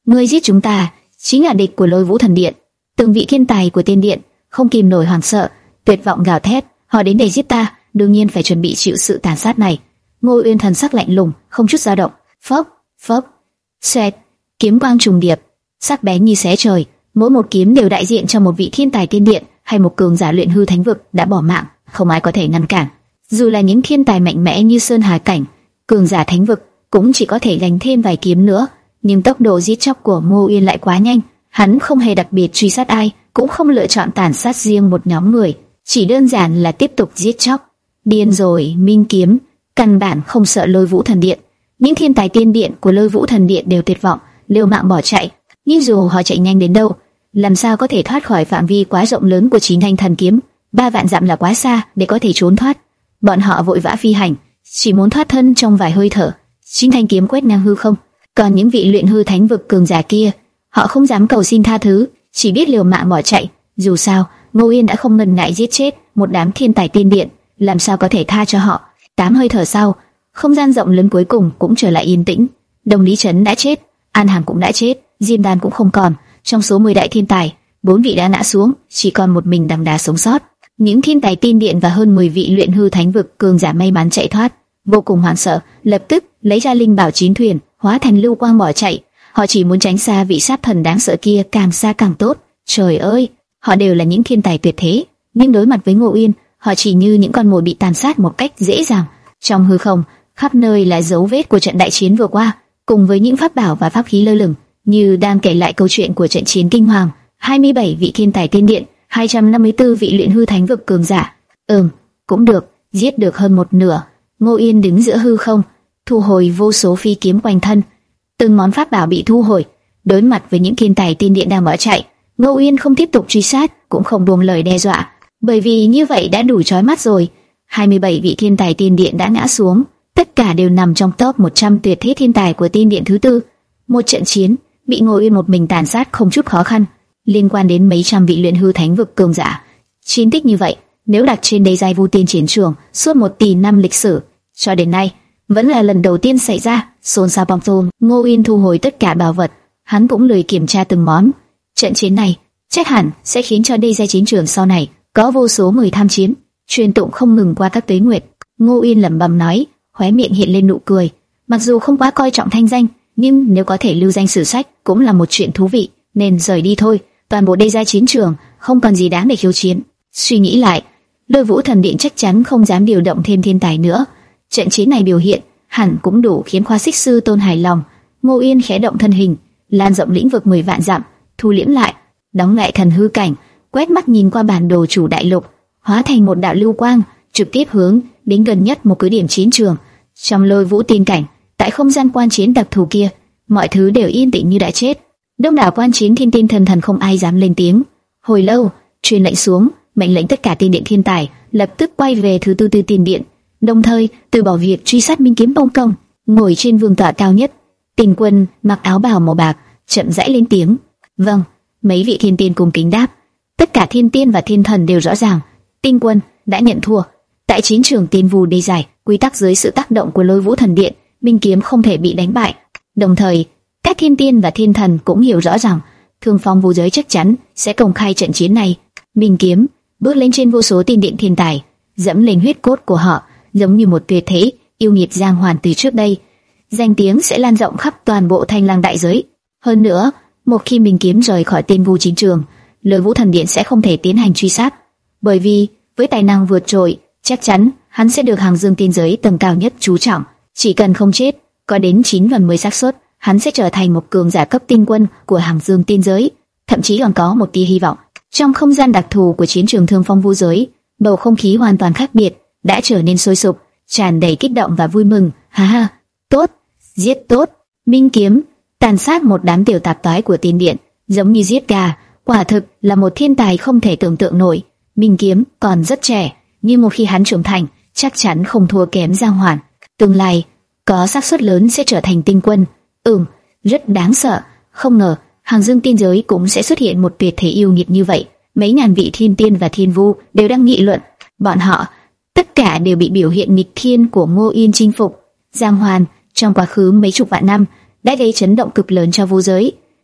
Ngươi giết chúng ta, chính là địch của Lôi Vũ Thần Điện. Từng vị thiên tài của Tiên Điện không kìm nổi hoảng sợ, tuyệt vọng gào thét, họ đến để giết ta, đương nhiên phải chuẩn bị chịu sự tàn sát này. Ngô Uyên thần sắc lạnh lùng, không chút dao động. Phốc, phốc, xoẹt, kiếm quang trùng điệp, sắc bén như xé trời, mỗi một kiếm đều đại diện cho một vị thiên tài Tiên Điện hay một cường giả luyện hư thánh vực đã bỏ mạng, không ai có thể ngăn cản. Dù là những thiên tài mạnh mẽ như Sơn Hà cảnh, cường giả thánh vực cũng chỉ có thể gánh thêm vài kiếm nữa, nhưng tốc độ giết chóc của Ngô Uyên lại quá nhanh, hắn không hề đặc biệt truy sát ai, cũng không lựa chọn tàn sát riêng một nhóm người, chỉ đơn giản là tiếp tục giết chóc. Điên rồi, Minh Kiếm căn bản không sợ Lôi Vũ Thần Điện. Những thiên tài Tiên Điện của Lôi Vũ Thần Điện đều tuyệt vọng, liều mạng bỏ chạy, nhưng dù họ chạy nhanh đến đâu, làm sao có thể thoát khỏi phạm vi quá rộng lớn của chín thanh thần kiếm. Ba vạn dặm là quá xa để có thể trốn thoát. Bọn họ vội vã phi hành, chỉ muốn thoát thân trong vài hơi thở. Chín thanh kiếm quét ngang hư không. Còn những vị luyện hư thánh vực cường giả kia, họ không dám cầu xin tha thứ, chỉ biết liều mạng bỏ chạy. Dù sao, Ngô Uyên đã không ngần ngại giết chết một đám thiên tài Tiên Điện, làm sao có thể tha cho họ. Tám hơi thở sau, không gian rộng lớn cuối cùng cũng trở lại yên tĩnh. Đồng Lý Trấn đã chết, An Hàm cũng đã chết, Diêm Đan cũng không còn. Trong số mười đại thiên tài, bốn vị đã ngã xuống, chỉ còn một mình Đằng Đá sống sót. Những thiên tài Tiên Điện và hơn mười vị luyện hư thánh vực cường giả may mắn chạy thoát, vô cùng hoảng sợ, lập tức lấy ra linh bảo chín thuyền, hóa thành lưu quang bỏ chạy. Họ chỉ muốn tránh xa vị sát thần đáng sợ kia, càng xa càng tốt. Trời ơi, họ đều là những thiên tài tuyệt thế, nhưng đối mặt với Ngô Uyên, họ chỉ như những con mồi bị tàn sát một cách dễ dàng. Trong hư không, khắp nơi là dấu vết của trận đại chiến vừa qua, cùng với những pháp bảo và pháp khí lơ lửng, như đang kể lại câu chuyện của trận chiến kinh hoàng. hai mươi bảy vị thiên tài Tiên Điện, hai trăm năm mươi tư vị luyện hư thánh vực cường giả. Ừm, cũng được, giết được hơn một nửa. Ngô Uyên đứng giữa hư không, thu hồi vô số phi kiếm quanh thân. Từng món pháp bảo bị thu hồi. Đối mặt với những thiên tài Tiên Điện đang bỏ chạy, Ngô Uyên không tiếp tục truy sát, cũng không buông lời đe dọa, bởi vì như vậy đã đủ chói mắt rồi. hai mươi bảy vị thiên tài Tiên Điện đã ngã xuống, tất cả đều nằm trong top một trăm tuyệt thế thiên tài của Tiên Điện thứ tư. Một trận chiến bị Ngô Uyên một mình tàn sát không chút khó khăn, liên quan đến mấy trăm vị luyện hư thánh vực cường giả. Chiến tích như vậy, nếu đặt trên đế giai Vu Tiên chiến trường suốt một tỷ năm lịch sử, cho đến nay vẫn là lần đầu tiên xảy ra. Xôn xao bong tôm. Ngô Uyên thu hồi tất cả bảo vật, hắn cũng lười kiểm tra từng món. Trận chiến này chắc hẳn sẽ khiến cho đế giai chiến trường sau này có vô số người tham chiến, truyền tụng không ngừng qua các tuế nguyệt. Ngô Uyên lẩm bẩm nói, khóe miệng hiện lên nụ cười. Mặc dù không quá coi trọng thanh danh, nhưng nếu có thể lưu danh sử sách cũng là một chuyện thú vị. Nên rời đi thôi. Toàn bộ đế giai chiến trường không còn gì đáng để khiêu chiến. Suy nghĩ lại, Lôi Vũ Thần Điện chắc chắn không dám điều động thêm thiên tài nữa. Trận chiến này biểu hiện hẳn cũng đủ khiến Khoa Xích Sư Tôn hài lòng. Ngô Uyên khẽ động thân hình, lan rộng lĩnh vực mười vạn dặm, thu liễm lại, đóng lại thần hư cảnh, quét mắt nhìn qua bản đồ chủ đại lục, hóa thành một đạo lưu quang, trực tiếp hướng đến gần nhất một cứ điểm chiến trường. Trong Lôi Vũ Tiên cảnh, tại không gian quan chiến đặc thù kia, mọi thứ đều yên tĩnh như đã chết. Đông đảo quan chiến thiên tiên thần thần không ai dám lên tiếng. Hồi lâu, truyền lệnh xuống, mệnh lệnh tất cả Tiên Điện thiên tài lập tức quay về thứ tư tư Tiên Điện, đồng thời từ bỏ việc truy sát Minh Kiếm Bông Công. Ngồi trên vương tọa cao nhất, Tình Quân mặc áo bào màu bạc, chậm rãi lên tiếng. Vâng. Mấy vị thiên tiên cùng kính đáp. Tất cả thiên tiên và thiên thần đều rõ ràng, Tinh Quân đã nhận thua. Tại chiến trường Tiên Vu đế giải, quy tắc dưới sự tác động của Lôi Vũ Thần Điện, Minh Kiếm không thể bị đánh bại. Đồng thời, các thiên tiên và thiên thần cũng hiểu rõ rằng Thương Phong Vu giới chắc chắn sẽ công khai trận chiến này. Minh Kiếm bước lên trên vô số Tiên Điện thiên tài, dẫm lên huyết cốt của họ, giống như một tuyệt thế yêu nghiệt giang hoàn từ trước đây. Danh tiếng sẽ lan rộng khắp toàn bộ Thanh Lang đại giới. Hơn nữa, một khi Minh Kiếm rời khỏi Tiên Vu chiến trường, Lôi Vũ Thần Điện sẽ không thể tiến hành truy sát, bởi vì với tài năng vượt trội, chắc chắn hắn sẽ được Hàng Dương tiên giới tầng cao nhất chú trọng. Chỉ cần không chết, có đến chín phần mười xác suất hắn sẽ trở thành một cường giả cấp tinh quân của Hàng Dương tiên giới, thậm chí còn có một tia hy vọng. Trong không gian đặc thù của chiến trường Thương Phong Vu giới, bầu không khí hoàn toàn khác biệt, đã trở nên sôi sục, tràn đầy kích động và vui mừng. Ha ha, tốt, giết tốt. Minh Kiếm tàn sát một đám tiểu tạp toái của Tiên Điện, giống như giết gà, quả thực là một thiên tài không thể tưởng tượng nổi. Minh Kiếm còn rất trẻ, nhưng một khi hắn trưởng thành, chắc chắn không thua kém Giang Hoàn. Tương lai có xác suất lớn sẽ trở thành tinh quân. Ừm, rất đáng sợ. Không ngờ Hàng Dương tiên giới cũng sẽ xuất hiện một tuyệt thế yêu nghiệt như vậy. Mấy ngàn vị thiên tiên và thiên vu đều đang nghị luận. Bọn họ tất cả đều bị biểu hiện nghịch thiên của Ngô Uyên chinh phục. Giang Hoàn trong quá khứ mấy chục vạn năm đã gây chấn động cực lớn cho vu giới.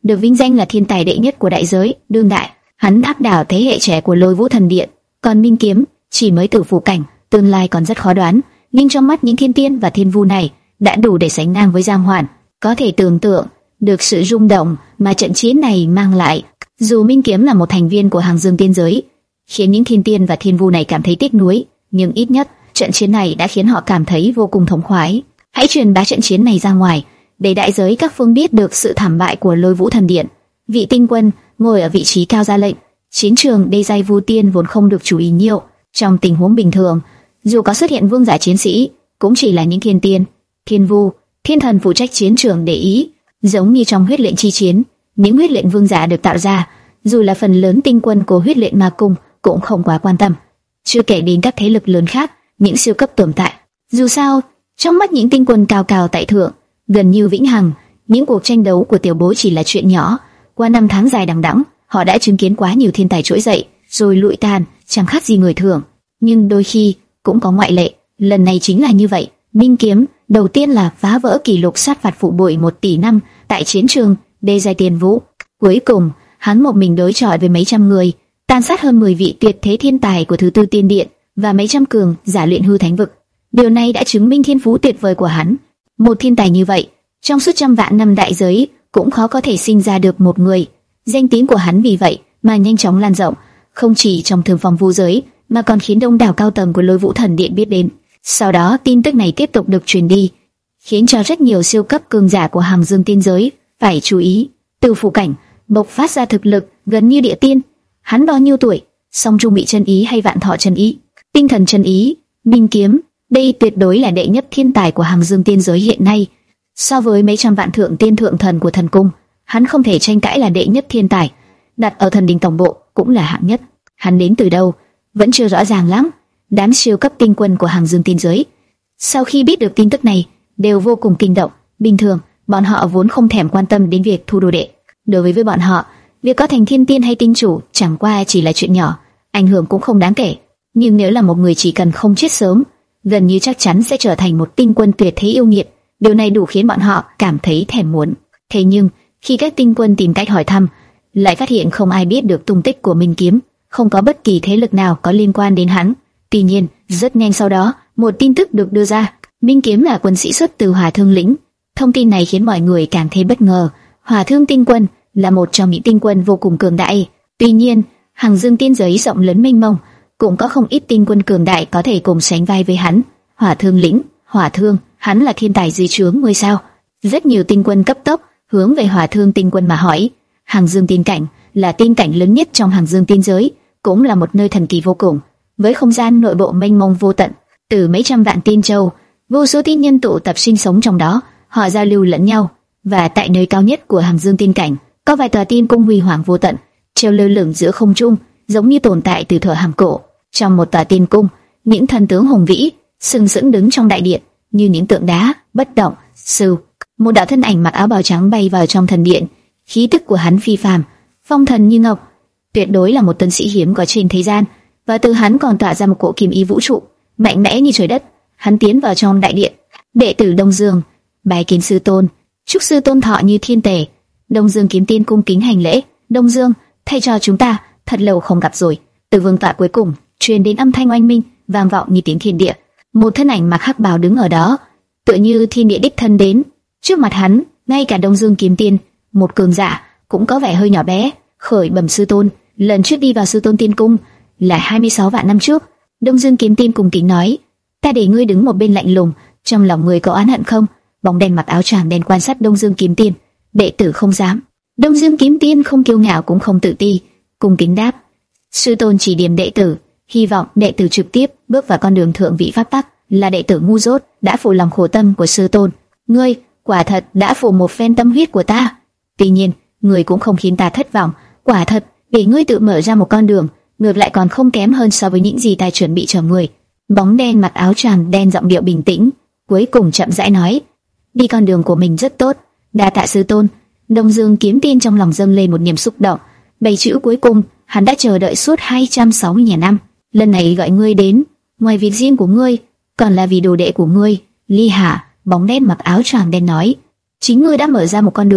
được vinh danh là thiên tài đệ nhất của đại giới đương đại. Hắn áp đảo thế hệ trẻ của Lôi Vũ Thần Điện, còn Minh Kiếm chỉ mới tử phủ cảnh, tương lai còn rất khó đoán. Nhưng trong mắt những thiên tiên và thiên vu này đã đủ để sánh ngang với Giang Hoản. Có thể tưởng tượng được sự rung động mà trận chiến này mang lại. Dù Minh Kiếm là một thành viên của Hàng Dương Tiên Giới, khiến những thiên tiên và thiên vu này cảm thấy tiếc nuối, nhưng ít nhất trận chiến này đã khiến họ cảm thấy vô cùng thống khoái. Hãy truyền bá trận chiến này ra ngoài, để đại giới các phương biết được sự thảm bại của Lôi Vũ Thần Điện. Vị tinh quân ngồi ở vị trí cao ra lệnh. Chiến trường đê giai vu tiên vốn không được chú ý nhiều. Trong tình huống bình thường, dù có xuất hiện vương giả chiến sĩ, cũng chỉ là những thiên tiên, thiên vu, thiên thần phụ trách chiến trường để ý. Giống như trong huyết lệnh chi chiến, những huyết lệnh vương giả được tạo ra, dù là phần lớn tinh quân của huyết lệnh ma cung cũng không quá quan tâm. Chưa kể đến các thế lực lớn khác, những siêu cấp tồn tại. Dù sao, trong mắt những tinh quân cao cao tại thượng, gần như vĩnh hằng, những cuộc tranh đấu của tiểu bối chỉ là chuyện nhỏ. Qua năm tháng dài đằng đẵng, họ đã chứng kiến quá nhiều thiên tài trỗi dậy, rồi lụi tàn, chẳng khác gì người thường. Nhưng đôi khi cũng có ngoại lệ, lần này chính là như vậy. Minh Kiếm đầu tiên là phá vỡ kỷ lục sát phạt phụ bội một tỷ năm tại chiến trường đê giai tiên vũ. Cuối cùng, hắn một mình đối chọi với mấy trăm người, tàn sát hơn mười vị tuyệt thế thiên tài của thứ tư tiên điện và mấy trăm cường giả luyện hư thánh vực. Điều này đã chứng minh thiên phú tuyệt vời của hắn. Một thiên tài như vậy, trong suốt trăm vạn năm đại giới cũng khó có thể sinh ra được một người. Danh tiếng của hắn vì vậy mà nhanh chóng lan rộng, không chỉ trong thường phòng vu giới mà còn khiến đông đảo cao tầng của Lôi Vũ Thần Điện biết đến. Sau đó tin tức này tiếp tục được truyền đi, khiến cho rất nhiều siêu cấp cường giả của Hàng Dương Tiên Giới phải chú ý. Từ phủ cảnh bộc phát ra thực lực gần như địa tiên. Hắn bao nhiêu tuổi? Song Trung Bị Chân Ý hay Vạn Thọ Chân Ý? Tinh Thần Chân Ý, Minh Kiếm, đây tuyệt đối là đệ nhất thiên tài của Hàng Dương Tiên Giới hiện nay. So với mấy trăm vạn thượng tiên thượng thần của thần cung, hắn không thể tranh cãi là đệ nhất thiên tài. Đặt ở thần đình tổng bộ cũng là hạng nhất. Hắn đến từ đâu vẫn chưa rõ ràng lắm. Đám siêu cấp tinh quân của Hàng Dương Tiên Giới sau khi biết được tin tức này đều vô cùng kinh động. Bình thường bọn họ vốn không thèm quan tâm đến việc thu đồ đệ. Đối với với bọn họ, việc có thành thiên tiên hay tinh chủ chẳng qua chỉ là chuyện nhỏ, ảnh hưởng cũng không đáng kể. Nhưng nếu là một người chỉ cần không chết sớm, gần như chắc chắn sẽ trở thành một tinh quân tuyệt thế yêu nghiệt. Điều này đủ khiến bọn họ cảm thấy thèm muốn. Thế nhưng khi các tinh quân tìm cách hỏi thăm, lại phát hiện không ai biết được tung tích của Minh Kiếm, không có bất kỳ thế lực nào có liên quan đến hắn. Tuy nhiên, rất nhanh sau đó, một tin tức được đưa ra. Minh Kiếm là quân sĩ xuất từ Hỏa Thương lĩnh. Thông tin này khiến mọi người càng thêm bất ngờ. Hỏa Thương tinh quân là một trong những tinh quân vô cùng cường đại. Tuy nhiên, Hàng Dương Tiên Giới rộng lớn mênh mông, cũng có không ít tinh quân cường đại có thể cùng sánh vai với hắn. Hỏa Thương lĩnh, Hỏa Thương, hắn là thiên tài dưới trướng ngôi sao. Rất nhiều tinh quân cấp tốc hướng về Hỏa Thương tinh quân mà hỏi. Hàng Dương Tiên cảnh là tiên cảnh lớn nhất trong Hàng Dương Tiên Giới, cũng là một nơi thần kỳ vô cùng, với không gian nội bộ mênh mông vô tận, từ mấy trăm vạn tiên châu, vô số tiên nhân tụ tập sinh sống trong đó, họ giao lưu lẫn nhau. Và tại nơi cao nhất của Hàng Dương Tiên cảnh, có vài tòa tiên cung huy hoàng vô tận, treo lơ lửng giữa không trung, giống như tồn tại từ thời hàm cổ. Trong một tòa tiên cung, những thần tướng hùng vĩ sừng sững đứng trong đại điện, như những tượng đá bất động. Sưu, một đạo thân ảnh mặc áo bào trắng bay vào trong thần điện, khí tức của hắn phi phàm, phong thần như ngọc, tuyệt đối là một tân sĩ hiếm có trên thế gian. Và từ hắn còn tỏa ra một cỗ kim ý vũ trụ, mạnh mẽ như trời đất. Hắn tiến vào trong đại điện. Đệ tử Đông Dương bái kiến sư tôn, chúc sư tôn thọ như thiên tề. Đông Dương Kiếm Tiên cung kính hành lễ. Đông Dương, thay cho chúng ta thật lâu không gặp rồi. Từ vương tọa cuối cùng truyền đến âm thanh oanh minh, vang vọng như tiếng thiên địa. Một thân ảnh mặc hắc bào đứng ở đó, tựa như thiên địa đích thân đến. Trước mặt hắn, ngay cả Đông Dương Kiếm Tiên, một cường giả, cũng có vẻ hơi nhỏ bé. Khởi bẩm sư tôn, lần trước đi vào sư tôn tiên cung là hai mươi sáu vạn năm trước. Đông Dương Kiếm Tiên cùng kính nói, ta để ngươi đứng một bên lạnh lùng, trong lòng ngươi có oán hận không? Bóng đen mặc áo choàng đen quan sát Đông Dương Kiếm Tiên. Đệ tử không dám. Đông Dương Kiếm Tiên không kiêu ngạo cũng không tự ti, cùng kính đáp, sư tôn chỉ điểm đệ tử, hy vọng đệ tử trực tiếp bước vào con đường thượng vị pháp tắc. Là đệ tử ngu dốt đã phụ lòng khổ tâm của sư tôn. Ngươi quả thật đã phụ một phen tâm huyết của ta. Tuy nhiên, ngươi cũng không khiến ta thất vọng. Quả thật, để ngươi tự mở ra một con đường, ngược lại còn không kém hơn so với những gì ta chuẩn bị cho ngươi. Bóng đen mặc áo choàng đen giọng điệu bình tĩnh, cuối cùng chậm rãi nói, đi con đường của mình rất tốt, đa tạ sư tôn. Đông Dương Kiếm Tiên trong lòng dâng lên một niềm xúc động. Bảy chữ cuối cùng hắn đã chờ đợi suốt hai trăm sáu mươi nghìn năm. Lần này gọi ngươi đến, ngoài việc riêng của ngươi, còn là vì đồ đệ của ngươi, Ly Hà. Bóng đen mặc áo choàng đen nói, chính ngươi đã mở ra một con đường,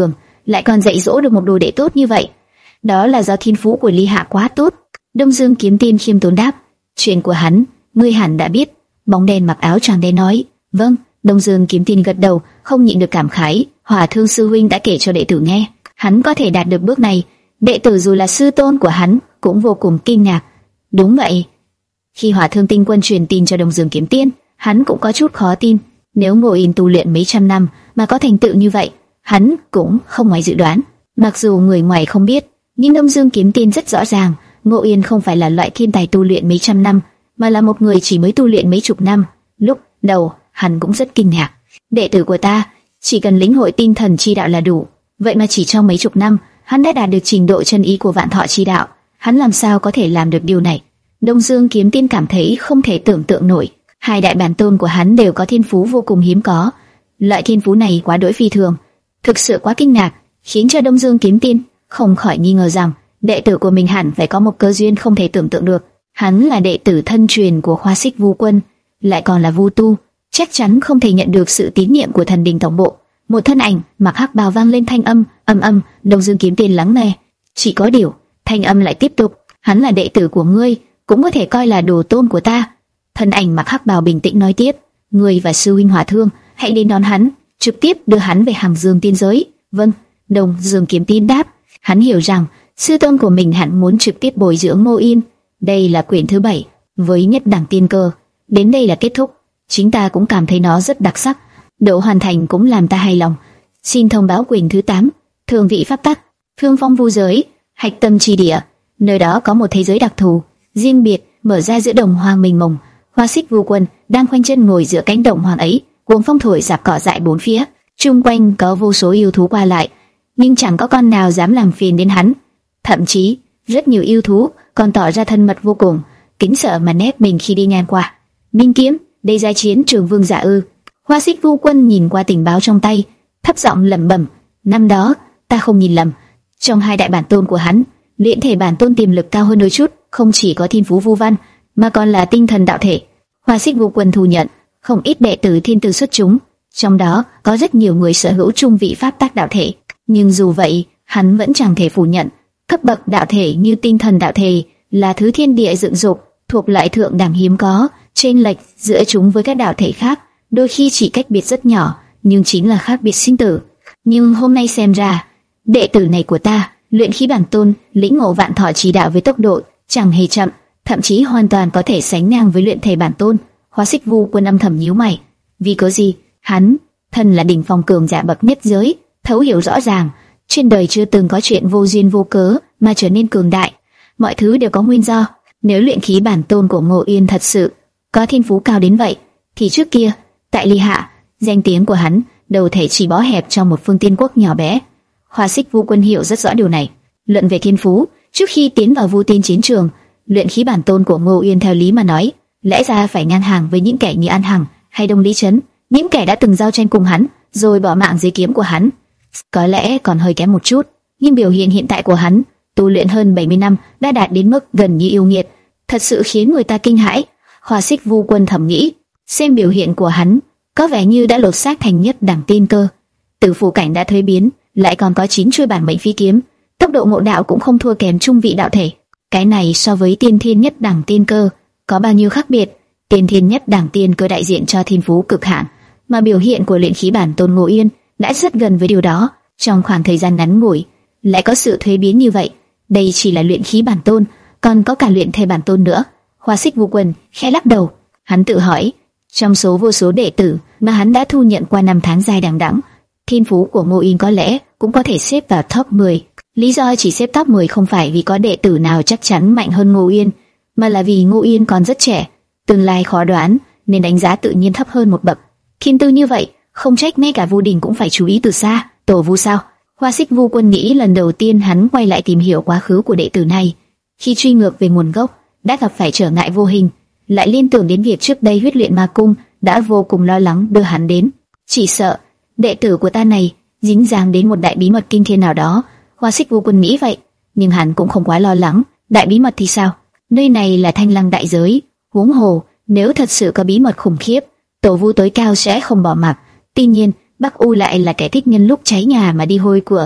lại còn dạy dỗ được một đồ đệ tốt như vậy. Đó là do thiên phú của Ly Hạ quá tốt. Đông Dương Kiếm Tiên khiêm tốn đáp, chuyện của hắn, ngươi hẳn đã biết. Bóng đen mặc áo choàng đen nói, vâng. Đông Dương Kiếm Tiên gật đầu, không nhịn được cảm khái. Hỏa Thương sư huynh đã kể cho đệ tử nghe, hắn có thể đạt được bước này, đệ tử dù là sư tôn của hắn cũng vô cùng kinh ngạc. Đúng vậy. Khi Hỏa Thương Tinh Quân truyền tin cho Đông Dương Kiếm Tiên, hắn cũng có chút khó tin. Nếu Ngô Yên tu luyện mấy trăm năm mà có thành tựu như vậy, hắn cũng không ngoài dự đoán. Mặc dù người ngoài không biết, nhưng Đông Dương Kiếm Tiên rất rõ ràng, Ngô Yên không phải là loại thiên tài tu luyện mấy trăm năm, mà là một người chỉ mới tu luyện mấy chục năm. Lúc đầu, hắn cũng rất kinh ngạc. Đệ tử của ta chỉ cần lĩnh hội tinh thần chi đạo là đủ, vậy mà chỉ trong mấy chục năm, hắn đã đạt được trình độ chân ý của Vạn Thọ chi đạo. Hắn làm sao có thể làm được điều này? Đông Dương Kiếm Tiên cảm thấy không thể tưởng tượng nổi. Hai đại bản tôn của hắn đều có thiên phú vô cùng hiếm có, loại thiên phú này quá đỗi phi thường, thực sự quá kinh ngạc, khiến cho Đông Dương Kiếm Tiên không khỏi nghi ngờ rằng đệ tử của mình hẳn phải có một cơ duyên không thể tưởng tượng được. Hắn là đệ tử thân truyền của Khoa Xích Vu Quân, lại còn là Vu tu, chắc chắn không thể nhận được sự tín nhiệm của Thần Đình tổng bộ. Một thân ảnh mặc hắc bào vang lên thanh âm, âm âm. Đông Dương Kiếm Tiên lắng nghe, chỉ có điều thanh âm lại tiếp tục, hắn là đệ tử của ngươi, cũng có thể coi là đồ tôn của ta. Thân ảnh mặc hắc bào bình tĩnh nói tiếp, ngươi và sư huynh Hỏa Thương hãy đến đón hắn, trực tiếp đưa hắn về Hàm Dương tiên giới. Vâng. Đông Dương Kiếm Tiên đáp, hắn hiểu rằng sư tôn của mình hẳn muốn trực tiếp bồi dưỡng Ngô Yên. Đây là quyển thứ bảy với nhất đẳng tiên cơ, đến đây là kết thúc. Chính ta cũng cảm thấy nó rất đặc sắc, độ hoàn thành cũng làm ta hài lòng. Xin thông báo quyển thứ tám, Thường vị pháp tắc, Phương Phong Vu giới, hạch tâm chi địa. Nơi đó có một thế giới đặc thù, riêng biệt, mở ra giữa đồng hoang mênh mông. Hoa Xích Vu Quân đang khoanh chân ngồi giữa cánh đồng hoang ấy, cuồng phong thổi rạp cỏ dại bốn phía, chung quanh có vô số yêu thú qua lại, nhưng chẳng có con nào dám làm phiền đến hắn. Thậm chí rất nhiều yêu thú còn tỏ ra thân mật vô cùng, kính sợ mà nép mình khi đi ngang qua. Minh kiếm, đây giai chiến trường vương giả ư? Hoa Xích Vu Quân nhìn qua tình báo trong tay, thấp giọng lẩm bẩm, năm đó ta không nhìn lầm, trong hai đại bản tôn của hắn, luyện thể bản tôn tiềm lực cao hơn đôi chút, không chỉ có thiên phú vu văn, mà còn là tinh thần đạo thể. Hoa Xích Vu Quân thu nhận không ít đệ tử thiên tư xuất chúng, trong đó có rất nhiều người sở hữu trung vị pháp tắc đạo thể. Nhưng dù vậy, hắn vẫn chẳng thể phủ nhận, cấp bậc đạo thể như tinh thần đạo thể là thứ thiên địa dựng dục, thuộc loại thượng đẳng hiếm có. Chênh lệch giữa chúng với các đạo thể khác, đôi khi chỉ cách biệt rất nhỏ, nhưng chính là khác biệt sinh tử. Nhưng hôm nay xem ra, đệ tử này của ta, luyện khí bản tôn, lĩnh ngộ Vạn Thọ chỉ đạo với tốc độ chẳng hề chậm, thậm chí hoàn toàn có thể sánh ngang với luyện thể bản tôn. Hoa Xích Vu Quân âm thầm nhíu mày, vì có gì? Hắn thân là đỉnh phong cường giả bậc nhất giới, thấu hiểu rõ ràng, trên đời chưa từng có chuyện vô duyên vô cớ mà trở nên cường đại, mọi thứ đều có nguyên do. Nếu luyện khí bản tôn của Ngô Yên thật sự có thiên phú cao đến vậy, thì trước kia tại Ly Hạ, danh tiếng của hắn đâu thể chỉ bó hẹp trong một phương tiên quốc nhỏ bé. Hoa Xích Vu Quân hiểu rất rõ điều này. Luận về thiên phú, trước khi tiến vào Vu Tiên chiến trường, luyện khí bản tôn của Ngô Yên theo lý mà nói, lẽ ra phải ngang hàng với những kẻ như An Hằng hay Đông Lý Trấn, những kẻ đã từng giao tranh cùng hắn, rồi bỏ mạng dưới kiếm của hắn. Có lẽ còn hơi kém một chút, nhưng biểu hiện hiện tại của hắn, tu luyện hơn bảy mươi năm đã đạt đến mức gần như yêu nghiệt, thật sự khiến người ta kinh hãi. Hoa Xích Vu Quân thầm nghĩ, xem biểu hiện của hắn, có vẻ như đã lột xác thành nhất đẳng tiên cơ. Tử Phủ cảnh đã thuế biến, lại còn có chín chuôi bản mệnh phi kiếm, tốc độ ngộ đạo cũng không thua kém trung vị đạo thể. Cái này so với tiên thiên nhất đẳng tiên cơ có bao nhiêu khác biệt? Tiên thiên nhất đẳng tiên cơ đại diện cho thiên phú cực hạn, mà biểu hiện của luyện khí bản tôn Ngô Yên đã rất gần với điều đó. Trong khoảng thời gian ngắn ngủi, lại có sự thuế biến như vậy. Đây chỉ là luyện khí bản tôn, còn có cả luyện thể bản tôn nữa. Hoa Xích Vu Quân khẽ lắc đầu, hắn tự hỏi, trong số vô số đệ tử mà hắn đã thu nhận qua năm tháng dài đằng đẵng, thiên phú của Ngô Yên có lẽ cũng có thể xếp vào top mười. Lý do chỉ xếp top mười không phải vì có đệ tử nào chắc chắn mạnh hơn Ngô Yên, mà là vì Ngô Yên còn rất trẻ, tương lai khó đoán, nên đánh giá tự nhiên thấp hơn một bậc. Thiên tư như vậy, không trách ngay cả Vu Đình cũng phải chú ý từ xa. Tổ Vu sao? Hoa Xích Vu Quân nghĩ lần đầu tiên hắn quay lại tìm hiểu quá khứ của đệ tử này, khi truy ngược về nguồn gốc, đã gặp phải trở ngại vô hình, lại liên tưởng đến việc trước đây Huyết Luyện Ma Cung đã vô cùng lo lắng đưa hắn đến. Chỉ sợ đệ tử của ta này dính dáng đến một đại bí mật kinh thiên nào đó. Hoa Xích Vu Quân nghĩ vậy, nhưng hắn cũng không quá lo lắng. Đại bí mật thì sao? Nơi này là Thanh Lăng đại giới, huống hồ nếu thật sự có bí mật khủng khiếp, Tổ Vu tối cao sẽ không bỏ mặc. Tuy nhiên, Bắc U lại là kẻ thích nhân lúc cháy nhà mà đi hôi của.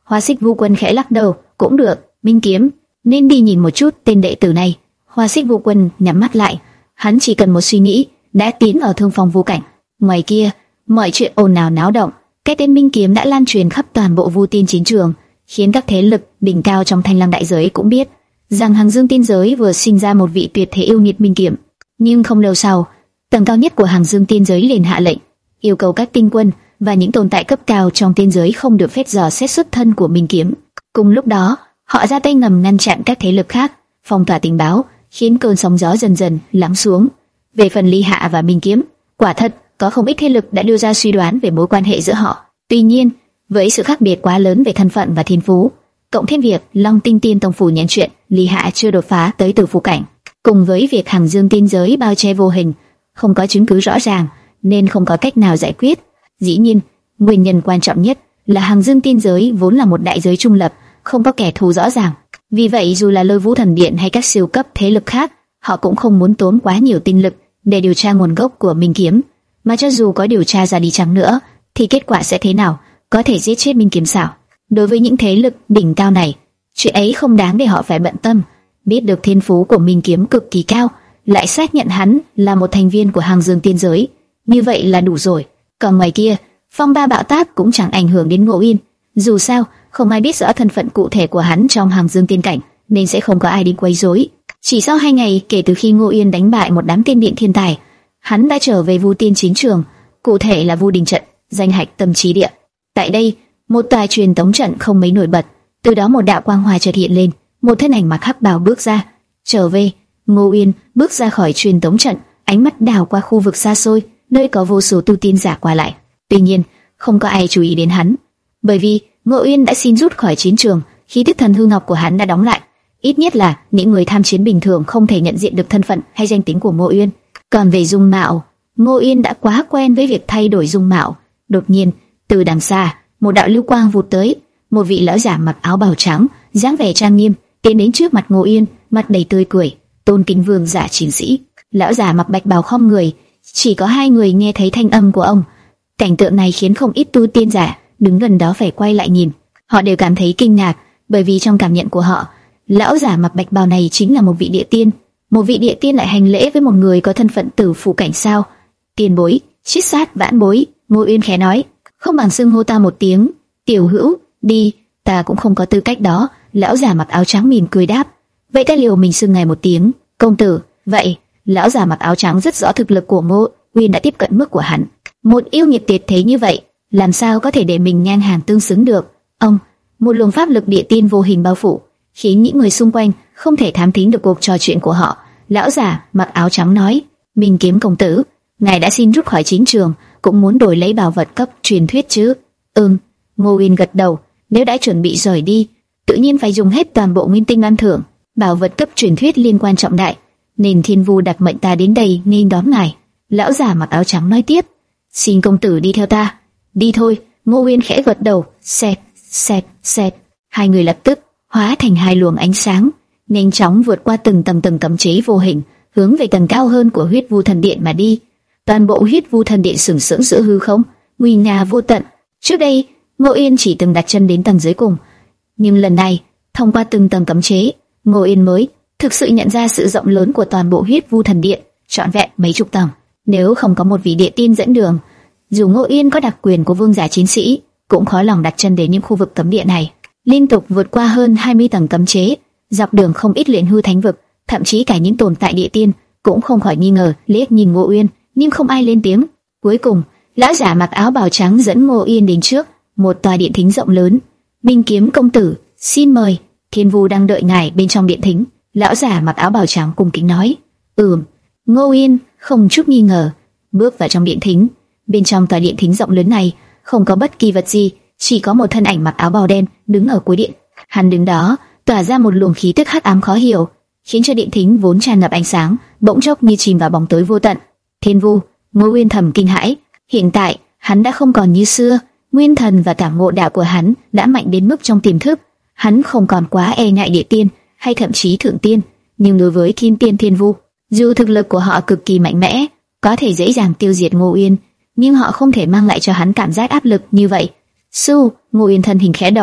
Hoa Xích Vu Quân khẽ lắc đầu, cũng được, Minh Kiếm, nên đi nhìn một chút tên đệ tử này. Hoa Xích Vu Quân nhắm mắt lại, hắn chỉ cần một suy nghĩ đã tiến vào Thương Phong Vu Cảnh. Ngoài kia, mọi chuyện ồn ào náo động, cái tên Minh Kiếm đã lan truyền khắp toàn bộ Vu Tiên chiến trường, khiến các thế lực đỉnh cao trong Thanh Lam đại giới cũng biết rằng Hàng Dương Tiên giới vừa sinh ra một vị tuyệt thế yêu nghiệt Minh Kiếm. Nhưng không lâu sau, tầng cao nhất của Hàng Dương Tiên giới liền hạ lệnh, yêu cầu các tinh quân và những tồn tại cấp cao trong tiên giới không được phép dò xét xuất thân của Minh Kiếm. Cùng lúc đó, họ ra tay ngầm ngăn chặn các thế lực khác, phong tỏa tình báo, khiến cơn sóng gió dần dần lắng xuống. Về phần Ly Hạ và Minh Kiếm, quả thật có không ít thế lực đã đưa ra suy đoán về mối quan hệ giữa họ. Tuy nhiên, với sự khác biệt quá lớn về thân phận và thiên phú, cộng thêm việc Long Tinh Tiên Tông phủ nhận chuyện Ly Hạ chưa đột phá tới Tử Phủ Cảnh, cùng với việc Hàng Dương Tiên giới bao che vô hình, không có chứng cứ rõ ràng nên không có cách nào giải quyết. Dĩ nhiên, nguyên nhân quan trọng nhất là Hàng Dương Tiên giới vốn là một đại giới trung lập, không có kẻ thù rõ ràng. Vì vậy, dù là Lôi Vũ Thần Điện hay các siêu cấp thế lực khác, họ cũng không muốn tốn quá nhiều tinh lực để điều tra nguồn gốc của Minh Kiếm. Mà cho dù có điều tra ra đi chăng nữa, thì kết quả sẽ thế nào? Có thể giết chết Minh Kiếm sao? Đối với những thế lực đỉnh cao này, chuyện ấy không đáng để họ phải bận tâm. Biết được thiên phú của Minh Kiếm cực kỳ cao, lại xác nhận hắn là một thành viên của Hàng Dương Tiên giới, như vậy là đủ rồi. Còn ngoài kia, phong ba bạo táp cũng chẳng ảnh hưởng đến Ngô Yên. Dù sao, không ai biết rõ thân phận cụ thể của hắn trong Hàng Dương Tiên cảnh, nên sẽ không có ai đi quấy rối. Chỉ sau hai ngày kể từ khi Ngô Yên đánh bại một đám tiên điện thiên tài, hắn đã trở về Vu Tiên chiến trường, cụ thể là Vu Đình trận, danh hạch Tâm Trí Địa. Tại đây, một tòa truyền tống trận không mấy nổi bật, từ đó một đạo quang hoa chợt hiện lên, một thân ảnh mặc hắc bào bước ra. Trở về, Ngô Yên bước ra khỏi truyền tống trận, ánh mắt đảo qua khu vực xa xôi, nơi có vô số tu tiên giả qua lại. Tuy nhiên, không có ai chú ý đến hắn, bởi vì Ngô Yên đã xin rút khỏi chiến trường, khí tức thần hư ngọc của hắn đã đóng lại. Ít nhất là những người tham chiến bình thường không thể nhận diện được thân phận hay danh tính của Ngô Yên. Còn về dung mạo, Ngô Yên đã quá quen với việc thay đổi dung mạo. Đột nhiên, từ đằng xa, một đạo lưu quang vụt tới, một vị lão giả mặc áo bào trắng, dáng vẻ trang nghiêm, tiến đến trước mặt Ngô Yên, mặt đầy tươi cười, tôn kính vương giả chiến sĩ. Lão giả mặc bạch bào khom người, chỉ có hai người nghe thấy thanh âm của ông. Cảnh tượng này khiến không ít tu tiên giả đứng gần đó phải quay lại nhìn. Họ đều cảm thấy kinh ngạc, bởi vì trong cảm nhận của họ, lão giả mặc bạch bào này chính là một vị địa tiên. Một vị địa tiên lại hành lễ với một người có thân phận Tử Phủ Cảnh sao? Tiền bối, Chiết Sát vãn bối. Ngô Uyên khẽ nói, không bằng xưng hô ta một tiếng tiểu hữu đi. Ta cũng không có tư cách đó. Lão giả mặc áo trắng mỉm cười đáp, vậy ta liều mình xưng ngài một tiếng công tử. Vậy, lão giả mặc áo trắng rất rõ thực lực của Ngô Uyên đã tiếp cận mức của hắn. Một yêu nghiệt tuyệt thế như vậy, làm sao có thể để mình ngang hàng tương xứng được? Ông, một luồng pháp lực địa tiên vô hình bao phủ, khiến những người xung quanh không thể thám thính được cuộc trò chuyện của họ. Lão giả mặc áo trắng nói, Minh Kiếm công tử, ngài đã xin rút khỏi chiến trường, cũng muốn đổi lấy bảo vật cấp truyền thuyết chứ? Ừm. Ngô Uyên gật đầu, nếu đã chuẩn bị rời đi, tự nhiên phải dùng hết toàn bộ nguyên tinh ban thưởng. Bảo vật cấp truyền thuyết liên quan trọng đại, nên Thiên Vu đặt mệnh ta đến đây nên đón ngài. Lão giả mặc áo trắng nói tiếp, xin công tử đi theo ta. Đi thôi. Ngô Uyên khẽ gật đầu, xẹt, xẹt, xẹt. Hai người lập tức hóa thành hai luồng ánh sáng, nhanh chóng vượt qua từng tầng tầng cấm chế vô hình, hướng về tầng cao hơn của Huyết Vu Thần Điện mà đi. Toàn bộ Huyết Vu Thần Điện sừng sững giữa hư không, nguy nga vô tận. Trước đây, Ngô Uyên chỉ từng đặt chân đến tầng dưới cùng, nhưng lần này, thông qua từng tầng cấm chế, Ngô Uyên mới thực sự nhận ra sự rộng lớn của toàn bộ Huyết Vu Thần Điện, trọn vẹn mấy chục tầng. Nếu không có một vị địa tiên dẫn đường, dù Ngô Uyên có đặc quyền của vương giả chiến sĩ, cũng khó lòng đặt chân đến những khu vực cấm địa này. Liên tục vượt qua hơn hai mươi tầng cấm chế, dọc đường không ít luyện hư thánh vực, thậm chí cả những tồn tại địa tiên cũng không khỏi nghi ngờ, liếc nhìn Ngô Uyên, nhưng không ai lên tiếng. Cuối cùng, lão giả mặc áo bào trắng dẫn Ngô Uyên đến trước một tòa điện thính rộng lớn. Minh Kiếm công tử, xin mời, Thiên Vu đang đợi ngài bên trong điện thính. Lão giả mặc áo bào trắng cung kính nói. Ừm. Ngô Uyên không chút nghi ngờ bước vào trong điện thính. Bên trong tòa điện thính rộng lớn này không có bất kỳ vật gì, chỉ có một thân ảnh mặc áo bào đen đứng ở cuối điện. Hắn đứng đó tỏa ra một luồng khí tức hắc ám khó hiểu, khiến cho điện thính vốn tràn ngập ánh sáng bỗng chốc như chìm vào bóng tối vô tận. Thiên Vu, Ngô Uyên thầm kinh hãi. Hiện tại hắn đã không còn như xưa, nguyên thần và cả ngộ đạo của hắn đã mạnh đến mức trong tiềm thức, hắn không còn quá e ngại địa tiên hay thậm chí thượng tiên. Nhưng đối với Kim Tiên Thiên Vu, dù thực lực của họ cực kỳ mạnh mẽ, có thể dễ dàng tiêu diệt Ngô Uyên, nhưng họ không thể mang lại cho hắn cảm giác áp lực như vậy. Su, Ngô Uyên thân hình khẽ động,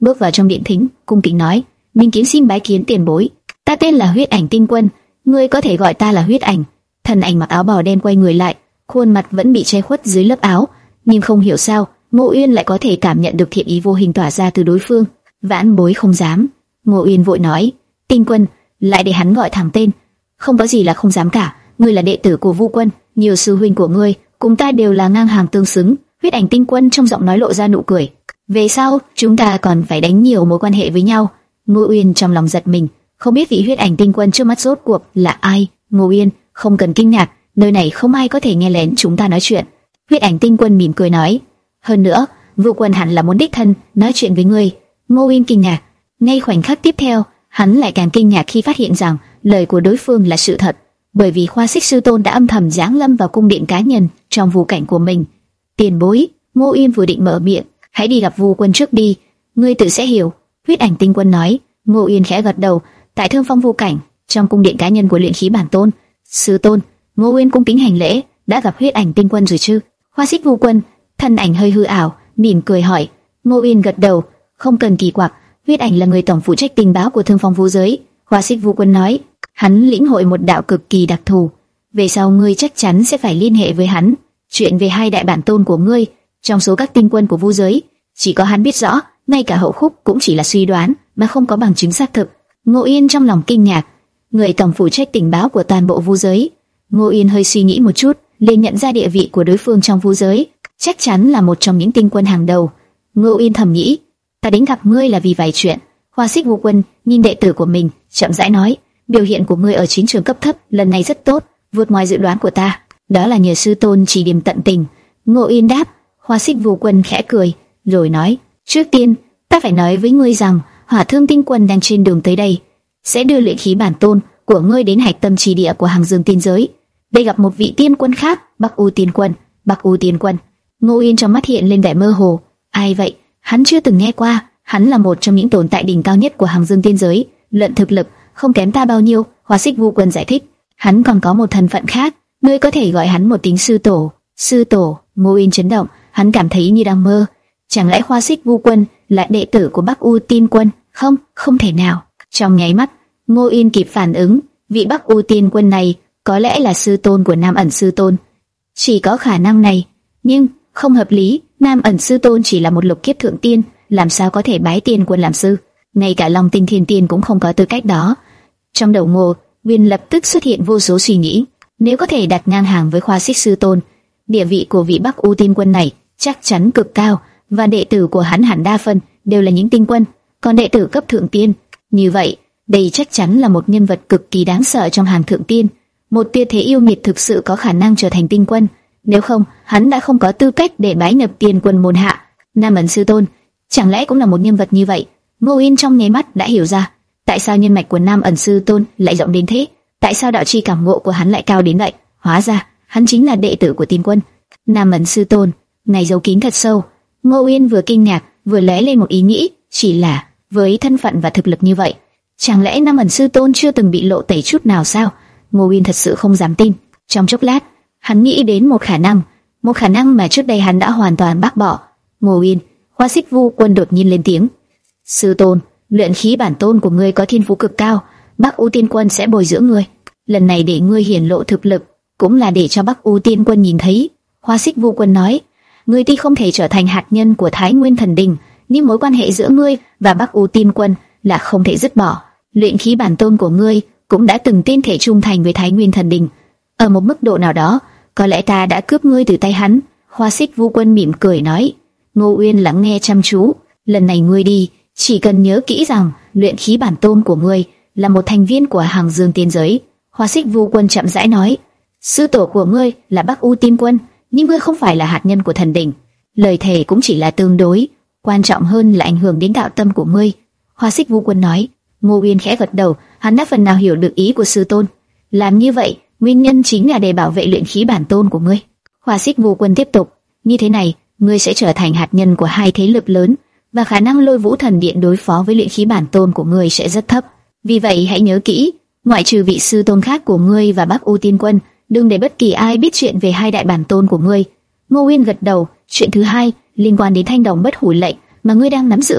bước vào trong điện thính, cung kính nói: "Minh Kiếm xin bái kiến tiền bối. Ta tên là Huyết Ảnh Tinh Quân, ngươi có thể gọi ta là Huyết Ảnh." Thần ảnh mặc áo bào đen quay người lại, khuôn mặt vẫn bị che khuất dưới lớp áo, nhưng không hiểu sao, Ngô Uyên lại có thể cảm nhận được thiện ý vô hình tỏa ra từ đối phương. Vãn bối không dám. Ngô Uyên vội nói: "Tinh Quân." Lại để hắn gọi thẳng tên. "Không có gì là không dám cả, ngươi là đệ tử của Vu Quân, nhiều sư huynh của ngươi cùng ta đều là ngang hàng tương xứng." Huyết Ảnh Tinh Quân trong giọng nói lộ ra nụ cười. "Về sau chúng ta còn phải đánh nhiều mối quan hệ với nhau." Ngô Uyên trong lòng giật mình, không biết vị Huyết Ảnh Tinh Quân trước mắt rốt cuộc là ai. Ngô Uyên, không cần kinh ngạc, nơi này không ai có thể nghe lén chúng ta nói chuyện. Huyết Ảnh Tinh Quân mỉm cười nói: "Hơn nữa, Vu Quân hẳn là muốn đích thân nói chuyện với ngươi." Ngô Uyên kinh ngạc. Ngay khoảnh khắc tiếp theo, hắn lại càng kinh ngạc khi phát hiện rằng lời của đối phương là sự thật, bởi vì Khoa Xích Sư Tôn đã âm thầm giáng lâm vào cung điện cá nhân trong vu cảnh của mình. "Tiền bối." Ngô Uyên vừa định mở miệng, "Hãy đi gặp Vu Quân trước đi, ngươi tự sẽ hiểu." Huyết Ảnh Tinh Quân nói. Ngô Uyên khẽ gật đầu. Tại Thương Phong vu cảnh, trong cung điện cá nhân của luyện khí bản tôn. "Sư tôn." Ngô Uyên cung kính hành lễ. "Đã gặp Huyết Ảnh Tinh Quân rồi chứ?" Khoa Xích Vu Quân, thân ảnh hơi hư ảo, mỉm cười hỏi. Ngô Uyên gật đầu. "Không cần kỳ quặc, Huyết Ảnh là người tổng phụ trách tình báo của Thương Phong vu giới." Khoa Xích Vu Quân nói. "Hắn lĩnh hội một đạo cực kỳ đặc thù, về sau ngươi chắc chắn sẽ phải liên hệ với hắn. Chuyện về hai đại bản tôn của ngươi, trong số các tinh quân của vu giới, chỉ có hắn biết rõ, ngay cả hậu khúc cũng chỉ là suy đoán mà không có bằng chứng xác thực." Ngô Uyên trong lòng kinh ngạc. Người tổng phụ trách tình báo của toàn bộ vu giới. Ngô Uyên hơi suy nghĩ một chút, liền nhận ra địa vị của đối phương trong vu giới, chắc chắn là một trong những tinh quân hàng đầu. Ngô Uyên thầm nghĩ, ta đến gặp ngươi là vì vài chuyện. Hoa Xích Vu Quân nhìn đệ tử của mình, chậm rãi nói, biểu hiện của ngươi ở chiến trường cấp thấp lần này rất tốt, vượt ngoài dự đoán của ta. Đó là nhờ sư tôn chỉ điểm tận tình. Ngô Uyên đáp. Hoa Xích Vu Quân khẽ cười, rồi nói, trước tiên ta phải nói với ngươi rằng Hỏa Thương Tinh Quân đang trên đường tới đây, sẽ đưa luyện khí bản tôn của ngươi đến hạch tâm trì địa của Hàng Dương Tiên giới. Đây gặp một vị tiên quân khác, Bắc U Tiên Quân. Bắc U Tiên Quân. Ngô Uyên trong mắt hiện lên vẻ mơ hồ. Ai vậy? Hắn chưa từng nghe qua. Hắn là một trong những tồn tại đỉnh cao nhất của Hàng Dương Tiên giới, luận thực lực không kém ta bao nhiêu. Hoa Xích Vu Quân giải thích, hắn còn có một thân phận khác, ngươi có thể gọi hắn một tiếng sư tổ. Sư tổ? Ngô Uyên chấn động, hắn cảm thấy như đang mơ. Chẳng lẽ Hoa Xích Vu Quân là đệ tử của Bắc U Tiên Quân? Không, không thể nào. Trong nháy mắt, Ngô Uyên kịp phản ứng, vị Bắc U Tiên Quân này có lẽ là sư tôn của Nam Ẩn Sư Tôn. Chỉ có khả năng này, nhưng không hợp lý. Nam Ẩn Sư Tôn chỉ là một lục kiếp thượng tiên, làm sao có thể bái Tiên Quân làm sư? Ngay cả Long Tinh Thiên Tiên cũng không có tư cách đó. Trong đầu Ngô Uyên lập tức xuất hiện vô số suy nghĩ. Nếu có thể đặt ngang hàng với Hoa Xích Sư Tôn, địa vị của vị Bắc U Tiên Quân này chắc chắn cực cao, và đệ tử của hắn hẳn đa phần đều là những tinh quân, còn đệ tử cấp thượng tiên. Như vậy, đây chắc chắn là một nhân vật cực kỳ đáng sợ trong hàng thượng tiên. Một tia thế yêu nghiệt thực sự có khả năng trở thành tinh quân, nếu không, hắn đã không có tư cách để bái nhập Tiên Quân môn hạ. Nam Ẩn Sư Tôn chẳng lẽ cũng là một nhân vật như vậy? Ngô Uyên trong nháy mắt đã hiểu ra, tại sao nhân mạch của Nam Ẩn Sư Tôn lại rộng đến thế, tại sao đạo chi cảm ngộ của hắn lại cao đến vậy. Hóa ra, hắn chính là đệ tử của Tiên Quân. Nam Ẩn Sư Tôn, này giấu kín thật sâu. Ngô Uyên vừa kinh ngạc, vừa lóe lên một ý nghĩ, chỉ là với thân phận và thực lực như vậy, chẳng lẽ Nam Ẩn Sư Tôn chưa từng bị lộ tẩy chút nào sao? Ngô Uyên thật sự không dám tin. Trong chốc lát, hắn nghĩ đến một khả năng, một khả năng mà trước đây hắn đã hoàn toàn bác bỏ. Ngô Uyên, Hoa Xích Vu Quân đột nhiên lên tiếng. Sư Tôn, luyện khí bản tôn của ngươi có thiên phú cực cao, Bắc U Tiên Quân sẽ bồi dưỡng ngươi. Lần này để ngươi hiển lộ thực lực, cũng là để cho Bắc U Tiên Quân nhìn thấy. Hoa Xích Vu Quân nói, ngươi tuy không thể trở thành hạt nhân của Thái Nguyên Thần Đình, nhưng mối quan hệ giữa ngươi và Bắc U Tiên Quân là không thể dứt bỏ. Luyện khí bản tôn của ngươi cũng đã từng tiên thể trung thành với Thái Nguyên Thần Đình. Ở một mức độ nào đó, có lẽ ta đã cướp ngươi từ tay hắn. Hoa Xích Vu Quân mỉm cười nói. Ngô Uyên lắng nghe chăm chú. Lần này ngươi đi, chỉ cần nhớ kỹ rằng luyện khí bản tôn của ngươi là một thành viên của Hàng Dương Tiên giới. Hoa Xích Vu Quân chậm rãi nói, sư tổ của ngươi là Bắc U Tiên Quân, nhưng ngươi không phải là hạt nhân của thần đình. Lời thề cũng chỉ là tương đối, quan trọng hơn là ảnh hưởng đến đạo tâm của ngươi. Hoa Xích Vu Quân nói. Ngô Uyên khẽ gật đầu, hắn đã phần nào hiểu được ý của sư tôn. Làm như vậy, nguyên nhân chính là để bảo vệ luyện khí bản tôn của ngươi. Hoa Xích Vu Quân tiếp tục, như thế này, ngươi sẽ trở thành hạt nhân của hai thế lực lớn, và khả năng Lôi Vũ Thần Điện đối phó với luyện khí bản tôn của ngươi sẽ rất thấp. Vì vậy hãy nhớ kỹ, ngoại trừ vị sư tôn khác của ngươi và Bắc U Tiên Quân, đừng để bất kỳ ai biết chuyện về hai đại bản tôn của ngươi. Ngô Uyên gật đầu. Chuyện thứ hai liên quan đến Thanh Đồng Bất Hủ lệnh mà ngươi đang nắm giữ.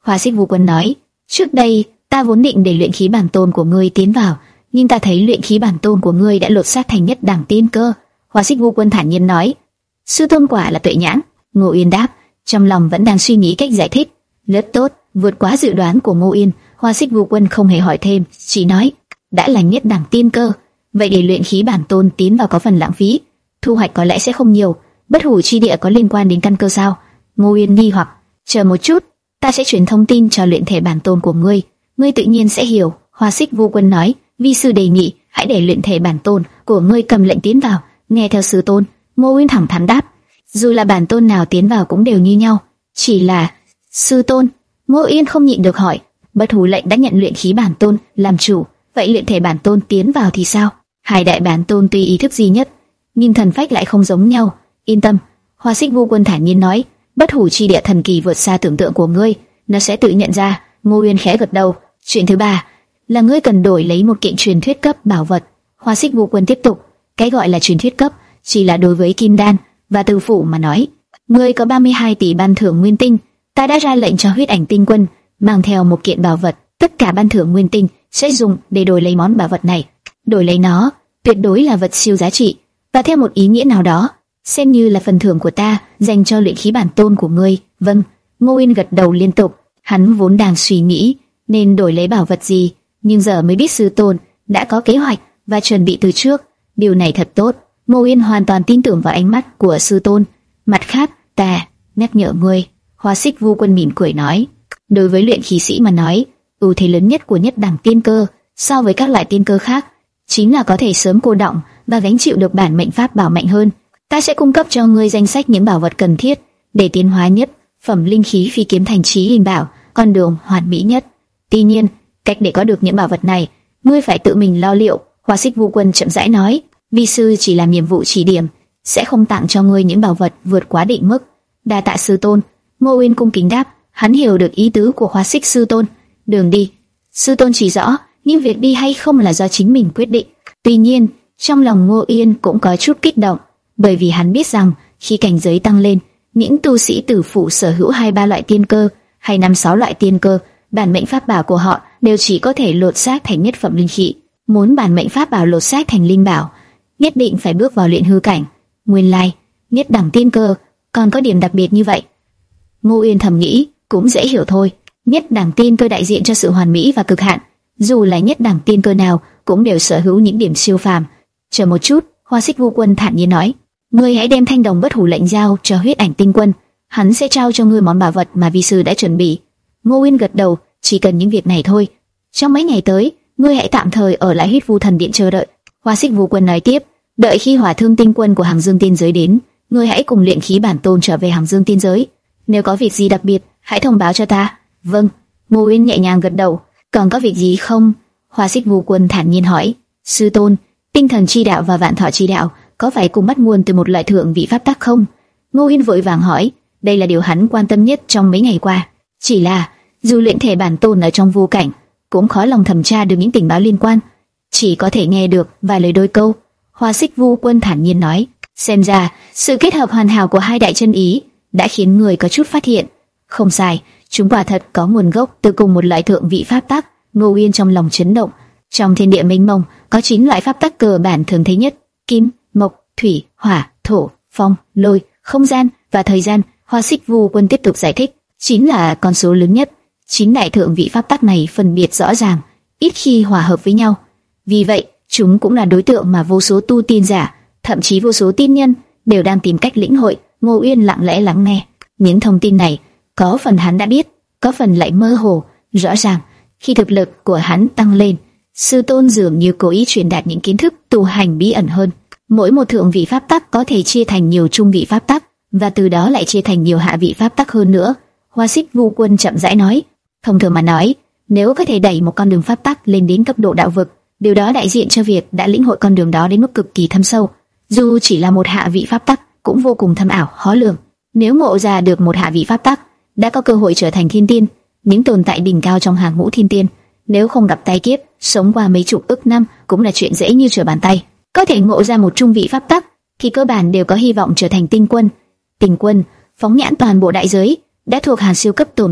Hoa Xích Vu Quân nói, trước đây ta vốn định để luyện khí bản tôn của ngươi tiến vào, nhưng ta thấy luyện khí bản tôn của ngươi đã lột xác thành nhất đẳng tiên cơ. Hoa Xích Vu Quân thản nhiên nói, sư tôn quả là tuệ nhãn. Ngô Uyên đáp, trong lòng vẫn đang suy nghĩ cách giải thích. Rất tốt, vượt quá dự đoán của Ngô Uyên. Hoa Xích Vu Quân không hề hỏi thêm, chỉ nói, đã là nhất đẳng tiên cơ, vậy để luyện khí bản tôn tiến vào có phần lãng phí, thu hoạch có lẽ sẽ không nhiều. Bất hủ chi địa có liên quan đến căn cơ sao? Ngô Uyên nghi hoặc, chờ một chút, ta sẽ truyền thông tin cho luyện thể bản tôn của ngươi, ngươi tự nhiên sẽ hiểu. Hoa Xích Vu Quân nói, vi sư đề nghị hãy để luyện thể bản tôn của ngươi cầm lệnh tiến vào, nghe theo sư tôn. Ngô Uyên thẳng thắn đáp, dù là bản tôn nào tiến vào cũng đều như nhau, chỉ là sư tôn. Ngô Uyên không nhịn được hỏi, bất hủ lệnh đã nhận luyện khí bản tôn làm chủ, vậy luyện thể bản tôn tiến vào thì sao? Hai đại bản tôn tuy ý thức duy nhất, nhưng thần phách lại không giống nhau. Yên tâm, Hoa Xích Vu Quân thản nhiên nói, bất hủ chi địa thần kỳ vượt xa tưởng tượng của ngươi, nó sẽ tự nhận ra. Ngô Uyên khẽ gật đầu. Chuyện thứ ba là ngươi cần đổi lấy một kiện truyền thuyết cấp bảo vật. Hoa Xích Vu Quân tiếp tục, cái gọi là truyền thuyết cấp chỉ là đối với kim đan và tử phủ mà nói. Ngươi có ba mươi hai tỷ ban thưởng nguyên tinh, ta đã ra lệnh cho huyết ảnh tinh quân mang theo một kiện bảo vật, tất cả ban thưởng nguyên tinh sẽ dùng để đổi lấy món bảo vật này. Đổi lấy nó tuyệt đối là vật siêu giá trị, và theo một ý nghĩa nào đó xem như là phần thưởng của ta dành cho luyện khí bản tôn của ngươi. Vâng. Ngô Uyên gật đầu liên tục. Hắn vốn đang suy nghĩ nên đổi lấy bảo vật gì, nhưng giờ mới biết sư tôn đã có kế hoạch và chuẩn bị từ trước. Điều này thật tốt. Ngô Uyên hoàn toàn tin tưởng vào ánh mắt của sư tôn. Mặt khác, ta nhắc nhở ngươi. Hoa Xích Vu Quân mỉm cười nói, đối với luyện khí sĩ mà nói, ưu thế lớn nhất của nhất đẳng tiên cơ so với các loại tiên cơ khác chính là có thể sớm cô đọng và gánh chịu được bản mệnh pháp bảo mạnh hơn. Ta sẽ cung cấp cho ngươi danh sách những bảo vật cần thiết để tiến hóa nhất phẩm linh khí phi kiếm thành chí linh bảo, con đường hoàn mỹ nhất. Tuy nhiên, cách để có được những bảo vật này, ngươi phải tự mình lo liệu. Hoa Xích Vu Quân chậm rãi nói, vi sư chỉ làm nhiệm vụ chỉ điểm, sẽ không tặng cho ngươi những bảo vật vượt quá định mức. Đa tạ sư tôn. Ngô Uyên cung kính đáp, hắn hiểu được ý tứ của Hoa Xích sư tôn. Đường đi, sư tôn chỉ rõ, nhưng việc đi hay không là do chính mình quyết định. Tuy nhiên, trong lòng Ngô Uyên cũng có chút kích động, bởi vì hắn biết rằng khi cảnh giới tăng lên, những tu sĩ tử phụ sở hữu hai ba loại tiên cơ hay năm sáu loại tiên cơ, bản mệnh pháp bảo của họ đều chỉ có thể lột xác thành nhất phẩm linh khí. Muốn bản mệnh pháp bảo lột xác thành linh bảo, nhất định phải bước vào luyện hư cảnh. Nguyên lai, nhất đẳng tiên cơ còn có điểm đặc biệt như vậy. Ngô Uyên thầm nghĩ, cũng dễ hiểu thôi. Nhất đẳng tiên cơ đại diện cho sự hoàn mỹ và cực hạn, dù là nhất đẳng tiên cơ nào cũng đều sở hữu những điểm siêu phàm. Chờ một chút, Hoa Xích Vu Quân thản nhiên nói, ngươi hãy đem thanh đồng bất hủ lệnh giao cho huyết ảnh tinh quân, hắn sẽ trao cho ngươi món bảo vật mà vi sư đã chuẩn bị. Ngô Uyên gật đầu, chỉ cần những việc này thôi. Trong mấy ngày tới, ngươi hãy tạm thời ở lại Huyết Vu Thần Điện chờ đợi. Hoa Xích Vu Quân nói tiếp, đợi khi Hỏa Thương tinh quân của Hàng Dương Tiên giới đến, ngươi hãy cùng luyện khí bản tôn trở về Hàng Dương Tiên giới. Nếu có việc gì đặc biệt, hãy thông báo cho ta. Vâng. Ngô Uyên nhẹ nhàng gật đầu. Còn có việc gì không? Hoa Xích Vu Quân thản nhiên hỏi. Sư tôn, tinh thần chi đạo và vạn thọ chi đạo có phải cùng bắt nguồn từ một loại thượng vị pháp tắc không? Ngô Uyên vội vàng hỏi. Đây là điều hắn quan tâm nhất trong mấy ngày qua. Chỉ là dù luyện thể bản tôn ở trong vô cảnh, cũng khó lòng thẩm tra được những tình báo liên quan, chỉ có thể nghe được vài lời đôi câu. Hoa Xích Vu Quân thản nhiên nói. Xem ra sự kết hợp hoàn hảo của hai đại chân ý đã khiến người có chút phát hiện. Không sai, chúng quả thật có nguồn gốc từ cùng một loại thượng vị pháp tắc. Ngô Uyên trong lòng chấn động. Trong thiên địa mênh mông có chín loại pháp tắc cơ bản thường thấy nhất: kim, mộc, thủy, hỏa, thổ, phong, lôi, không gian và thời gian. Hoa Xích Vu Quân tiếp tục giải thích, chính là con số lớn nhất. Chín đại thượng vị pháp tắc này phân biệt rõ ràng, ít khi hòa hợp với nhau. Vì vậy, chúng cũng là đối tượng mà vô số tu tiên giả, thậm chí vô số tiên nhân đều đang tìm cách lĩnh hội. Ngô Uyên lặng lẽ lắng nghe. Những thông tin này, có phần hắn đã biết, có phần lại mơ hồ. Rõ ràng, khi thực lực của hắn tăng lên, sư tôn dường như cố ý truyền đạt những kiến thức tu hành bí ẩn hơn. Mỗi một thượng vị pháp tắc có thể chia thành nhiều trung vị pháp tắc, và từ đó lại chia thành nhiều hạ vị pháp tắc hơn nữa. Hoa Xích Vu Quân chậm rãi nói, thông thường mà nói, nếu có thể đẩy một con đường pháp tắc lên đến cấp độ đạo vực, điều đó đại diện cho việc đã lĩnh hội con đường đó đến mức cực kỳ thâm sâu. Dù chỉ là một hạ vị pháp tắc, cũng vô cùng thâm ảo, khó lường. Nếu ngộ ra được một hạ vị pháp tắc, đã có cơ hội trở thành thiên tiên, những tồn tại đỉnh cao trong hàng ngũ thiên tiên. Nếu không gặp tai kiếp, sống qua mấy chục ức năm cũng là chuyện dễ như trở bàn tay. Có thể ngộ ra một trung vị pháp tắc, thì cơ bản đều có hy vọng trở thành tinh quân. Tinh quân phóng nhãn toàn bộ đại giới, đã thuộc hàng siêu cấp tồn tại,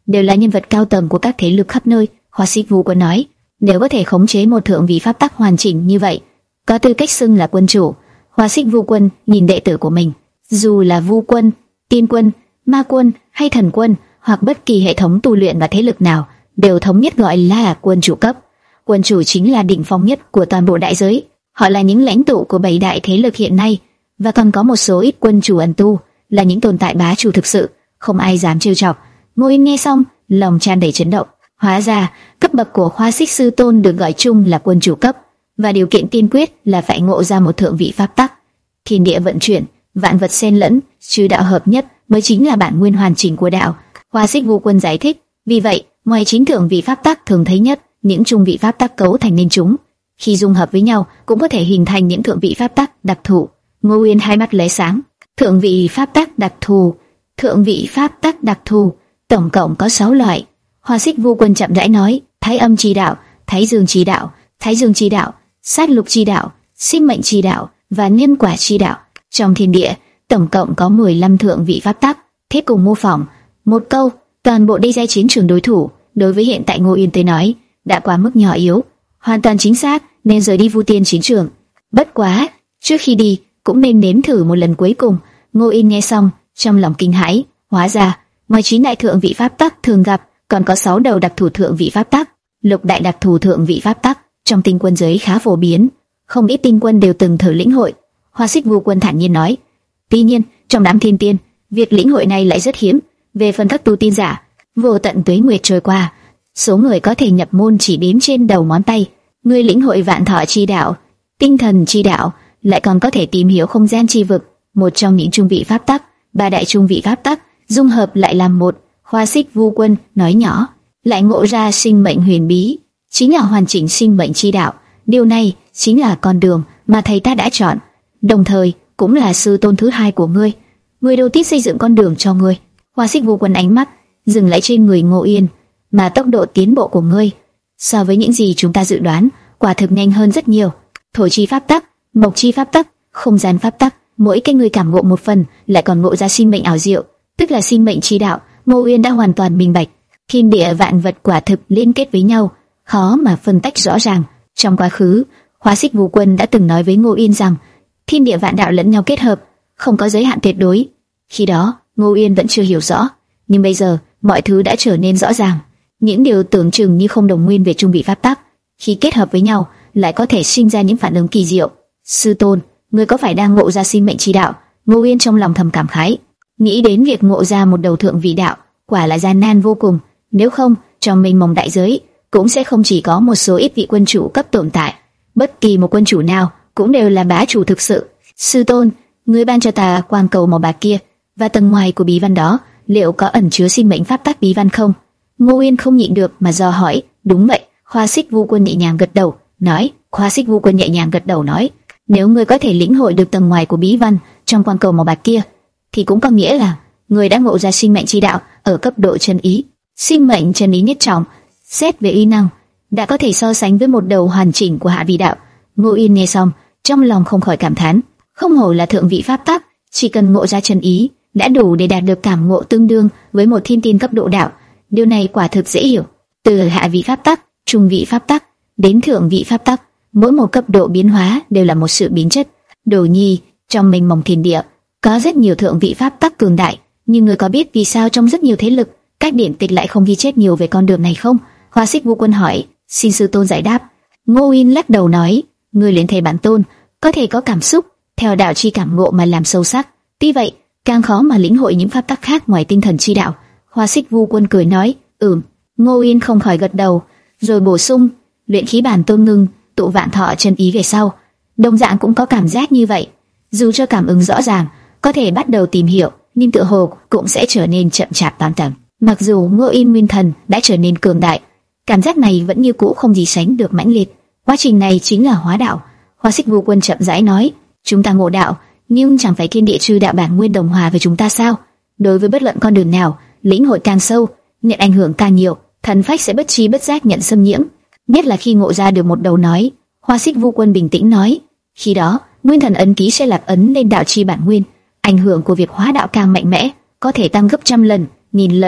đều là nhân vật cao tầng của các thế lực khắp nơi. Hoa Xích Vu Quân nói, nếu có thể khống chế một thượng vị pháp tắc hoàn chỉnh như vậy, có tư cách xưng là quân chủ. Hoa Xích Vu Quân nhìn đệ tử của mình, dù là Vu Quân, Tiên Quân, Ma Quân hay Thần Quân, hoặc bất kỳ hệ thống tu luyện và thế lực nào, đều thống nhất gọi là quân chủ cấp. Quân chủ chính là đỉnh phong nhất của toàn bộ đại giới. Họ là những lãnh tụ của bảy đại thế lực hiện nay, và còn có một số ít quân chủ ẩn tu, là những tồn tại bá chủ thực sự, không ai dám trêu chọc. Ngô Yên nghe xong, lòng tràn đầy chấn động. Hóa ra, cấp bậc của Hoa Xích Sư Tôn được gọi chung là quân chủ cấp, và điều kiện tiên quyết là phải ngộ ra một thượng vị pháp tắc. Thiên địa vận chuyển, vạn vật xen lẫn, chư đạo hợp nhất mới chính là bản nguyên hoàn chỉnh của đạo. Hoa Xích Vu Quân giải thích, vì vậy, ngoài chính thượng vị pháp tắc thường thấy nhất, những trung vị pháp tắc cấu thành nên chúng, khi dung hợp với nhau cũng có thể hình thành những thượng vị pháp tắc đặc thù. Ngô Uyên hai mắt lóe sáng. Thượng vị pháp tắc đặc thù, thượng vị pháp tắc đặc thù, tổng cộng có sáu loại. Hoa Xích Vu Quân chậm rãi nói, Thái Âm chi đạo, Thái Dương chi đạo, Thái Dương chi đạo, Sát Lục chi đạo, Sinh mệnh chi đạo và Nhân quả chi đạo. Trong thiên địa, tổng cộng có mười lăm thượng vị pháp tắc. Thế cùng mô phỏng, một câu, toàn bộ đây ra chiến trường đối thủ, đối với hiện tại Ngô Uyên tới nói, đã quá mức nhỏ yếu, hoàn toàn chính xác nên rời đi Vu Tiên chiến trường. Bất quá, trước khi đi, cũng nên nếm thử một lần cuối cùng. Ngô Yên nghe xong, trong lòng kinh hãi, hóa ra, ngoài chín đại thượng vị pháp tắc thường gặp, còn có sáu đầu đặc thù thượng vị pháp tắc. Lục đại đặc thù thượng vị pháp tắc trong tinh quân giới khá phổ biến, không ít tinh quân đều từng thử lĩnh hội. Hoa Xích Vu Quân thản nhiên nói, tuy nhiên, trong đám thiên tiên, việc lĩnh hội này lại rất hiếm. Về phần các tu tiên giả, vô tận tuế nguyệt trôi qua, số người có thể nhập môn chỉ đếm trên đầu ngón tay. Người lĩnh hội vạn thọ chi đạo, tinh thần chi đạo, lại còn có thể tìm hiểu không gian chi vực, một trong những trung vị pháp tắc. Ba đại trung vị pháp tắc dung hợp lại làm một. Hoa Xích Vu Quân nói nhỏ, lại ngộ ra sinh mệnh huyền bí, chính là hoàn chỉnh sinh mệnh chi đạo. Điều này chính là con đường mà thầy ta đã chọn, đồng thời cũng là sư tôn thứ hai của ngươi, người đầu tiên xây dựng con đường cho ngươi. Hoa Xích Vu Quân ánh mắt dừng lại trên người Ngô Yên, mà tốc độ tiến bộ của ngươi so với những gì chúng ta dự đoán quả thực nhanh hơn rất nhiều. Thổ chi pháp tắc, mộc chi pháp tắc, không gian pháp tắc, mỗi cái người cảm ngộ một phần, lại còn ngộ ra sinh mệnh ảo diệu, tức là sinh mệnh chi đạo. Ngô Uyên đã hoàn toàn minh bạch, thiên địa vạn vật quả thực liên kết với nhau, khó mà phân tách rõ ràng. Trong quá khứ, Hoa Xích Vu Quân đã từng nói với Ngô Uyên rằng, thiên địa vạn đạo lẫn nhau kết hợp, không có giới hạn tuyệt đối. Khi đó, Ngô Uyên vẫn chưa hiểu rõ, nhưng bây giờ mọi thứ đã trở nên rõ ràng. Những điều tưởng chừng như không đồng nguyên về trung vị pháp tắc, khi kết hợp với nhau, lại có thể sinh ra những phản ứng kỳ diệu. Sư tôn, ngươi có phải đang ngộ ra sinh mệnh chi đạo? Ngô Uyên trong lòng thầm cảm khái, nghĩ đến việc ngộ ra một đầu thượng vị đạo, quả là gian nan vô cùng. Nếu không, trong mênh mông đại giới cũng sẽ không chỉ có một số ít vị quân chủ cấp tồn tại. Bất kỳ một quân chủ nào cũng đều là bá chủ thực sự. Sư tôn, ngươi ban cho ta quan cầu màu bạc kia, và tầng ngoài của bí văn đó, liệu có ẩn chứa sinh mệnh pháp tắc bí văn không? Ngô Uyên không nhịn được mà dò hỏi. Đúng vậy. Hoa Xích Vu Quân nhẹ nhàng gật đầu, nói. Hoa Xích Vu Quân nhẹ nhàng gật đầu nói, nếu ngươi có thể lĩnh hội được tầng ngoài của bí văn trong quan cầu màu bạc kia, thì cũng có nghĩa là ngươi đã ngộ ra sinh mệnh chi đạo ở cấp độ chân ý. Sinh mệnh chân ý nhất trọng, xét về uy năng, đã có thể so sánh với một đầu hoàn chỉnh của hạ vị đạo. Ngô Uyên nghe xong, trong lòng không khỏi cảm thán, không hổ là thượng vị pháp tắc, chỉ cần ngộ ra chân ý, đã đủ để đạt được cảm ngộ tương đương với một thiên tiên cấp độ đạo. Điều này quả thực dễ hiểu. Từ hạ vị pháp tắc, trung vị pháp tắc đến thượng vị pháp tắc, mỗi một cấp độ biến hóa đều là một sự biến chất. Đồ nhi, trong mênh mông thiên địa có rất nhiều thượng vị pháp tắc cường đại, nhưng người có biết vì sao trong rất nhiều thế lực, các điển tịch lại không ghi chép nhiều về con đường này không? Hoa Xích Vu Quân hỏi. Xin sư tôn giải đáp. Ngô Uyên lắc đầu nói, người luyện thể bản tôn có thể có cảm xúc theo đạo chi cảm ngộ mà làm sâu sắc, tuy vậy càng khó mà lĩnh hội những pháp tắc khác ngoài tinh thần chi đạo. Hoa Xích Vu Quân cười nói, ừm. Ngô Uyên không khỏi gật đầu, rồi bổ sung, luyện khí bản tôn ngưng tụ vạn thọ chân ý về sau, đồng dạng cũng có cảm giác như vậy. Dù cho cảm ứng rõ ràng, có thể bắt đầu tìm hiểu, nhưng tựa hồ cũng sẽ trở nên chậm chạp tan tầm. Mặc dù Ngô Uyên nguyên thần đã trở nên cường đại, cảm giác này vẫn như cũ không gì sánh được mãnh liệt. Quá trình này chính là hóa đạo. Hoa Xích Vu Quân chậm rãi nói, chúng ta ngộ đạo, nhưng chẳng phải thiên địa chư đạo bản nguyên đồng hòa với chúng ta sao? Đối với bất luận con đường nào, lĩnh hội càng sâu, nhận ảnh hưởng càng nhiều, thần phách sẽ bất trí bất giác nhận xâm nhiễm. Nhất là khi ngộ ra được một đầu nói. Hoa Xích Vu Quân bình tĩnh nói, khi đó nguyên thần ấn ký sẽ lạc ấn lên đạo chi bản nguyên, ảnh hưởng của việc hóa đạo càng mạnh mẽ, có thể tăng gấp trăm lần, nghìn lần.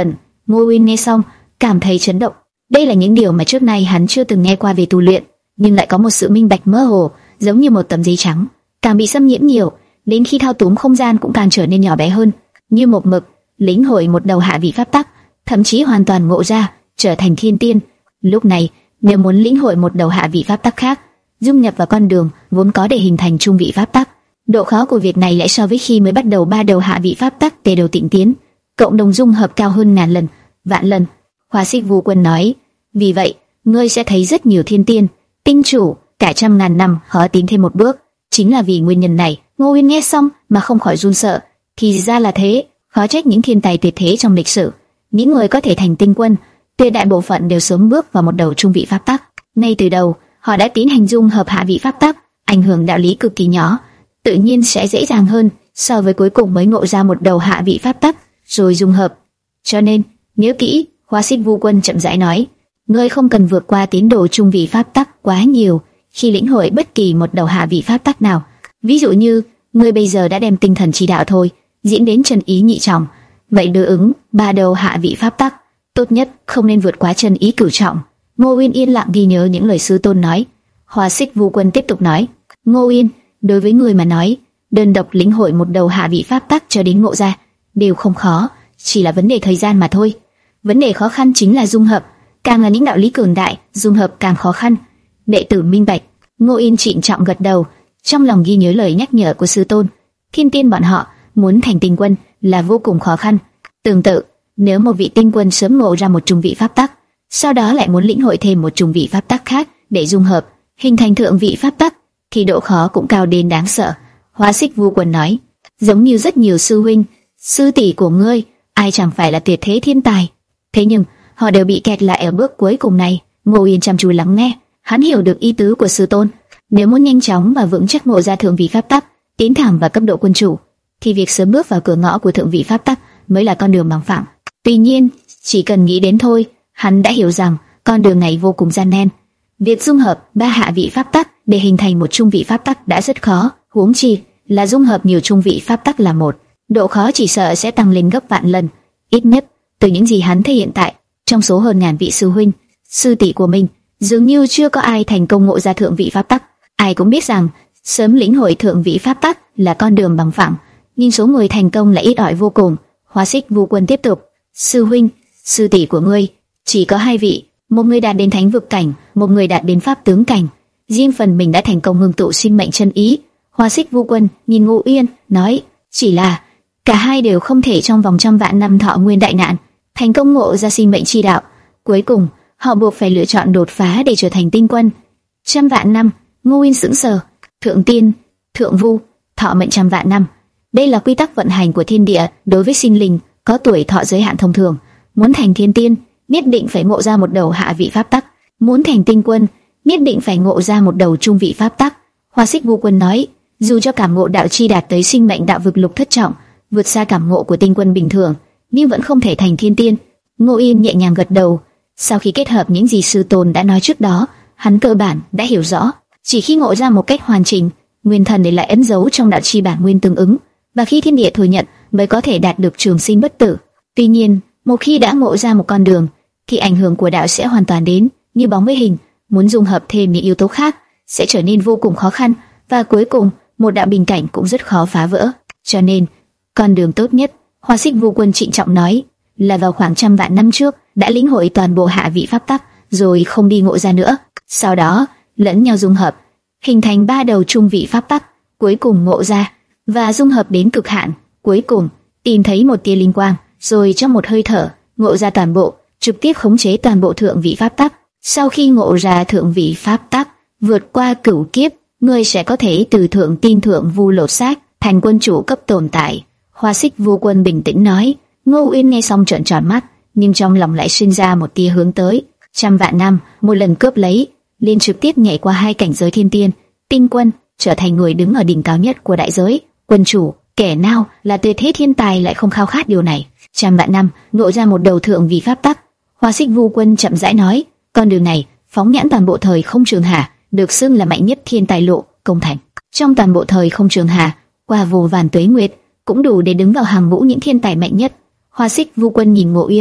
Ngô Uyên nghe xong, cảm thấy chấn động. Đây là những điều mà trước nay hắn chưa từng nghe qua về tu luyện, nhưng lại có một sự minh bạch mơ hồ, giống như một tấm giấy trắng, càng bị xâm nhiễm nhiều, đến khi thao túng không gian cũng càng trở nên nhỏ bé hơn, như một mực lĩnh hội một đầu hạ vị pháp tắc, thậm chí hoàn toàn ngộ ra, trở thành thiên tiên. Lúc này, nếu muốn lĩnh hội một đầu hạ vị pháp tắc khác, dung nhập vào con đường vốn có để hình thành trung vị pháp tắc, độ khó của việc này lại so với khi mới bắt đầu ba đầu hạ vị pháp tắc tề đầu tịnh tiến, cộng đồng dung hợp cao hơn ngàn lần, vạn lần. Hoa Xích Vu Quân nói, vì vậy, ngươi sẽ thấy rất nhiều thiên tiên, tinh chủ, cả trăm ngàn năm khó tiến thêm một bước, chính là vì nguyên nhân này. Ngô Uyên nghe xong mà không khỏi run sợ, thì ra là thế, khó trách những thiên tài tuyệt thế trong lịch sử, những người có thể thành tinh quân, tuyệt đại bộ phận đều sớm bước vào một đầu trung vị pháp tắc. Ngay từ đầu, họ đã tiến hành dung hợp hạ vị pháp tắc, ảnh hưởng đạo lý cực kỳ nhỏ, tự nhiên sẽ dễ dàng hơn so với cuối cùng mới ngộ ra một đầu hạ vị pháp tắc rồi dung hợp. Cho nên, nhớ kỹ, Hoa Xích Vu Quân chậm rãi nói, ngươi không cần vượt qua tiến độ trung vị pháp tắc quá nhiều khi lĩnh hội bất kỳ một đầu hạ vị pháp tắc nào. Ví dụ như, ngươi bây giờ đã đem tinh thần chi đạo thôi, diễn đến chân ý nhị trọng, vậy đối ứng ba đầu hạ vị pháp tắc, tốt nhất không nên vượt quá chân ý cửu trọng. Ngô Uyên yên lặng ghi nhớ những lời sư tôn nói. Hoa Xích Vu Quân tiếp tục nói, Ngô Uyên, đối với người mà nói, đơn độc lĩnh hội một đầu hạ vị pháp tắc cho đến ngộ ra đều không khó, chỉ là vấn đề thời gian mà thôi. Vấn đề khó khăn chính là dung hợp, càng là những đạo lý cường đại, dung hợp càng khó khăn. Đệ tử minh bạch. Ngô Uyên trịnh trọng gật đầu, trong lòng ghi nhớ lời nhắc nhở của sư tôn. Thiên tiên bọn họ muốn thành tinh quân là vô cùng khó khăn. Tương tự, nếu một vị tinh quân sớm ngộ ra một trung vị pháp tắc, sau đó lại muốn lĩnh hội thêm một trung vị pháp tắc khác để dung hợp, hình thành thượng vị pháp tắc, thì độ khó cũng cao đến đáng sợ. Hoa Xích Vu Quân nói, giống như rất nhiều sư huynh, sư tỷ của ngươi, ai chẳng phải là tuyệt thế thiên tài, thế nhưng họ đều bị kẹt lại ở bước cuối cùng này. Ngô Uyên chăm chú lắng nghe, hắn hiểu được ý tứ của sư tôn. Nếu muốn nhanh chóng và vững chắc ngộ ra thượng vị pháp tắc, tiến thẳng vào cấp độ quân chủ, thì việc sớm bước vào cửa ngõ của thượng vị pháp tắc mới là con đường bằng phẳng. Tuy nhiên, chỉ cần nghĩ đến thôi, hắn đã hiểu rằng con đường này vô cùng gian nan. Việc dung hợp ba hạ vị pháp tắc để hình thành một trung vị pháp tắc đã rất khó, huống chi là dung hợp nhiều trung vị pháp tắc là một, độ khó chỉ sợ sẽ tăng lên gấp vạn lần. Ít nhất, từ những gì hắn thấy hiện tại, trong số hơn ngàn vị sư huynh, sư tỷ của mình, dường như chưa có ai thành công ngộ ra thượng vị pháp tắc. Ai cũng biết rằng sớm lĩnh hội thượng vị pháp tắc là con đường bằng phẳng, nhưng số người thành công lại ít ỏi vô cùng. Hoa Xích Vu Quân tiếp tục, sư huynh, sư tỷ của ngươi chỉ có hai vị, một người đạt đến thánh vực cảnh, một người đạt đến pháp tướng cảnh. Riêng phần mình đã thành công ngưng tụ sinh mệnh chân ý. Hoa Xích Vu Quân nhìn Ngô Uyên nói, chỉ là cả hai đều không thể trong vòng trăm vạn năm thọ nguyên đại nạn thành công ngộ ra sinh mệnh chi đạo. Cuối cùng họ buộc phải lựa chọn đột phá để trở thành tinh quân. Trăm vạn năm. Ngô Uyên sững sờ. Thượng tiên, thượng vu, thọ mệnh trăm vạn năm. Đây là quy tắc vận hành của thiên địa đối với sinh linh có tuổi thọ giới hạn thông thường. Muốn thành thiên tiên, nhất định phải ngộ ra một đầu hạ vị pháp tắc. Muốn thành tinh quân, nhất định phải ngộ ra một đầu trung vị pháp tắc. Hoa Xích Vu Quân nói, dù cho cảm ngộ đạo chi đạt tới sinh mệnh đạo vực lục thất trọng, vượt xa cảm ngộ của tinh quân bình thường, nhưng vẫn không thể thành thiên tiên. Ngô Uyên nhẹ nhàng gật đầu. Sau khi kết hợp những gì sư tôn đã nói trước đó, hắn cơ bản đã hiểu rõ, chỉ khi ngộ ra một cách hoàn chỉnh, nguyên thần để lại ấn dấu trong đạo chi bản nguyên tương ứng, và khi thiên địa thừa nhận mới có thể đạt được trường sinh bất tử. Tuy nhiên, một khi đã ngộ ra một con đường, thì ảnh hưởng của đạo sẽ hoàn toàn đến như bóng với hình. Muốn dung hợp thêm những yếu tố khác sẽ trở nên vô cùng khó khăn, và cuối cùng một đạo bình cảnh cũng rất khó phá vỡ. Cho nên, con đường tốt nhất, Hoa Xích Vu Quân trịnh trọng nói, là vào khoảng trăm vạn năm trước đã lĩnh hội toàn bộ hạ vị pháp tắc, rồi không đi ngộ ra nữa. Sau đó lẫn nhau dung hợp, hình thành ba đầu trung vị pháp tắc, cuối cùng ngộ ra và dung hợp đến cực hạn, cuối cùng tìm thấy một tia linh quang, rồi trong một hơi thở ngộ ra toàn bộ, trực tiếp khống chế toàn bộ thượng vị pháp tắc. Sau khi ngộ ra thượng vị pháp tắc, vượt qua cửu kiếp, ngươi sẽ có thể từ thượng tiên thượng vu lột xác, thành quân chủ cấp tồn tại. Hoa Xích Vu Quân bình tĩnh nói. Ngô Uyên nghe xong trợn tròn mắt, nhưng trong lòng lại sinh ra một tia hướng tới. Trăm vạn năm, một lần cướp lấy, liền trực tiếp nhảy qua hai cảnh giới thiên tiên, tinh quân, trở thành người đứng ở đỉnh cao nhất của đại giới, quân chủ. Kẻ nào là tuyệt thế thiên tài lại không khao khát điều này? Trăm vạn năm, ngộ ra một đầu thượng vị pháp tắc. Hoa Xích Vu Quân chậm rãi nói, con đường này phóng nhãn toàn bộ thời không trường hà, được xưng là mạnh nhất thiên tài lộ công thành. Trong toàn bộ thời không trường hà, qua vô vàn tuế nguyệt, cũng đủ để đứng vào hàng ngũ những thiên tài mạnh nhất. Hoa Xích Vu Quân nhìn Ngô Uyên,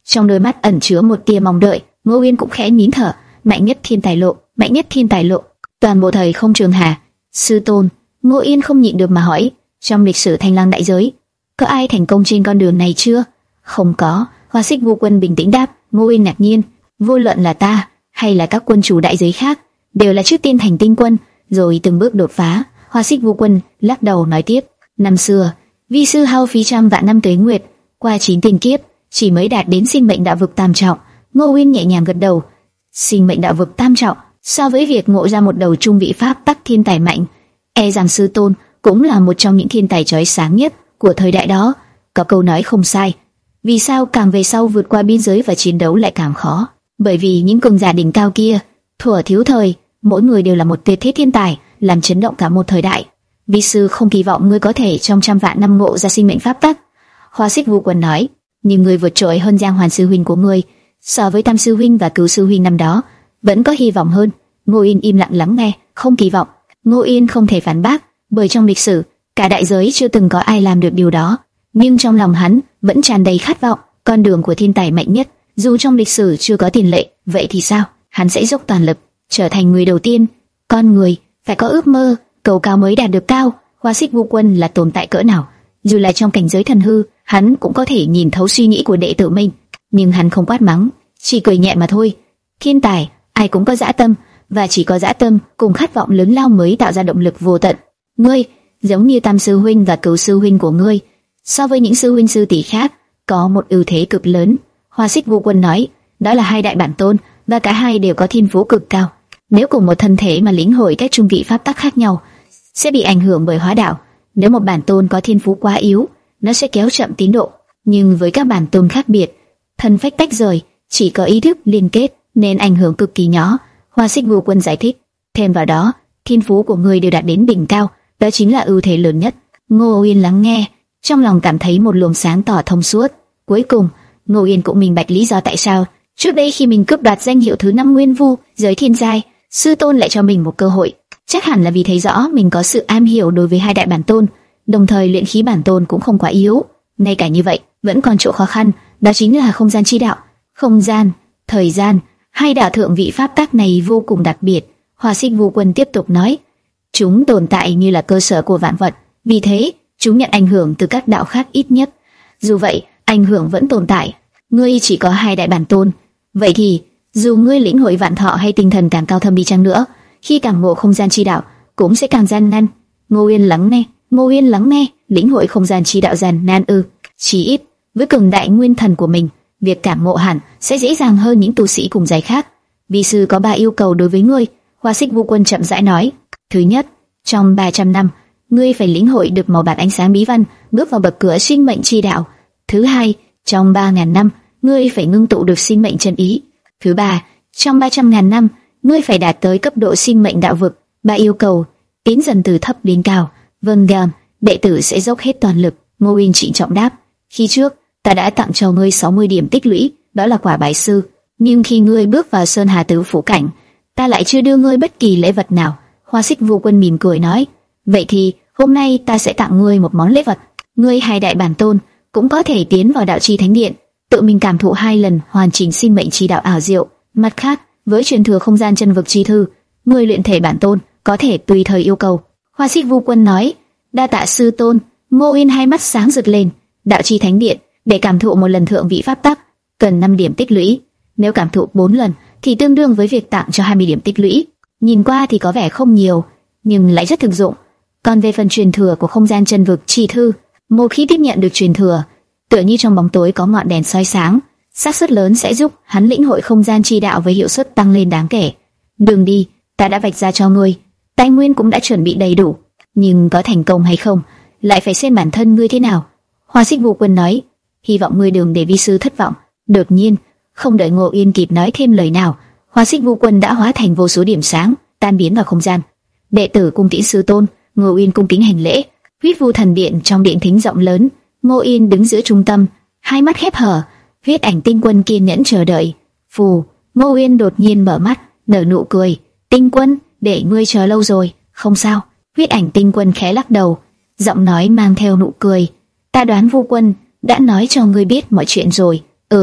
trong đôi mắt ẩn chứa một tia mong đợi. Ngô Uyên cũng khẽ nín thở. Mạnh nhất thiên tài lộ, mạnh nhất thiên tài lộ. Toàn bộ thời không trường hà. Sư tôn. Ngô Uyên không nhịn được mà hỏi, trong lịch sử Thanh Lăng đại giới, có ai thành công trên con đường này chưa? Không có. Hoa Xích Vu Quân bình tĩnh đáp. Ngô Uyên ngạc nhiên, vô luận là ta hay là các quân chủ đại giới khác, đều là trước tiên thành tinh quân, rồi từng bước đột phá. Hoa Xích Vu Quân lắc đầu nói tiếp, năm xưa, vi sư hao phí trăm vạn năm tuế nguyệt, qua chín tiền kiếp, chỉ mới đạt đến sinh mệnh đạo vực tam trọng. Ngô Uyên nhẹ nhàng gật đầu. Sinh mệnh đạo vực tam trọng, so với việc ngộ ra một đầu trung vị pháp tắc thiên tài mạnh, e rằng sư tôn cũng là một trong những thiên tài chói sáng nhất của thời đại đó. Có câu nói không sai. Vì sao càng về sau vượt qua biên giới và chiến đấu lại càng khó? Bởi vì những cường giả đỉnh cao kia, thuở thiếu thời, mỗi người đều là một tuyệt thế thiên tài, làm chấn động cả một thời đại. Vi sư không kỳ vọng ngươi có thể trong trăm vạn năm ngộ ra sinh mệnh pháp tắc. Hoa Xích Vu Quân nói, nhưng ngươi vượt trội hơn Giang Hoàn sư huynh của ngươi, so với Tam sư huynh và Cửu sư huynh năm đó, vẫn có hy vọng hơn. Ngô Yên im lặng lắng nghe, không kỳ vọng. Ngô Yên không thể phản bác, bởi trong lịch sử, cả đại giới chưa từng có ai làm được điều đó. Nhưng trong lòng hắn vẫn tràn đầy khát vọng, con đường của thiên tài mạnh nhất, dù trong lịch sử chưa có tiền lệ, vậy thì sao? Hắn sẽ dốc toàn lực, trở thành người đầu tiên. Con người phải có ước mơ, cầu cao mới đạt được cao. Hoa Xích Vu Quân là tồn tại cỡ nào? Dù là trong cảnh giới thần hư, hắn cũng có thể nhìn thấu suy nghĩ của đệ tử mình. Nhưng hắn không quát mắng, chỉ cười nhẹ mà thôi. Thiên tài, ai cũng có dã tâm, và chỉ có dã tâm cùng khát vọng lớn lao mới tạo ra động lực vô tận. Ngươi, giống như Tam sư huynh và Cửu sư huynh của ngươi, so với những sư huynh sư tỷ khác, có một ưu thế cực lớn. Hoa Xích Vu Quân nói, đó là hai đại bản tôn, và cả hai đều có thiên phú cực cao. Nếu cùng một thân thể mà lĩnh hội các trung vị pháp tắc khác nhau, sẽ bị ảnh hưởng bởi hóa đạo. Nếu một bản tôn có thiên phú quá yếu, nó sẽ kéo chậm tiến độ. Nhưng với các bản tôn khác biệt, thân phách tách rời, chỉ có ý thức liên kết nên ảnh hưởng cực kỳ nhỏ. Hoa Xích Vu Quân giải thích, thêm vào đó, thiên phú của người đều đạt đến đỉnh cao, đó chính là ưu thế lớn nhất. Ngô Uyên lắng nghe, trong lòng cảm thấy một luồng sáng tỏ thông suốt. Cuối cùng, Ngô Uyên cũng minh bạch lý do tại sao trước đây khi mình cướp đoạt danh hiệu thứ năm Nguyên Vu giới thiên giai, sư tôn lại cho mình một cơ hội. Chắc hẳn là vì thấy rõ mình có sự am hiểu đối với hai đại bản tôn, đồng thời luyện khí bản tôn cũng không quá yếu. Ngay cả như vậy, vẫn còn chỗ khó khăn, đó chính là không gian chi đạo. Không gian, thời gian, hai đạo thượng vị pháp tắc này vô cùng đặc biệt. Hoa Xích Vu Quân tiếp tục nói, chúng tồn tại như là cơ sở của vạn vật, vì thế chúng nhận ảnh hưởng từ các đạo khác ít nhất. Dù vậy, ảnh hưởng vẫn tồn tại. Ngươi chỉ có hai đại bản tôn, vậy thì dù ngươi lĩnh hội vạn thọ hay tinh thần càng cao thâm đi chăng nữa, khi càng ngộ không gian chi đạo cũng sẽ càng gian nan. Ngô Uyên lắng nghe, Ngô Uyên lắng nghe, lĩnh hội không gian chi đạo gian nan ư? Chỉ ít với cường đại nguyên thần của mình, việc cảm ngộ hẳn sẽ dễ dàng hơn những tu sĩ cùng giai khác. Vi sư có ba yêu cầu đối với ngươi. Hoa Xích Vu Quân chậm rãi nói. Thứ nhất, trong ba trăm năm, ngươi phải lĩnh hội được màu bạc ánh sáng bí văn, bước vào bậc cửa sinh mệnh chi đạo. Thứ hai, trong ba ngàn năm, ngươi phải ngưng tụ được sinh mệnh chân ý. Thứ ba, trong ba trăm ngàn năm, ngươi phải đạt tới cấp độ sinh mệnh đạo vực. Ba yêu cầu, tiến dần từ thấp đến cao. Vâng gam, đệ tử sẽ dốc hết toàn lực. Ngô Uyên trịnh trọng đáp. Khi trước, ta đã tặng cho ngươi sáu mươi điểm tích lũy, đó là quả bái sư. Nhưng khi ngươi bước vào Sơn Hà Tứ Phủ cảnh, ta lại chưa đưa ngươi bất kỳ lễ vật nào. Hoa Xích Vu Quân mỉm cười nói, vậy thì hôm nay ta sẽ tặng ngươi một món lễ vật. Ngươi hai đại bản tôn cũng có thể tiến vào đạo chi thánh điện, tự mình cảm thụ hai lần hoàn chỉnh sinh mệnh chi đạo ảo diệu. Mặt khác, với truyền thừa không gian chân vực chi thư, ngươi luyện thể bản tôn có thể tùy thời yêu cầu. Hoa Xích Vu Quân nói, đa tạ sư tôn. Ngô Uyên hai mắt sáng rực lên. Đạo chi thánh điện để cảm thụ một lần thượng vị pháp tắc cần năm điểm tích lũy, nếu cảm thụ bốn lần thì tương đương với việc tặng cho hai mươi điểm tích lũy. Nhìn qua thì có vẻ không nhiều, nhưng lại rất thực dụng. Còn về phần truyền thừa của không gian chân vực chi thư, một khi tiếp nhận được truyền thừa, tựa như trong bóng tối có ngọn đèn soi sáng, xác suất lớn sẽ giúp hắn lĩnh hội không gian chi đạo với hiệu suất tăng lên đáng kể. Đường đi, ta đã vạch ra cho ngươi, tài nguyên cũng đã chuẩn bị đầy đủ, nhưng có thành công hay không, lại phải xem bản thân ngươi thế nào. Hoa Xích Vu Quân nói, hy vọng ngươi đừng để vi sư thất vọng. Đột nhiên, không đợi Ngô Uyên kịp nói thêm lời nào, Hoa Xích Vu Quân đã hóa thành vô số điểm sáng, tan biến vào không gian. Đệ tử cung tiễn sư tôn. Ngô Uyên cung kính hành lễ. Huyết Vu Thần Điện trong điện thính rộng lớn, Ngô Uyên đứng giữa trung tâm, hai mắt khép hờ. Huyết Ảnh Tinh Quân kiên nhẫn chờ đợi. Phù, Ngô Uyên đột nhiên mở mắt, nở nụ cười. Tinh Quân, để ngươi chờ lâu rồi. Không sao. Huyết Ảnh Tinh Quân khẽ lắc đầu, giọng nói mang theo nụ cười. Ta đoán Vu Quân đã nói cho ngươi biết mọi chuyện rồi. Ừ,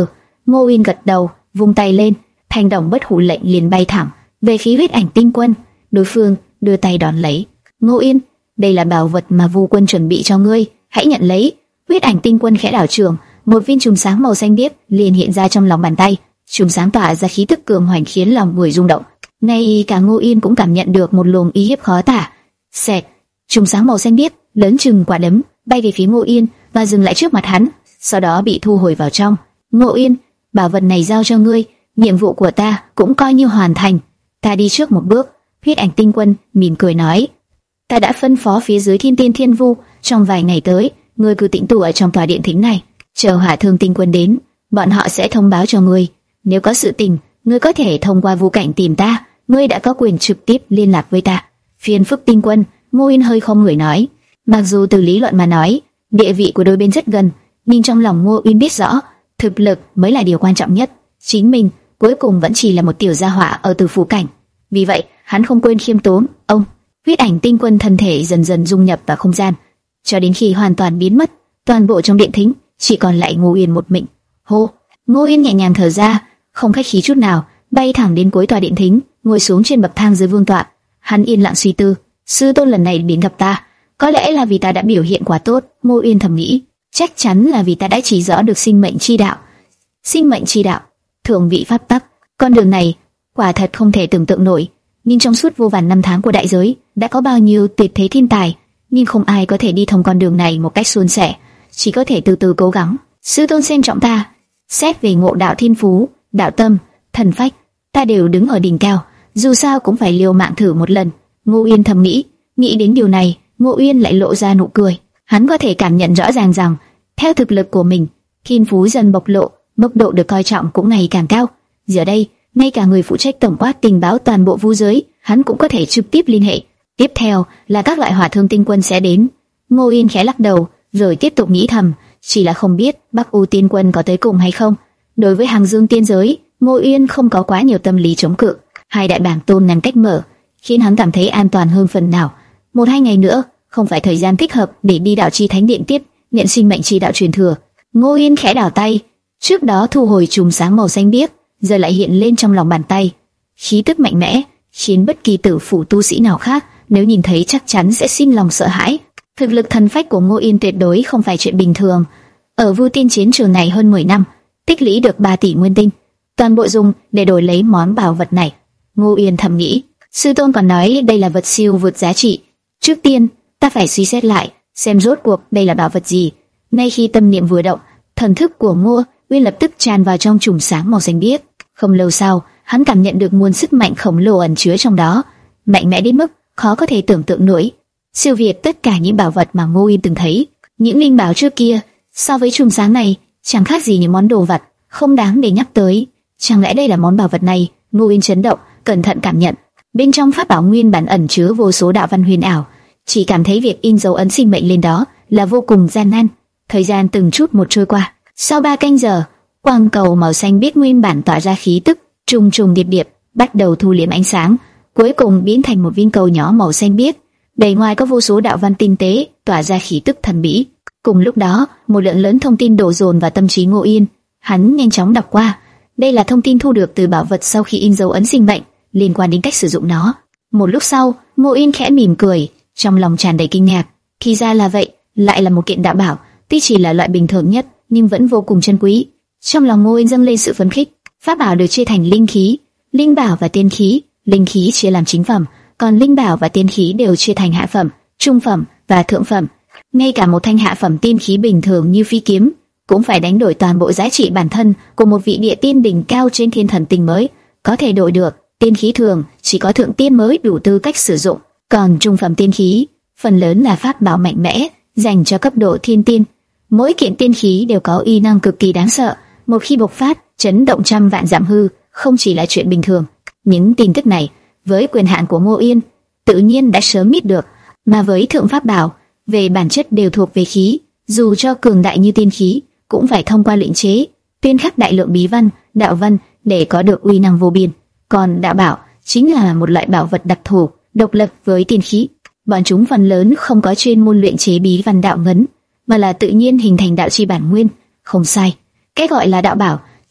Ngô Uyên gật đầu, vung tay lên, thanh đồng bất hủ lệnh liền bay thẳng về phía huyết ảnh tinh quân. Đối phương đưa tay đón lấy. Ngô Uyên, đây là bảo vật mà Vu Quân chuẩn bị cho ngươi, hãy nhận lấy. Huyết ảnh tinh quân khẽ đảo trường, một viên chùm sáng màu xanh biếc liền hiện ra trong lòng bàn tay. Chùm sáng tỏa ra khí tức cường hoành khiến lòng người rung động. Ngay cả Ngô Uyên cũng cảm nhận được một luồng uy hiếp khó tả. Xẹt, chùm sáng màu xanh biếc lớn chừng quả đấm bay về phía Ngô Uyên và dừng lại trước mặt hắn, sau đó bị thu hồi vào trong. Ngô Uyên, bảo vật này giao cho ngươi, nhiệm vụ của ta cũng coi như hoàn thành. Ta đi trước một bước. Huyết ảnh tinh quân mỉm cười nói, ta đã phân phó phía dưới Thiên Tiên Thiên Vu, trong vài ngày tới, ngươi cứ tĩnh tụ ở trong tòa điện thính này, chờ Hỏa Thương tinh quân đến, bọn họ sẽ thông báo cho ngươi. Nếu có sự tình, ngươi có thể thông qua Vu Cảnh tìm ta, ngươi đã có quyền trực tiếp liên lạc với ta. Phiền phức tinh quân. Ngô Uyên hơi không người nói. Mặc dù từ lý luận mà nói, địa vị của đôi bên rất gần, nhưng trong lòng Ngô Uyên biết rõ, thực lực mới là điều quan trọng nhất. Chính mình cuối cùng vẫn chỉ là một tiểu gia hỏa ở Tử Phủ cảnh. Vì vậy, hắn không quên khiêm tốn. Ông, huyết ảnh tinh quân thân thể dần dần dung nhập vào không gian, cho đến khi hoàn toàn biến mất, toàn bộ trong điện thính chỉ còn lại Ngô Uyên một mình. Hô, Ngô Uyên nhẹ nhàng thở ra, không khách khí chút nào, bay thẳng đến cuối tòa điện thính, ngồi xuống trên bậc thang dưới vương tọa. Hắn yên lặng suy tư, sư tôn lần này đến gặp ta, có lẽ là vì ta đã biểu hiện quá tốt. Ngô Uyên thầm nghĩ, chắc chắn là vì ta đã chỉ rõ được sinh mệnh chi đạo. Sinh mệnh chi đạo, thượng vị pháp tắc, con đường này quả thật không thể tưởng tượng nổi. Nhưng trong suốt vô vàn năm tháng của đại giới, đã có bao nhiêu tuyệt thế thiên tài, nhưng không ai có thể đi thông con đường này một cách suôn sẻ, chỉ có thể từ từ cố gắng. Sư tôn xem trọng ta, xét về ngộ đạo thiên phú, đạo tâm, thần phách, ta đều đứng ở đỉnh cao, dù sao cũng phải liều mạng thử một lần. Ngô Uyên thầm nghĩ, nghĩ đến điều này, Ngô Uyên lại lộ ra nụ cười. Hắn có thể cảm nhận rõ ràng rằng, theo thực lực của mình, thiên phú dần bộc lộ, mức độ được coi trọng cũng ngày càng cao. Giờ đây, ngay cả người phụ trách tổng quát tình báo toàn bộ vu giới, hắn cũng có thể trực tiếp liên hệ. Tiếp theo là các loại Hỏa Thương tinh quân sẽ đến. Ngô Uyên khẽ lắc đầu, rồi tiếp tục nghĩ thầm, chỉ là không biết Bắc U tiên quân có tới cùng hay không. Đối với Hàng Dương tiên giới, Ngô Uyên không có quá nhiều tâm lý chống cự. Hai đại bản tôn ngăn cách mở, khiến hắn cảm thấy an toàn hơn phần nào. Một hai ngày nữa, không phải thời gian thích hợp để đi đạo chi thánh điện tiếp nhận sinh mệnh chi đạo truyền thừa. Ngô Uyên khẽ đảo tay, trước đó thu hồi chùm sáng màu xanh biếc, giờ lại hiện lên trong lòng bàn tay. Khí tức mạnh mẽ, khiến bất kỳ tử phủ tu sĩ nào khác nếu nhìn thấy chắc chắn sẽ sinh lòng sợ hãi. Thực lực thần phách của Ngô Uyên tuyệt đối không phải chuyện bình thường. Ở Vu Tiên chiến trường này hơn mười năm, tích lũy được ba tỷ nguyên tinh, toàn bộ dùng để đổi lấy món bảo vật này. Ngô Uyên thầm nghĩ, sư tôn còn nói đây là vật siêu vượt giá trị. Trước tiên, ta phải suy xét lại, xem rốt cuộc đây là bảo vật gì. Ngay khi tâm niệm vừa động, thần thức của Ngô Uyên lập tức tràn vào trong chùm sáng màu xanh biếc. Không lâu sau, hắn cảm nhận được nguồn sức mạnh khổng lồ ẩn chứa trong đó, mạnh mẽ đến mức khó có thể tưởng tượng nổi, siêu việt tất cả những bảo vật mà Ngô Uyên từng thấy. Những linh bảo trước kia, so với chùm sáng này, chẳng khác gì những món đồ vật, không đáng để nhắc tới. Chẳng lẽ đây là món bảo vật này? Ngô Uyên chấn động, cẩn thận cảm nhận. Bên trong pháp bảo nguyên bản ẩn chứa vô số đạo văn huyền ảo, chỉ cảm thấy việc in dấu ấn sinh mệnh lên đó là vô cùng gian nan. Thời gian từng chút một trôi qua. Sau ba canh giờ, quang cầu màu xanh biếc nguyên bản tỏa ra khí tức trùng trùng điệp điệp, bắt đầu thu liễm ánh sáng, cuối cùng biến thành một viên cầu nhỏ màu xanh biếc. Bề ngoài có vô số đạo văn tinh tế, tỏa ra khí tức thần bí. Cùng lúc đó, một lượng lớn thông tin đổ dồn vào tâm trí Ngô Uyên. Hắn nhanh chóng đọc qua. Đây là thông tin thu được từ bảo vật sau khi in dấu ấn sinh mệnh, liên quan đến cách sử dụng nó. Một lúc sau, Ngô Uyên khẽ mỉm cười, trong lòng tràn đầy kinh ngạc. Thì ra là vậy, lại là một kiện đạo bảo, tuy chỉ là loại bình thường nhất, nhưng vẫn vô cùng chân quý. Trong lòng Ngô Uyên dâng lên sự phấn khích. Pháp bảo được chia thành linh khí, linh bảo và tiên khí. Linh khí chia làm chính phẩm, còn linh bảo và tiên khí đều chia thành hạ phẩm, trung phẩm và thượng phẩm. Ngay cả một thanh hạ phẩm tiên khí bình thường như phi kiếm cũng phải đánh đổi toàn bộ giá trị bản thân của một vị địa tiên đỉnh cao trên thiên thần tinh mới có thể đổi được. Tiên khí thường chỉ có thượng tiên mới đủ tư cách sử dụng, còn trung phẩm tiên khí phần lớn là pháp bảo mạnh mẽ dành cho cấp độ thiên tiên. Mỗi kiện tiên khí đều có uy năng cực kỳ đáng sợ, một khi bộc phát, chấn động trăm vạn dặm hư, không chỉ là chuyện bình thường. Những tin tức này, với quyền hạn của Ngô Uyên, tự nhiên đã sớm biết được, mà với thượng pháp bảo, về bản chất đều thuộc về khí, dù cho cường đại như tiên khí, cũng phải thông qua luyện chế, tuyên khắc đại lượng bí văn, đạo văn để có được uy năng vô biên. Còn đạo bảo chính là một loại bảo vật đặc thù, độc lập với tiên khí. Bọn chúng phần lớn không có chuyên môn luyện chế bí văn đạo ngấn, mà là tự nhiên hình thành đạo chi bản nguyên. Không sai, cái gọi là đạo bảo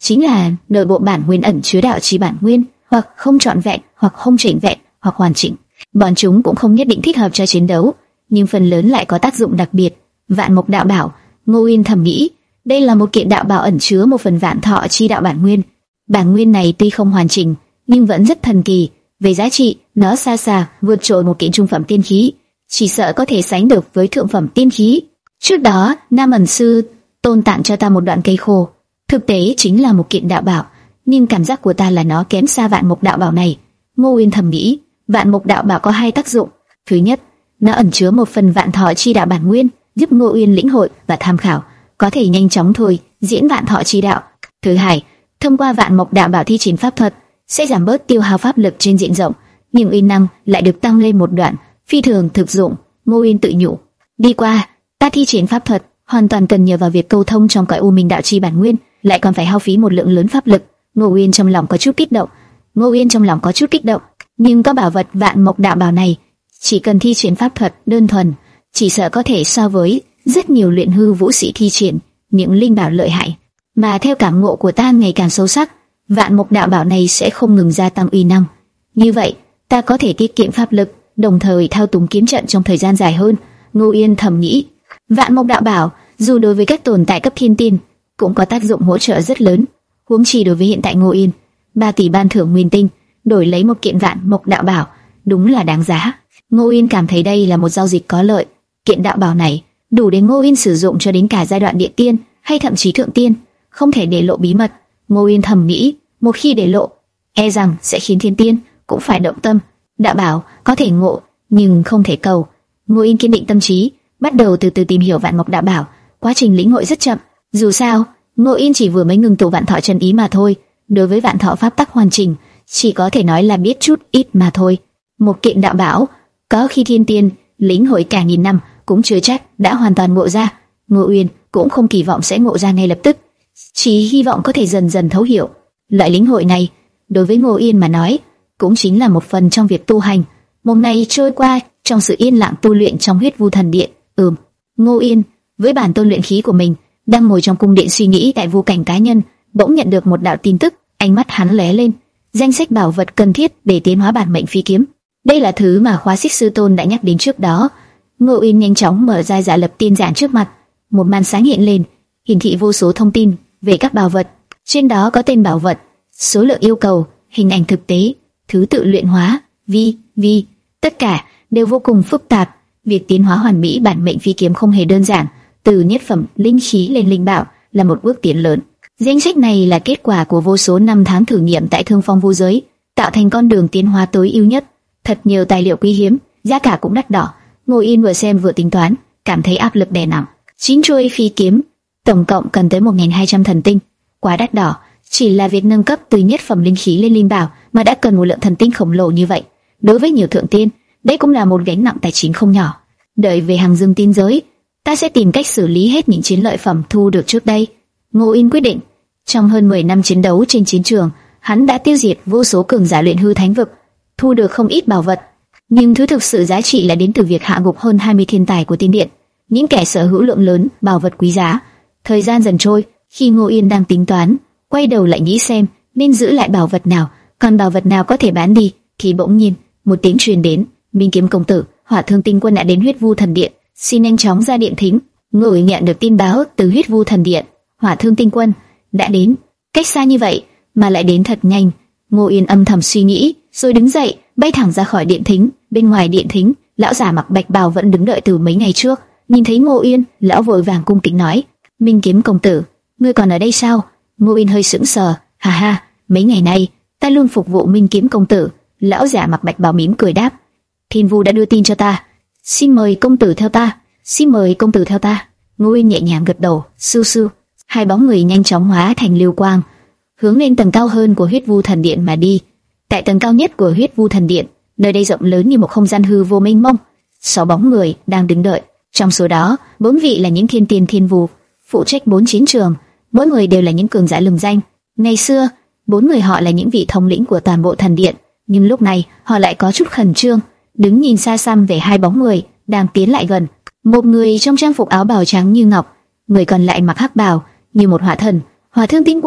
chính là nội bộ bản nguyên ẩn chứa đạo chi bản nguyên, hoặc không trọn vẹn, hoặc không chỉnh vẹn, hoặc hoàn chỉnh. Bọn chúng cũng không nhất định thích hợp cho chiến đấu, nhưng phần lớn lại có tác dụng đặc biệt. Vạn Mộc Đạo Bảo, Ngô Uyên thầm nghĩ, đây là một kiện đạo bảo ẩn chứa một phần vạn thọ chi đạo bản nguyên. Bản nguyên này tuy không hoàn chỉnh, nhưng vẫn rất thần kỳ. Về giá trị, nó xa xa vượt trội một kiện trung phẩm tiên khí, chỉ sợ có thể sánh được với thượng phẩm tiên khí. Trước đó, Nam ẩn sư Tôn tặng cho ta một đoạn cây khô, thực tế chính là một kiện đạo bảo, nhưng cảm giác của ta là nó kém xa Vạn Mộc Đạo Bảo này. Ngô Uyên thầm nghĩ, Vạn Mộc Đạo Bảo có hai tác dụng. Thứ nhất, nó ẩn chứa một phần vạn thọ chi đạo bản nguyên, giúp Ngô Uyên lĩnh hội và tham khảo, có thể nhanh chóng thôi diễn vạn thọ chi đạo. Thứ hai, thông qua Vạn Mộc Đạo Bảo thi triển pháp thuật sẽ giảm bớt tiêu hao pháp lực trên diện rộng, nhưng uy năng lại được tăng lên một đoạn, phi thường thực dụng. Ngô Uyên tự nhủ, đi qua ta thi triển pháp thuật hoàn toàn cần nhờ vào việc câu thông trong cõi u minh đạo chi bản nguyên, lại còn phải hao phí một lượng lớn pháp lực. Ngô Uyên trong lòng có chút kích động. Ngô Uyên trong lòng có chút kích động, nhưng có bảo vật Vạn Mộc Đạo Bảo này, chỉ cần thi triển pháp thuật đơn thuần, chỉ sợ có thể so với rất nhiều luyện hư vũ sĩ thi triển những linh bảo lợi hại. Mà theo cảm ngộ của ta ngày càng sâu sắc, Vạn Mộc Đạo Bảo này sẽ không ngừng gia tăng uy năng. Như vậy, ta có thể tiết kiệm pháp lực, đồng thời thao túng kiếm trận trong thời gian dài hơn. Ngô Uyên thầm nghĩ, Vạn Mộc Đạo Bảo dù đối với các tồn tại cấp thiên tiên cũng có tác dụng hỗ trợ rất lớn, huống chi đối với hiện tại Ngô Uyên, ba tỷ ban thưởng nguyên tinh đổi lấy một kiện Vạn Mộc Đạo Bảo, đúng là đáng giá. Ngô Uyên cảm thấy đây là một giao dịch có lợi. Kiện đạo bảo này đủ để Ngô Uyên sử dụng cho đến cả giai đoạn địa tiên hay thậm chí thượng tiên, không thể để lộ bí mật. Ngô Uyên thầm nghĩ, một khi để lộ, e rằng sẽ khiến thiên tiên cũng phải động tâm. Đạo bảo có thể ngộ, nhưng không thể cầu. Ngô Uyên kiên định tâm trí, bắt đầu từ từ tìm hiểu Vạn Mộc Đạo Bảo. Quá trình lĩnh hội rất chậm, dù sao Ngô Uyên chỉ vừa mới ngừng tụ vạn thọ chân ý mà thôi. Đối với vạn thọ pháp tắc hoàn chỉnh, chỉ có thể nói là biết chút ít mà thôi. Một kiện đạo bảo, có khi thiên tiên lĩnh hội cả nghìn năm cũng chưa chắc đã hoàn toàn ngộ ra. Ngô Uyên cũng không kỳ vọng sẽ ngộ ra ngay lập tức, chỉ hy vọng có thể dần dần thấu hiểu. Loại lĩnh hội này đối với Ngô Uyên mà nói cũng chính là một phần trong việc tu hành. Một ngày trôi qua trong sự yên lặng tu luyện trong Huyết Vu Thần Điện. Ừm, Ngô Uyên với bản tôn luyện khí của mình đang ngồi trong cung điện suy nghĩ tại vu cảnh cá nhân, bỗng nhận được một đạo tin tức. Ánh mắt hắn lóe lên, danh sách bảo vật cần thiết để tiến hóa bản mệnh phi kiếm. Đây là thứ mà Khóa Xích Sư Tôn đã nhắc đến trước đó. Ngô Uyên nhanh chóng mở ra giả lập tiên giản trước mặt, một màn sáng hiện lên, hiển thị vô số thông tin về các bảo vật. Trên đó có tên bảo vật, số lượng yêu cầu, hình ảnh thực tế, thứ tự luyện hóa, vi vi, tất cả đều vô cùng phức tạp. Việc tiến hóa hoàn mỹ bản mệnh phi kiếm không hề đơn giản, từ nhất phẩm linh khí lên linh bảo là một bước tiến lớn. Danh sách này là kết quả của vô số năm tháng thử nghiệm tại Thương Phong Vu giới, tạo thành con đường tiến hóa tối ưu nhất. Thật nhiều tài liệu quý hiếm, giá cả cũng đắt đỏ. Ngô Uyên vừa xem vừa tính toán, cảm thấy áp lực đè nặng. Chín chuôi phi kiếm, tổng cộng cần tới một nghìn hai trăm thần tinh, quá đắt đỏ. Chỉ là việc nâng cấp từ nhất phẩm linh khí lên linh bảo mà đã cần một lượng thần tinh khổng lồ như vậy. Đối với nhiều thượng tiên, đây cũng là một gánh nặng tài chính không nhỏ. Đợi về Hằng Dương Tiên giới, ta sẽ tìm cách xử lý hết những chiến lợi phẩm thu được trước đây. Ngô Uyên quyết định. Trong hơn mười năm chiến đấu trên chiến trường, hắn đã tiêu diệt vô số cường giả luyện hư thánh vực, thu được không ít bảo vật. Nhưng thứ thực sự giá trị là đến từ việc hạ gục hơn hai mươi thiên tài của tiên điện, những kẻ sở hữu lượng lớn bảo vật quý giá. Thời gian dần trôi, khi Ngô Uyên đang tính toán, quay đầu lại nghĩ xem nên giữ lại bảo vật nào, còn bảo vật nào có thể bán đi, thì bỗng nhiên một tiếng truyền đến: Minh Kiếm công tử, Hỏa Thương Tinh Quân đã đến Huyết Vu Thần Điện, xin nhanh chóng ra điện thính. Ngô Uyên nhận được tin báo từ Huyết Vu Thần Điện, Hỏa Thương Tinh Quân đã đến. Cách xa như vậy mà lại đến thật nhanh. Ngô Uyên âm thầm suy nghĩ, rồi đứng dậy, bay thẳng ra khỏi điện thính. Bên ngoài điện thính, lão già mặc bạch bào vẫn đứng đợi từ mấy ngày trước. Nhìn thấy Ngô Uyên, lão vội vàng cung kính nói: Minh Kiếm công tử, ngươi còn ở đây sao? Ngô Uyên hơi sững sờ. Ha ha, mấy ngày nay ta luôn phục vụ Minh Kiếm công tử. Lão già mặc bạch bào mỉm cười đáp: Thiên Vu đã đưa tin cho ta, xin mời công tử theo ta. Xin mời công tử theo ta. Ngô Uyên nhẹ nhàng gật đầu. Sưu sưu, hai bóng người nhanh chóng hóa thành lưu quang, hướng lên tầng cao hơn của Huyết Vu Thần Điện mà đi. Tại tầng cao nhất của Huyết Vu Thần Điện, nơi đây rộng lớn như một không gian hư vô mênh mông, sáu bóng người đang đứng đợi. Trong số đó, bốn vị là những thiên tiên thiên vu, phụ trách bốn chiến trường, mỗi người đều là những cường giả lừng danh. Ngày xưa, bốn người họ là những vị thống lĩnh của toàn bộ thần điện, nhưng lúc này họ lại có chút khẩn trương, đứng nhìn xa xăm về hai bóng người đang tiến lại gần. Một người trong trang phục áo bào trắng như ngọc, người còn lại mặc hắc bào như một hỏa thần. Hỏa Thương Tinh Quân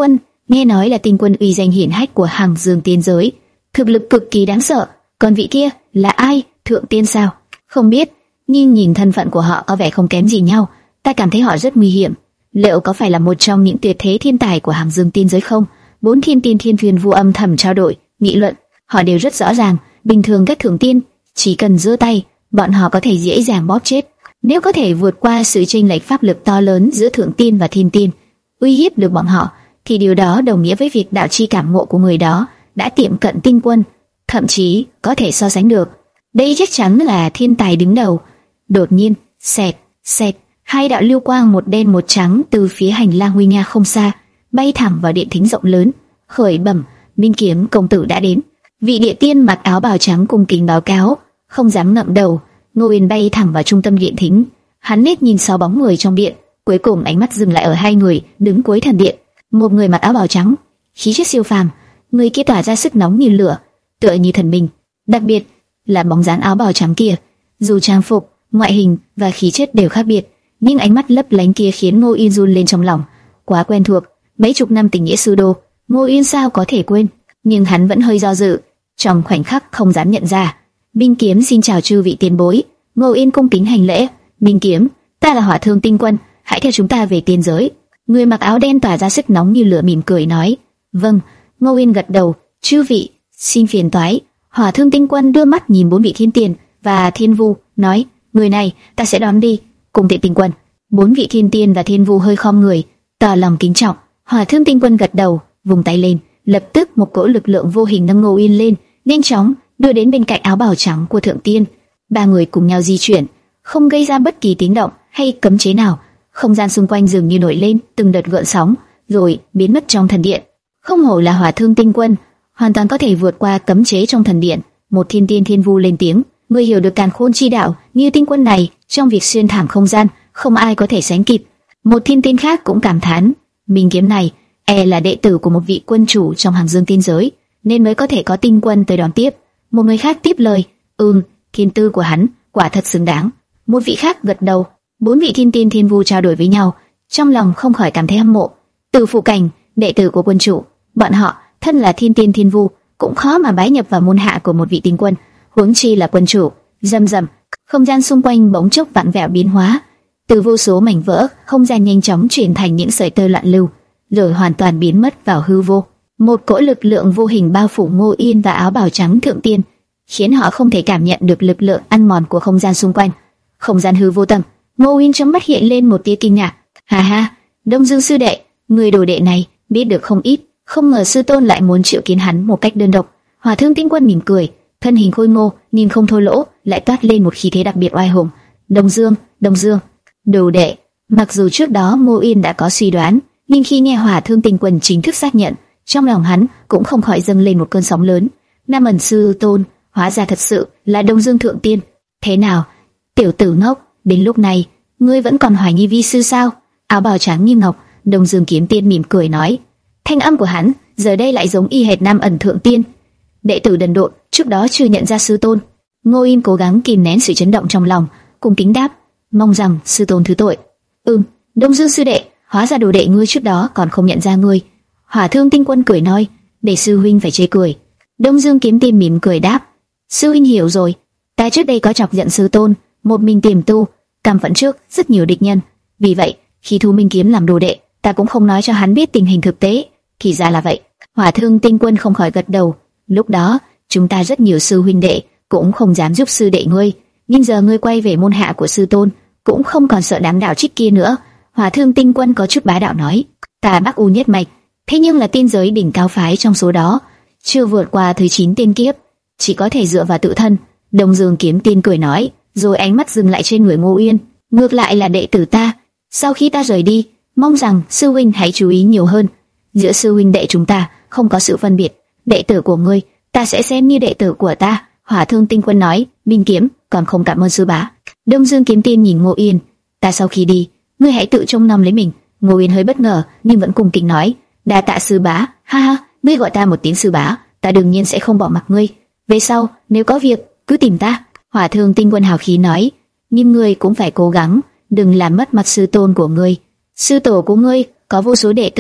nghe nói là tinh quân uy danh hiển hách của Hàng Dương tiên giới, thực lực cực kỳ đáng sợ. Còn vị kia là ai? Thượng tiên sao? Không biết, nhưng nhìn thân phận của họ có vẻ không kém gì nhau. Ta cảm thấy họ rất nguy hiểm. Liệu có phải là một trong những tuyệt thế thiên tài của Hàng Dương tiên giới không? Bốn thiên tiên thiên thuyền vu âm thầm trao đổi, nghị luận. Họ đều rất rõ ràng, bình thường các thượng tiên chỉ cần giơ tay, bọn họ có thể dễ dàng bóp chết. Nếu có thể vượt qua sự chênh lệch pháp lực to lớn giữa thượng tiên và thiên tiên, uy hiếp được bọn họ, thì điều đó đồng nghĩa với việc đạo chi cảm ngộ của người đó đã tiệm cận tinh quân, thậm chí có thể so sánh được. Đây chắc chắn là thiên tài đứng đầu. Đột nhiên, xẹt, xẹt, hai đạo lưu quang một đen một trắng từ phía hành lang nguy nga không xa bay thẳng vào điện thính rộng lớn. Khởi bẩm, Minh Kiếm công tử đã đến. Vị địa tiên mặc áo bào trắng cung kính báo cáo, không dám ngậm đầu. Ngô Uyên bay thẳng vào trung tâm điện thính. Hắn liếc nhìn sáu bóng người trong điện, cuối cùng ánh mắt dừng lại ở hai người đứng cuối thần điện. Một người mặc áo bào trắng, khí chất siêu phàm, người kia tỏa ra sức nóng như lửa, tựa như thần minh. Đặc biệt là bóng dáng áo bào trắng kia, dù trang phục, ngoại hình và khí chất đều khác biệt, nhưng ánh mắt lấp lánh kia khiến Ngô Uyên run lên trong lòng. Quá quen thuộc, mấy chục năm tình nghĩa sư đô, Ngô Uyên sao có thể quên? Nhưng hắn vẫn hơi do dự, trong khoảnh khắc không dám nhận ra. Minh Kiếm xin chào chư vị tiền bối. Ngô Uyên cung kính hành lễ. Minh Kiếm, ta là Hỏa Thương Tinh Quân, hãy theo chúng ta về tiên giới. Người mặc áo đen tỏa ra sức nóng như lửa mỉm cười nói. Vâng. Ngô Uyên gật đầu. Chư vị, xin phiền toái. Hỏa Thương Tinh Quân đưa mắt nhìn bốn vị thiên tiền và thiên vu, nói: người này ta sẽ đón đi. Cùng tiện Tinh Quân. Bốn vị thiên tiên và thiên vu hơi khom người, tỏ lòng kính trọng. Hỏa Thương Tinh Quân gật đầu, vùng tay lên, lập tức một cỗ lực lượng vô hình nâng Ngô Uyên lên, nhanh chóng đưa đến bên cạnh áo bào trắng của thượng tiên. Ba người cùng nhau di chuyển, không gây ra bất kỳ tiếng động hay cấm chế nào. Không gian xung quanh dường như nổi lên từng đợt gợn sóng, rồi biến mất trong thần điện. Không hổ là Hỏa Thương Tinh Quân, hoàn toàn có thể vượt qua cấm chế trong thần điện. Một thiên tiên thiên vu lên tiếng: người hiểu được càn khôn chi đạo như Tinh Quân này, trong việc xuyên thẳng không gian, không ai có thể sánh kịp. Một thiên tiên khác cũng cảm thán: Minh Kiếm này e là đệ tử của một vị quân chủ trong Hàng Dương tiên giới, nên mới có thể có Tinh Quân tới đón tiếp. Một người khác tiếp lời: ừm, thiên tư của hắn quả thật xứng đáng. Một vị khác gật đầu. Bốn vị thiên tiên thiên vu trao đổi với nhau, trong lòng không khỏi cảm thấy hâm mộ. Từ Phụ Cảnh, đệ tử của quân chủ, bọn họ thân là thiên tiên thiên vu cũng khó mà bái nhập vào môn hạ của một vị tinh quân, huống chi là quân chủ. Rầm rầm, không gian xung quanh bỗng chốc vặn vẹo biến hóa, từ vô số mảnh vỡ, không gian nhanh chóng chuyển thành những sợi tơ loạn lưu, rồi hoàn toàn biến mất vào hư vô. Một cỗ lực lượng vô hình bao phủ Ngô Yên và áo bào trắng thượng tiên, khiến họ không thể cảm nhận được lực lượng ăn mòn của không gian xung quanh. Không gian hư vô tầm. Ngô Uyên trong mắt hiện lên một tia kinh ngạc. Ha ha, Đông Dương sư đệ, người đồ đệ này biết được không ít, không ngờ sư tôn lại muốn triệu kiến hắn một cách đơn độc. Hỏa Thương Tinh Quân mỉm cười, thân hình khôi ngô, nhìn không thôi lỗ, lại toát lên một khí thế đặc biệt oai hùng. Đông Dương, Đông Dương, đồ đệ. Mặc dù trước đó Ngô Uyên đã có suy đoán, nhưng khi nghe Hỏa Thương Tinh Quân chính thức xác nhận, trong lòng hắn cũng không khỏi dâng lên một cơn sóng lớn. Nam ẩn sư tôn, hóa ra thật sự là Đông Dương thượng tiên. Thế nào, tiểu tử ngốc? Đến lúc này, ngươi vẫn còn hoài nghi vi sư sao? Áo bào trắng như ngọc, Đông Dương kiếm tiên mỉm cười nói. Thanh âm của hắn giờ đây lại giống y hệt Nam ẩn thượng tiên. Đệ tử đần độn, trước đó chưa nhận ra sư tôn. Ngô Yên cố gắng kìm nén sự chấn động trong lòng, cung kính đáp, mong rằng sư tôn thứ tội. Ừm, Đông Dương sư đệ, hóa ra đồ đệ ngươi trước đó còn không nhận ra ngươi. Hỏa Thương Tinh Quân cười nói, để sư huynh phải chê cười. Đông Dương kiếm tiên mỉm cười đáp, sư huynh hiểu rồi, ta trước đây có chọc giận sư tôn, một mình tiềm tu, cam phẫn trước rất nhiều địch nhân. Vì vậy, khi thu Minh Kiếm làm đồ đệ, ta cũng không nói cho hắn biết tình hình thực tế. Thì ra là vậy. Hỏa Thương Tinh Quân không khỏi gật đầu. Lúc đó, chúng ta rất nhiều sư huynh đệ cũng không dám giúp sư đệ ngươi, nhưng giờ ngươi quay về môn hạ của sư tôn, cũng không còn sợ đám đạo trích kia nữa. Hỏa Thương Tinh Quân có chút bá đạo nói, ta Bắc U nhất mạch, thế nhưng là tiên giới đỉnh cao phái trong số đó, chưa vượt qua thứ chín tiên kiếp, chỉ có thể dựa vào tự thân. Đông Dương kiếm tiên cười nói, rồi ánh mắt dừng lại trên người Ngô Uyên. Ngược lại là đệ tử ta, sau khi ta rời đi, mong rằng sư huynh hãy chú ý nhiều hơn. Giữa sư huynh đệ chúng ta không có sự phân biệt, đệ tử của ngươi ta sẽ xem như đệ tử của ta. Hỏa Thương Tinh Quân nói, Minh Kiếm còn không cảm ơn sư bá. Đông Dương kiếm tiên nhìn Ngô Uyên, ta sau khi đi, ngươi hãy tự trông nom lấy mình. Ngô Uyên hơi bất ngờ nhưng vẫn cung kính nói, đa tạ sư bá. Ha ha, ngươi gọi ta một tiếng sư bá, ta đương nhiên sẽ không bỏ mặc ngươi. Về sau nếu có việc cứ tìm ta. Hỏa Thương Tinh Quân hào khí nói, nhưng ngươi cũng phải cố gắng, đừng làm mất mặt sư tôn của ngươi. Sư tổ của ngươi có vô số đệ tử,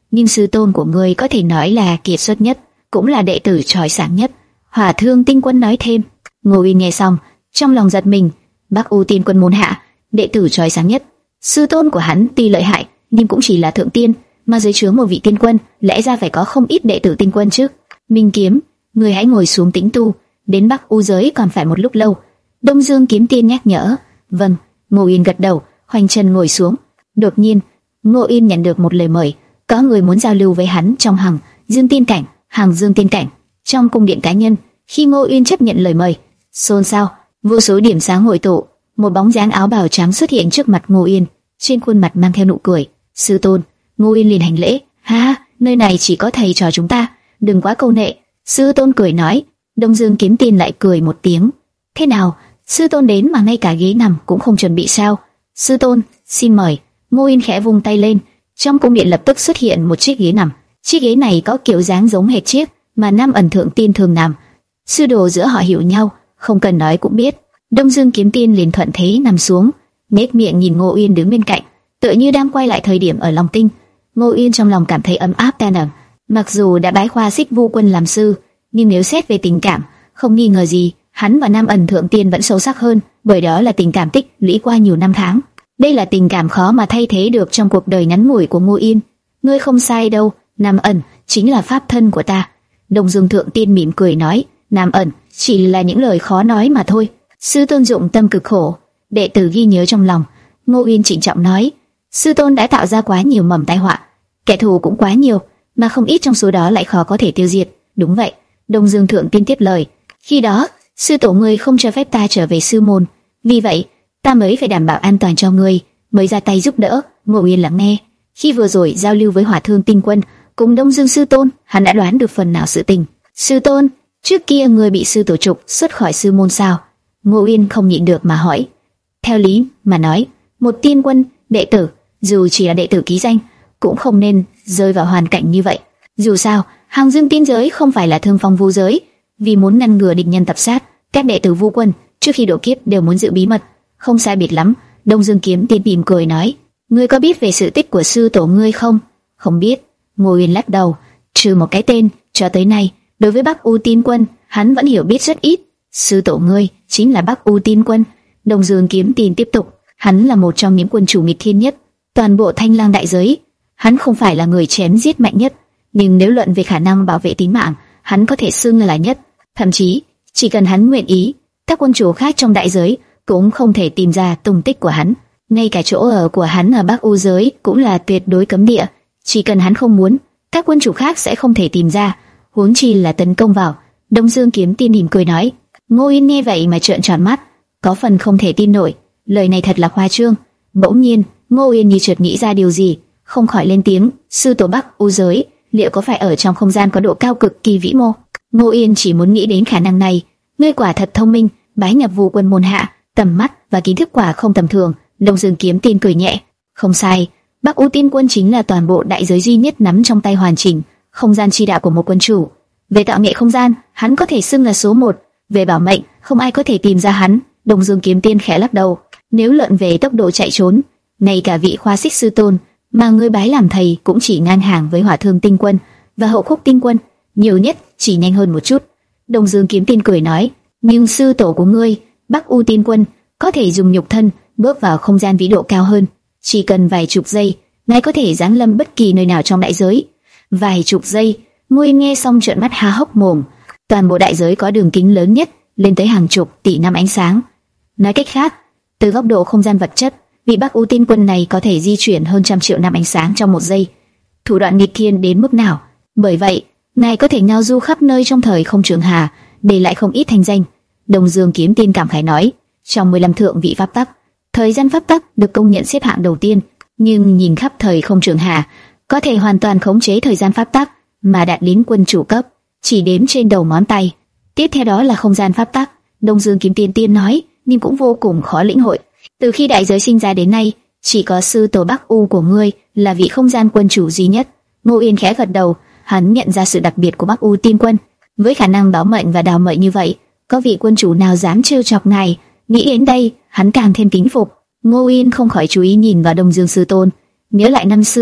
nhưng sư tôn của ngươi có thể nói là kiệt xuất nhất, cũng là đệ tử chói sáng nhất. Hỏa Thương Tinh Quân nói thêm. Ngô Uyên nghe xong, trong lòng giật mình. Bắc U Tiên Quân môn hạ, đệ tử chói sáng nhất. Sư tôn của hắn tuy lợi hại, nhưng cũng chỉ là thượng tiên, mà dưới trướng một vị tiên quân, lẽ ra phải có không ít đệ tử tinh quân chứ. Minh Kiếm, ngươi hãy ngồi xuống tĩnh tu, đến Bắc U giới còn phải một lúc lâu. Đông Dương Kiếm Tiên nhắc nhở. Vâng. Ngô Uyên gật đầu, khoanh chân ngồi xuống. Đột nhiên, Ngô Uyên nhận được một lời mời, có người muốn giao lưu với hắn trong Hằng Dương Tiên cảnh. Hằng Dương Tiên cảnh, trong cung điện cá nhân. Khi Ngô Uyên chấp nhận lời mời, xôn xao, vô số điểm sáng hội tụ, một bóng dáng áo bào trắng xuất hiện trước mặt Ngô Uyên, trên khuôn mặt mang theo nụ cười. Sư tôn. Ngô Uyên liền hành lễ. Ha, nơi này chỉ có thầy trò chúng ta, đừng quá câu nệ. Sư tôn cười nói. Đông Dương Kiếm Tiên lại cười một tiếng. Thế nào, sư tôn đến mà ngay cả ghế nằm cũng không chuẩn bị sao? Sư tôn, xin mời. Ngô Uyên khẽ vung tay lên, trong cung điện lập tức xuất hiện một chiếc ghế nằm. Chiếc ghế này có kiểu dáng giống hệt chiếc mà Nam Ẩn Thượng Tiên thường nằm. Sư đồ giữa họ hiểu nhau, không cần nói cũng biết. Đông Dương Kiếm Tiên liền thuận thế nằm xuống, nhếch miệng nhìn Ngô Uyên đứng bên cạnh, tựa như đang quay lại thời điểm ở Long Tinh. Ngô Uyên trong lòng cảm thấy ấm áp tan nở. Mặc dù đã bái khoa Xích Vu Quân làm sư, nhưng nếu xét về tình cảm, không nghi ngờ gì, hắn và Nam Ẩn Thượng Tiên vẫn sâu sắc hơn, bởi đó là tình cảm tích lũy qua nhiều năm tháng. Đây là tình cảm khó mà thay thế được trong cuộc đời ngắn ngủi của Ngô Uyên. Ngươi không sai đâu, Nam Ẩn chính là pháp thân của ta. Đông Dương Thượng Tiên mỉm cười nói. Nam Ẩn chỉ là những lời khó nói mà thôi. Sư tôn dụng tâm cực khổ, đệ tử ghi nhớ trong lòng. Ngô Uyên trịnh trọng nói. Sư tôn đã tạo ra quá nhiều mầm tai họa, kẻ thù cũng quá nhiều, mà không ít trong số đó lại khó có thể tiêu diệt. Đúng vậy. Đông Dương Thượng Tiên tiếp lời. Khi đó, sư tổ ngươi không cho phép ta trở về sư môn, vì vậy ta mới phải đảm bảo an toàn cho ngươi, mới ra tay giúp đỡ. Ngô Uyên lắng nghe. Khi vừa rồi giao lưu với Hỏa Thương Tinh Quân cùng Đông Dương sư tôn, hắn đã đoán được phần nào sự tình. Sư tôn, trước kia ngươi bị sư tổ trục xuất khỏi sư môn sao? Ngô Uyên không nhịn được mà hỏi. Theo lý mà nói, một tiên quân đệ tử, dù chỉ là đệ tử ký danh, cũng không nên rơi vào hoàn cảnh như vậy. Dù sao, Hằng Dương tiên giới không phải là Thương Phong Vu giới, vì muốn ngăn ngừa địch nhân tập sát, các đệ tử Vu Quân trước khi độ kiếp đều muốn giữ bí mật. Không sai biệt lắm. Đông Dương Kiếm Tiên mỉm cười nói. Ngươi có biết về sự tích của sư tổ ngươi không? Không biết. Ngô Uyên lắc đầu. Trừ một cái tên, cho tới nay, đối với Bắc U Tiên Quân, hắn vẫn hiểu biết rất ít. Sư tổ ngươi chính là Bắc U Tiên Quân. Đông Dương Kiếm Tiên tiếp tục. Hắn là một trong những quân chủ nghịch thiên nhất toàn bộ Thanh Lang đại giới. Hắn không phải là người chém giết mạnh nhất, nhưng nếu luận về khả năng bảo vệ tính mạng, hắn có thể xưng là nhất. Thậm chí, chỉ cần hắn nguyện ý, các quân chủ khác trong đại giới cũng không thể tìm ra tung tích của hắn. Ngay cả chỗ ở của hắn ở Bắc U giới cũng là tuyệt đối cấm địa. Chỉ cần hắn không muốn, các quân chủ khác sẽ không thể tìm ra, huống chi là tấn công vào. Đông Dương Kiếm Tiên mỉm cười nói. Ngô Uyên nghe vậy mà trợn tròn mắt, có phần không thể tin nổi. Lời này thật là khoa trương. Bỗng nhiên, Ngô Uyên như chợt nghĩ ra điều gì, không khỏi lên tiếng. Sư tổ Bắc U giới liệu có phải ở trong không gian có độ cao cực kỳ vĩ mô? Ngô Uyên chỉ muốn nghĩ đến khả năng này. Ngươi quả thật thông minh, bái nhập Vu Quân môn hạ, tầm mắt và kiến thức quả không tầm thường. Đông Dương Kiếm Tiên cười nhẹ. Không sai, Bắc U Tiên Quân chính là toàn bộ đại giới duy nhất nắm trong tay hoàn chỉnh không gian chi đạo của một quân chủ. Về tạo nghệ không gian, hắn có thể xưng là số một. Về bảo mệnh, không ai có thể tìm ra hắn. Đông Dương Kiếm Tiên khẽ lắc đầu. Nếu luận về tốc độ chạy trốn, ngay cả vị Khoa Xích sư tôn mà ngươi bái làm thầy cũng chỉ ngang hàng với Hỏa Thương Tinh Quân và Hậu Khúc Tinh Quân, nhiều nhất chỉ nhanh hơn một chút. Đông Dương Kiếm Tiên cười nói. Nhưng sư tổ của ngươi, Bắc U Tiên Quân, có thể dùng nhục thân bước vào không gian vĩ độ cao hơn. Chỉ cần vài chục giây, ngài có thể giáng lâm bất kỳ nơi nào trong đại giới. Vài chục giây. Ngô Uyên nghe xong trợn mắt há hốc mồm. Toàn bộ đại giới có đường kính lớn nhất lên tới hàng chục tỷ năm ánh sáng. Nói cách khác, từ góc độ không gian vật chất, vị Bắc U Tiên Quân này có thể di chuyển hơn trăm triệu năm ánh sáng trong một giây. Thủ đoạn nghịch thiên đến mức nào? Bởi vậy, ngài có thể ngao du khắp nơi trong thời không trường hà, để lại không ít thanh danh. Đông Dương Kiếm Tiên cảm khái nói. Trong mười lăm thượng vị pháp tắc, thời gian pháp tắc được công nhận xếp hạng đầu tiên, nhưng nhìn khắp thời không trường hà, có thể hoàn toàn khống chế thời gian pháp tắc mà đạt đến quân chủ cấp, chỉ đếm trên đầu ngón tay. Tiếp theo đó là không gian pháp tắc. Đông Dương Kiếm Tiên tiên nói, nhưng cũng vô cùng khó lĩnh hội. Từ khi đại giới sinh ra đến nay, chỉ có sư tổ Bắc U của ngươi là vị không gian quân chủ duy nhất. Ngô Uyên khẽ gật đầu, hắn nhận ra sự đặc biệt của Bắc U Tiên Quân. Với khả năng báo mệnh và đào mệnh như vậy, có vị quân chủ nào dám trêu chọc ngài? Nghĩ đến đây, hắn càng thêm kính phục. Ngô Uyên không khỏi chú ý nhìn vào Đông Dương sư tôn, nhớ lại năm xưa,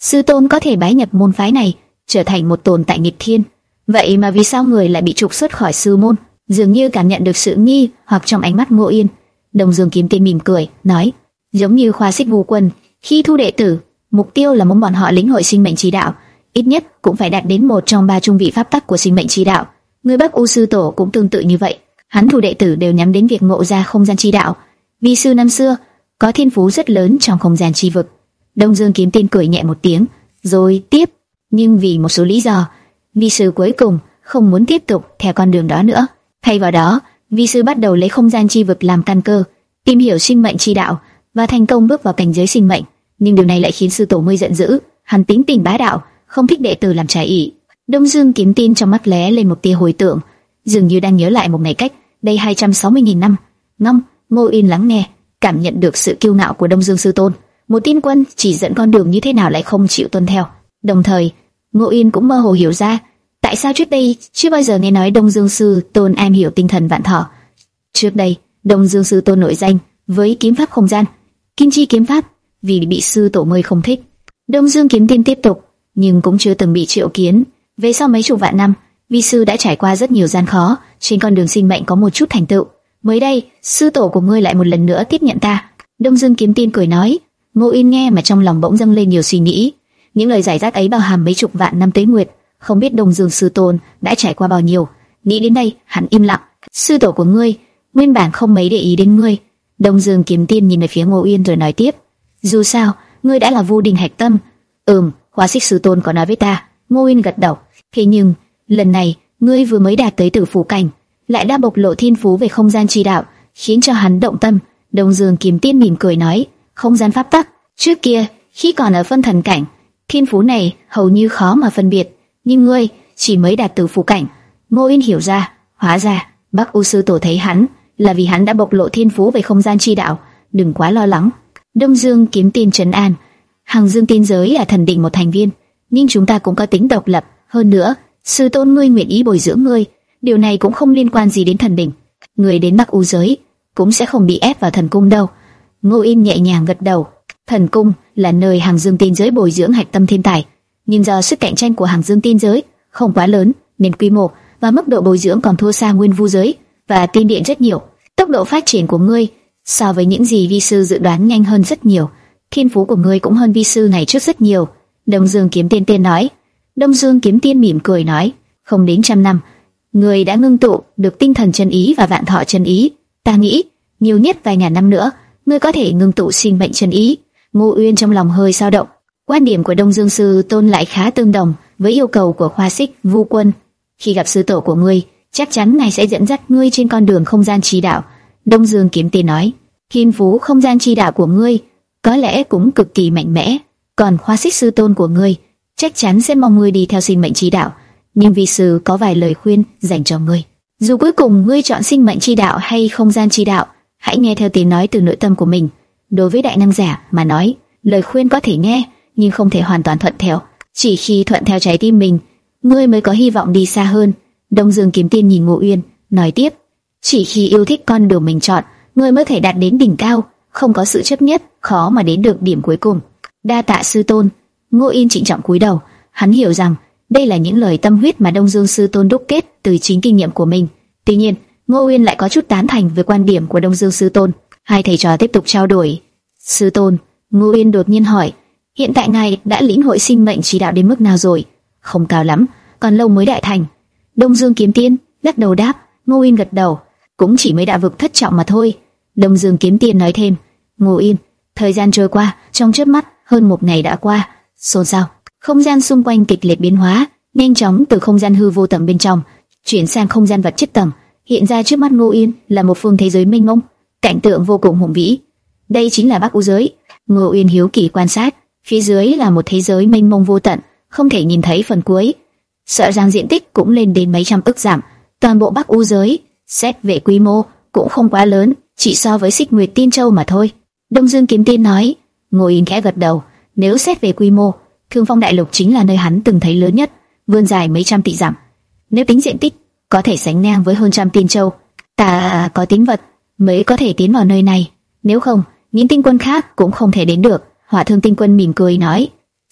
sư tôn có thể bái nhập môn phái này, trở thành một tồn tại nghịch thiên. Vậy mà vì sao người lại bị trục xuất khỏi sư môn? Dường như cảm nhận được sự nghi hoặc trong ánh mắt Ngô Yên, Đông Dương Kiếm Tiên mỉm cười, nói: giống như Khoa Xích Vu Quân, khi thu đệ tử, mục tiêu là muốn bọn họ lĩnh hội sinh mệnh chi đạo, ít nhất cũng phải đạt đến một trong ba trung vị pháp tắc của sinh mệnh chi đạo. Người Bắc U sư tổ cũng tương tự như vậy, hắn thu đệ tử đều nhắm đến việc ngộ ra không gian chi đạo. Vi sư năm xưa có thiên phú rất lớn trong không gian chi vực. Đông Dương Kiếm Tiên cười nhẹ một tiếng, rồi tiếp: nhưng vì một số lý do, vi sư cuối cùng không muốn tiếp tục theo con đường đó nữa. Thay vào đó, vi sư bắt đầu lấy không gian chi vực làm căn cơ, tìm hiểu sinh mệnh chi đạo và thành công bước vào cảnh giới sinh mệnh. Nhưng điều này lại khiến sư tổ ngươi giận dữ, hắn tính tình bá đạo, không thích đệ tử làm trái ý. Đông Dương Kiếm Tiên trong mắt lóe lên một tia hồi tưởng, dường như đang nhớ lại một ngày cách đây hai trăm sáu mươi nghìn năm. Ngâm, Ngô Yên lắng nghe, cảm nhận được sự kiêu ngạo của Đông Dương sư tôn. Một tiên quân chỉ dẫn con đường như thế nào lại không chịu tuân theo. Đồng thời, Ngô Yên cũng mơ hồ hiểu ra tại sao trước đây chưa bao giờ nghe nói Đông Dương sư tôn am hiểu tinh thần vạn thọ. Trước đây, Đông Dương sư tôn nổi danh với kiếm pháp không gian, Kim Chi kiếm pháp, vì bị sư tổ ngươi không thích. Đông Dương Kiếm Tiên tiếp tục, nhưng cũng chưa từng bị triệu kiến. Về sau mấy chục vạn năm, vi sư đã trải qua rất nhiều gian khó, trên con đường sinh mệnh có một chút thành tựu. Mới đây, sư tổ của ngươi lại một lần nữa tiếp nhận ta. Đông Dương Kiếm Tiên cười nói. Ngô Yên nghe mà trong lòng bỗng dâng lên nhiều suy nghĩ. Những lời giải rác ấy bao hàm mấy chục vạn năm tuế nguyệt, không biết Đông Dương sư tôn đã trải qua bao nhiêu. Nghĩ đến đây, hắn im lặng. Sư tổ của ngươi nguyên bản không mấy để ý đến ngươi. Đông Dương Kiếm Tiên nhìn về phía Ngô Yên rồi nói tiếp: dù sao, ngươi đã là Vu Đình hạch tâm. Ừm, Hoa Xích sư tôn có nói với ta. Ngô Yên gật đầu. Thế nhưng lần này ngươi vừa mới đạt tới tử phủ cảnh, lại đã bộc lộ thiên phú về không gian chi đạo, khiến cho hắn động tâm. Đông Dương Kiếm Tiên mỉm cười nói: không gian pháp tắc, trước kia khi còn ở phân thần cảnh, thiên phú này hầu như khó mà phân biệt, nhưng ngươi chỉ mới đạt tử phủ cảnh. Ngô Yên hiểu ra, hóa ra Bắc U sư tổ thấy hắn là vì hắn đã bộc lộ thiên phú về không gian chi đạo. Đừng quá lo lắng. Đông Dương Kiếm Tiên trấn an: Hằng Dương tiên giới là thần định một thành viên, nhưng chúng ta cũng có tính độc lập. Hơn nữa, sư tôn ngươi nguyện ý bồi dưỡng ngươi, điều này cũng không liên quan gì đến thần đỉnh. Người đến Bắc U giới cũng sẽ không bị ép vào thần cung đâu. Ngô Yên nhẹ nhàng gật đầu. Thần cung là nơi Hằng Dương tiên giới bồi dưỡng hạch tâm thiên tài, nhưng do sức cạnh tranh của Hằng Dương tiên giới không quá lớn, nên quy mô và mức độ bồi dưỡng còn thua xa Nguyên Vu giới và Tiên Điện rất nhiều. Tốc độ phát triển của ngươi so với những gì vi sư dự đoán nhanh hơn rất nhiều. Thiên phú của ngươi cũng hơn vi sư ngày trước rất nhiều. Đông Dương Kiếm Tiên tiên nói. Đông Dương Kiếm Tiên mỉm cười nói: không đến trăm năm, ngươi đã ngưng tụ được tinh thần chân ý và vạn thọ chân ý. Ta nghĩ nhiều nhất vài ngàn năm nữa, ngươi có thể ngưng tụ sinh mệnh chân ý. Ngô Uyên trong lòng hơi dao động. Quan điểm của Đông Dương sư tôn lại khá tương đồng với yêu cầu của Khoa Xích Vu Quân. Khi gặp sư tổ của ngươi, chắc chắn ngài sẽ dẫn dắt ngươi trên con đường không gian chi đạo. Đông Dương Kiếm Tiên nói: thiên phú không gian chi đạo của ngươi có lẽ cũng cực kỳ mạnh mẽ, còn Khoa Xích sư tôn của ngươi chắc chắn sẽ mong ngươi đi theo sinh mệnh chi đạo. Nhưng vi sư có vài lời khuyên dành cho ngươi. Dù cuối cùng ngươi chọn sinh mệnh chi đạo hay không gian chi đạo, hãy nghe theo tiếng nói từ nội tâm của mình. Đối với đại năng giả mà nói, lời khuyên có thể nghe, nhưng không thể hoàn toàn thuận theo. Chỉ khi thuận theo trái tim mình, ngươi mới có hy vọng đi xa hơn. Đông Dương Kiếm Tiên nhìn Ngô Uyên, nói tiếp: chỉ khi yêu thích con đường mình chọn, ngươi mới thể đạt đến đỉnh cao. Không có sự chấp nhất, khó mà đến được điểm cuối cùng. Đa tạ sư tôn. Ngô Yên trịnh trọng cúi đầu. Hắn hiểu rằng đây là những lời tâm huyết mà Đông Dương sư tôn đúc kết từ chính kinh nghiệm của mình. Tuy nhiên, Ngô Uyên lại có chút tán thành với quan điểm của Đông Dương sư tôn. Hai thầy trò tiếp tục trao đổi. Sư tôn, Ngô Uyên đột nhiên hỏi: hiện tại ngài đã lĩnh hội sinh mệnh chỉ đạo đến mức nào rồi? Không cao lắm, còn lâu mới đại thành. Đông Dương Kiếm Tiên lắc đầu đáp. Ngô Uyên gật đầu. Cũng chỉ mới đạo vực thất trọng mà thôi. Đông Dương Kiếm Tiên nói thêm: Ngô Uyên, thời gian trôi qua, trong chớp mắt hơn một ngày đã qua. Xôn xao, không gian xung quanh kịch liệt biến hóa, nhanh chóng từ không gian hư vô tầng bên trong chuyển sang không gian vật chất tầng. Hiện ra trước mắt Ngô Uyên là một phương thế giới mênh mông, cảnh tượng vô cùng hùng vĩ. Đây chính là Bắc U giới. Ngô Uyên hiếu kỳ quan sát, phía dưới là một thế giới mênh mông vô tận, không thể nhìn thấy phần cuối. Sợ rằng diện tích cũng lên đến mấy trăm ức dặm. Toàn bộ Bắc U giới, xét về quy mô cũng không quá lớn, chỉ so với Xích Nguyệt Tiên Châu mà thôi. Đông Dương Kiếm Tiên nói. Ngô Uyên khẽ gật đầu. Nếu xét về quy mô, Thương Phong Đại Lục chính là nơi hắn từng thấy lớn nhất, vươn dài mấy trăm tỷ dặm. Nếu tính diện tích, có thể sánh ngang với hơn trăm Tiên Châu. Ta có tính vật mới có thể tiến vào nơi này, nếu không, những tinh quân khác cũng không thể đến được. Hỏa Thương Tinh Quân mỉm cười nói.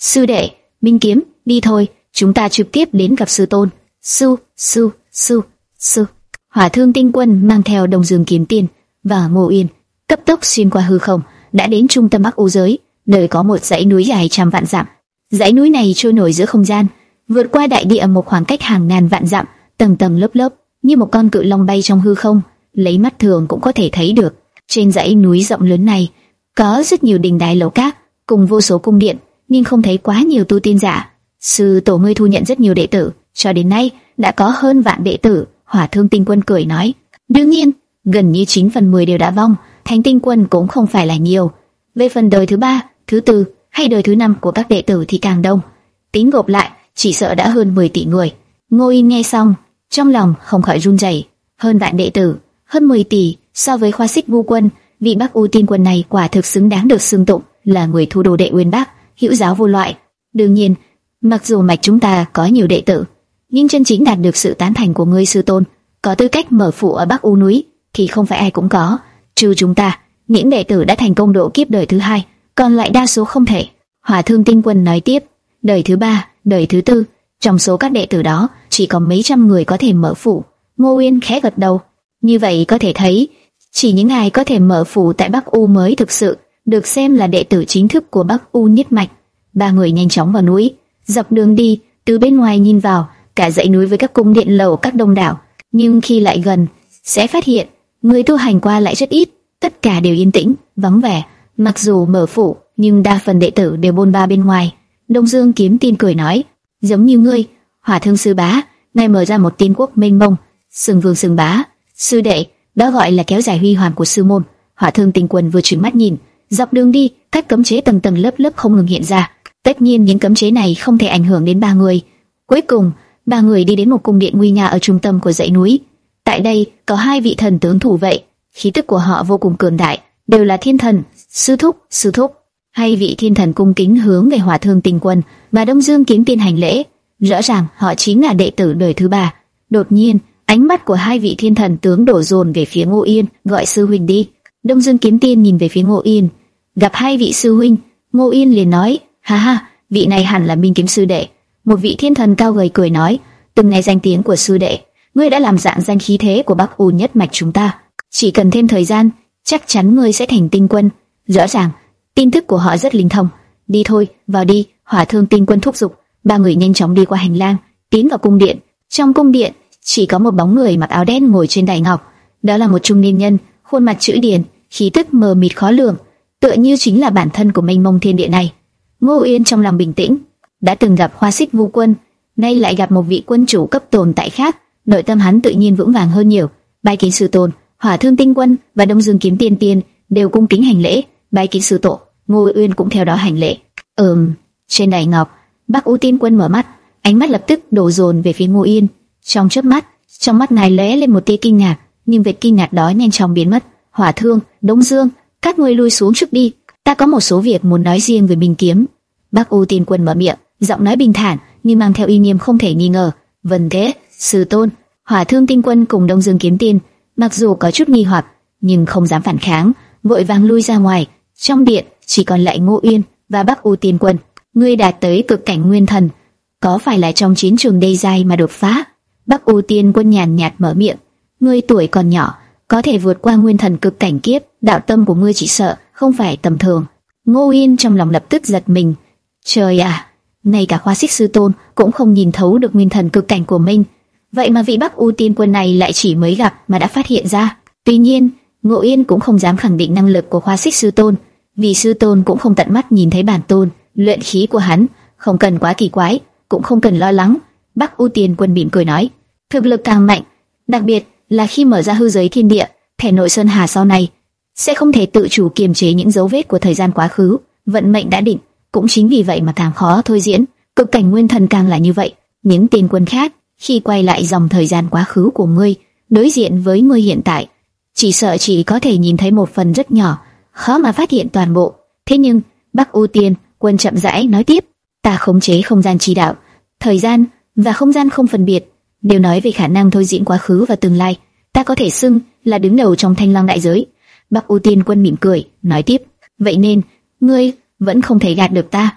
Sư đệ, Minh Kiếm, đi thôi, chúng ta trực tiếp đến gặp sư tôn. Su, su, su, su. Hỏa Thương Tinh Quân mang theo Đông Dương Kiếm Tiên và Ngô Yên, cấp tốc xuyên qua hư không, đã đến trung tâm Bắc U giới, nơi có một dãy núi dài trăm vạn dặm. Dãy núi này trôi nổi giữa không gian, vượt qua đại địa một khoảng cách hàng ngàn vạn dặm, tầng tầng lớp lớp, như một con cự long bay trong hư không, lấy mắt thường cũng có thể thấy được. Trên dãy núi rộng lớn này, có rất nhiều đình đài lầu các, cùng vô số cung điện, nhưng không thấy quá nhiều tu tiên giả. Sư tổ ngươi thu nhận rất nhiều đệ tử, cho đến nay đã có hơn vạn đệ tử. Hỏa Thương Tinh Quân cười nói, đương nhiên, gần như chín phần mười đều đã vong, Thánh Tinh Quân cũng không phải là nhiều. Về phần đời thứ ba, thứ tư hay đời thứ năm của các đệ tử thì càng đông, tính gộp lại chỉ sợ đã hơn mười tỷ người. Ngô Yên nghe xong, trong lòng không khỏi run rẩy. Hơn vạn đệ tử, hơn mười tỷ, so với Khoa Xích Vu Quân, vị Bắc U Tiên Quân này quả thực xứng đáng được xưng tụng là người thu đồ đệ uyên bác, hữu giáo vô loại. Đương nhiên, mặc dù mạch chúng ta có nhiều đệ tử, nhưng chân chính đạt được sự tán thành của ngươi sư tôn, có tư cách mở phủ ở Bắc U núi thì không phải ai cũng có, trừ chúng ta, những đệ tử đã thành công độ kiếp đời thứ hai, còn lại đa số không thể. Hỏa Thương Tinh Quân nói tiếp, đời thứ ba, đời thứ tư, trong số các đệ tử đó chỉ có mấy trăm người có thể mở phủ. Ngô Uyên khẽ gật đầu, như vậy có thể thấy, chỉ những ai có thể mở phủ tại Bắc U mới thực sự được xem là đệ tử chính thức của Bắc U nhất mạch. Ba người nhanh chóng vào núi, dọc đường đi, từ bên ngoài nhìn vào, cả dãy núi với các cung điện lầu các đông đảo, nhưng khi lại gần, sẽ phát hiện người tu hành qua lại rất ít, tất cả đều yên tĩnh, vắng vẻ. Mặc dù mở phủ, nhưng đa phần đệ tử đều bôn ba bên ngoài. Đông Dương Kiếm Tiên cười nói, giống như ngươi, Hỏa Thương sư bá, nay mở ra một tiên quốc mênh mông, sừng vương sừng bá, sư đệ, đó gọi là kéo dài huy hoàng của sư môn. Hỏa Thương Tinh Quân vừa chuyển mắt nhìn, dọc đường đi, các cấm chế tầng tầng lớp lớp không ngừng hiện ra. Tất nhiên những cấm chế này không thể ảnh hưởng đến ba người. Cuối cùng, ba người đi đến một cung điện nguy nga ở trung tâm của dãy núi. Tại đây có hai vị thần tướng thủ vệ, khí tức của họ vô cùng cường đại, đều là thiên thần. Sư thúc, sư thúc. Hai vị thiên thần cung kính hướng về Hỏa Thương Tinh Quân và Đông Dương Kiếm Tiên hành lễ. Rõ ràng họ chính là đệ tử đời thứ ba. Đột nhiên, ánh mắt của hai vị thiên thần tướng đổ dồn về phía Ngô Yên, gọi sư huynh đi. Đông Dương Kiếm Tiên nhìn về phía Ngô Yên, gặp hai vị sư huynh, Ngô Yên liền nói, ha ha, vị này hẳn là Minh Kiếm sư đệ. Một vị thiên thần cao gầy cười nói, từng nghe danh tiếng của sư đệ, ngươi đã làm dạng danh khí thế của Bắc U nhất mạch chúng ta. Chỉ cần thêm thời gian, chắc chắn ngươi sẽ thành tinh quân. Rõ ràng, tin tức của họ rất linh thông. Đi thôi, vào đi. Hỏa Thương Tinh Quân thúc giục. Ba người nhanh chóng đi qua hành lang, tiến vào cung điện. Trong cung điện, chỉ có một bóng người mặc áo đen ngồi trên đài ngọc. Đó là một trung niên nhân, khuôn mặt chữ điển, khí tức mờ mịt khó lường, tựa như chính là bản thân của mênh mông thiên địa này. Ngô Uyên trong lòng bình tĩnh, đã từng gặp Hoa Xích Vu Quân, nay lại gặp một vị quân chủ cấp tồn tại khác, nội tâm hắn tự nhiên vững vàng hơn nhiều. Bái kiến sư tôn. Hỏa Thương Tinh Quân và Đông Dương Kiếm Tiên Tiên đều cung kính hành lễ. Bái kiến sư tổ. Ngô Uyên cũng theo đó hành lễ. Ừm. Trên đài ngọc, Bắc U Tiên Quân mở mắt, ánh mắt lập tức đổ dồn về phía Ngô Uyên. Trong chớp mắt, trong mắt ngài lóe lên một tia kinh ngạc, nhưng vệt kinh ngạc đó nhanh chóng biến mất. Hỏa Thương, Đông Dương, các ngươi lui xuống trước đi, ta có một số việc muốn nói riêng với Minh Kiếm. Bắc U Tiên Quân mở miệng, giọng nói bình thản nhưng mang theo uy nghiêm không thể nghi ngờ. Vâng thế, sư tôn. Hỏa Thương Tinh Quân cùng Đông Dương Kiếm Tiên mặc dù có chút nghi hoặc, nhưng không dám phản kháng, vội vàng lui ra ngoài. Trong điện chỉ còn lại Ngô Uyên và Bắc U Tiên Quân. Ngươi đạt tới cực cảnh nguyên thần, có phải là trong chiến trường đầy dài mà đột phá? Bắc U Tiên Quân nhàn nhạt mở miệng. Ngươi tuổi còn nhỏ, có thể vượt qua nguyên thần cực cảnh kiếp, đạo tâm của ngươi chỉ sợ không phải tầm thường. Ngô Uyên trong lòng lập tức giật mình. Trời à, ngay cả Khoa Xích sư tôn cũng không nhìn thấu được nguyên thần cực cảnh của mình. Vậy mà vị Bắc U Tiên Quân này lại chỉ mới gặp mà đã phát hiện ra. Tuy nhiên, Ngô Uyên cũng không dám khẳng định năng lực của Khoa Xích sư tôn, vì sư tôn cũng không tận mắt nhìn thấy bản tôn. Luyện khí của hắn không cần quá kỳ quái, cũng không cần lo lắng. Bắc U Tiên Quân mỉm cười nói, thực lực càng mạnh, đặc biệt là khi mở ra hư giới thiên địa, thể nội sơn hà sau này sẽ không thể tự chủ kiềm chế những dấu vết của thời gian quá khứ. Vận mệnh đã định, cũng chính vì vậy mà càng khó thôi diễn. Cực cảnh nguyên thần càng là như vậy. Những tiên quân khác khi quay lại dòng thời gian quá khứ của ngươi, đối diện với ngươi hiện tại, chỉ sợ chỉ có thể nhìn thấy một phần rất nhỏ, khó mà phát hiện toàn bộ. Thế nhưng Bắc U Tiên Quân chậm rãi nói tiếp, ta khống chế không gian chi đạo, thời gian và không gian không phân biệt, đều nói về khả năng thôi diễn quá khứ và tương lai. Ta có thể xưng là đứng đầu trong Thanh Lăng đại giới. Bắc U Tiên Quân mỉm cười nói tiếp, vậy nên ngươi vẫn không thể gạt được ta.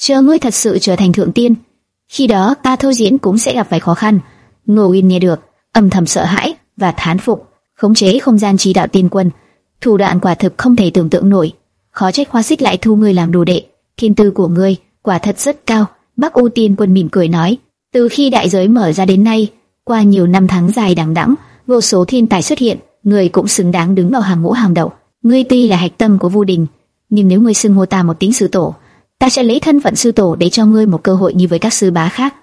Chờ ngươi thật sự trở thành thượng tiên, khi đó ta thôi diễn cũng sẽ gặp phải khó khăn. Ngô Uyên nghe được, âm thầm sợ hãi và thán phục. Khống chế không gian chỉ đạo tiên quân, thủ đoạn quả thực không thể tưởng tượng nổi. Khó trách Hoa Xích lại thu ngươi làm đồ đệ, thiên tư của ngươi quả thật rất cao. Bắc U tiên quân mỉm cười nói, từ khi đại giới mở ra đến nay, qua nhiều năm tháng dài đằng đẵng, vô số thiên tài xuất hiện, ngươi cũng xứng đáng đứng vào hàng ngũ hàng đầu. Ngươi tuy là hạch tâm của Vu Đình, nhưng nếu ngươi xưng hô ta một tiếng sư tổ, ta sẽ lấy thân phận sư tổ để cho ngươi một cơ hội như với các sư bá khác.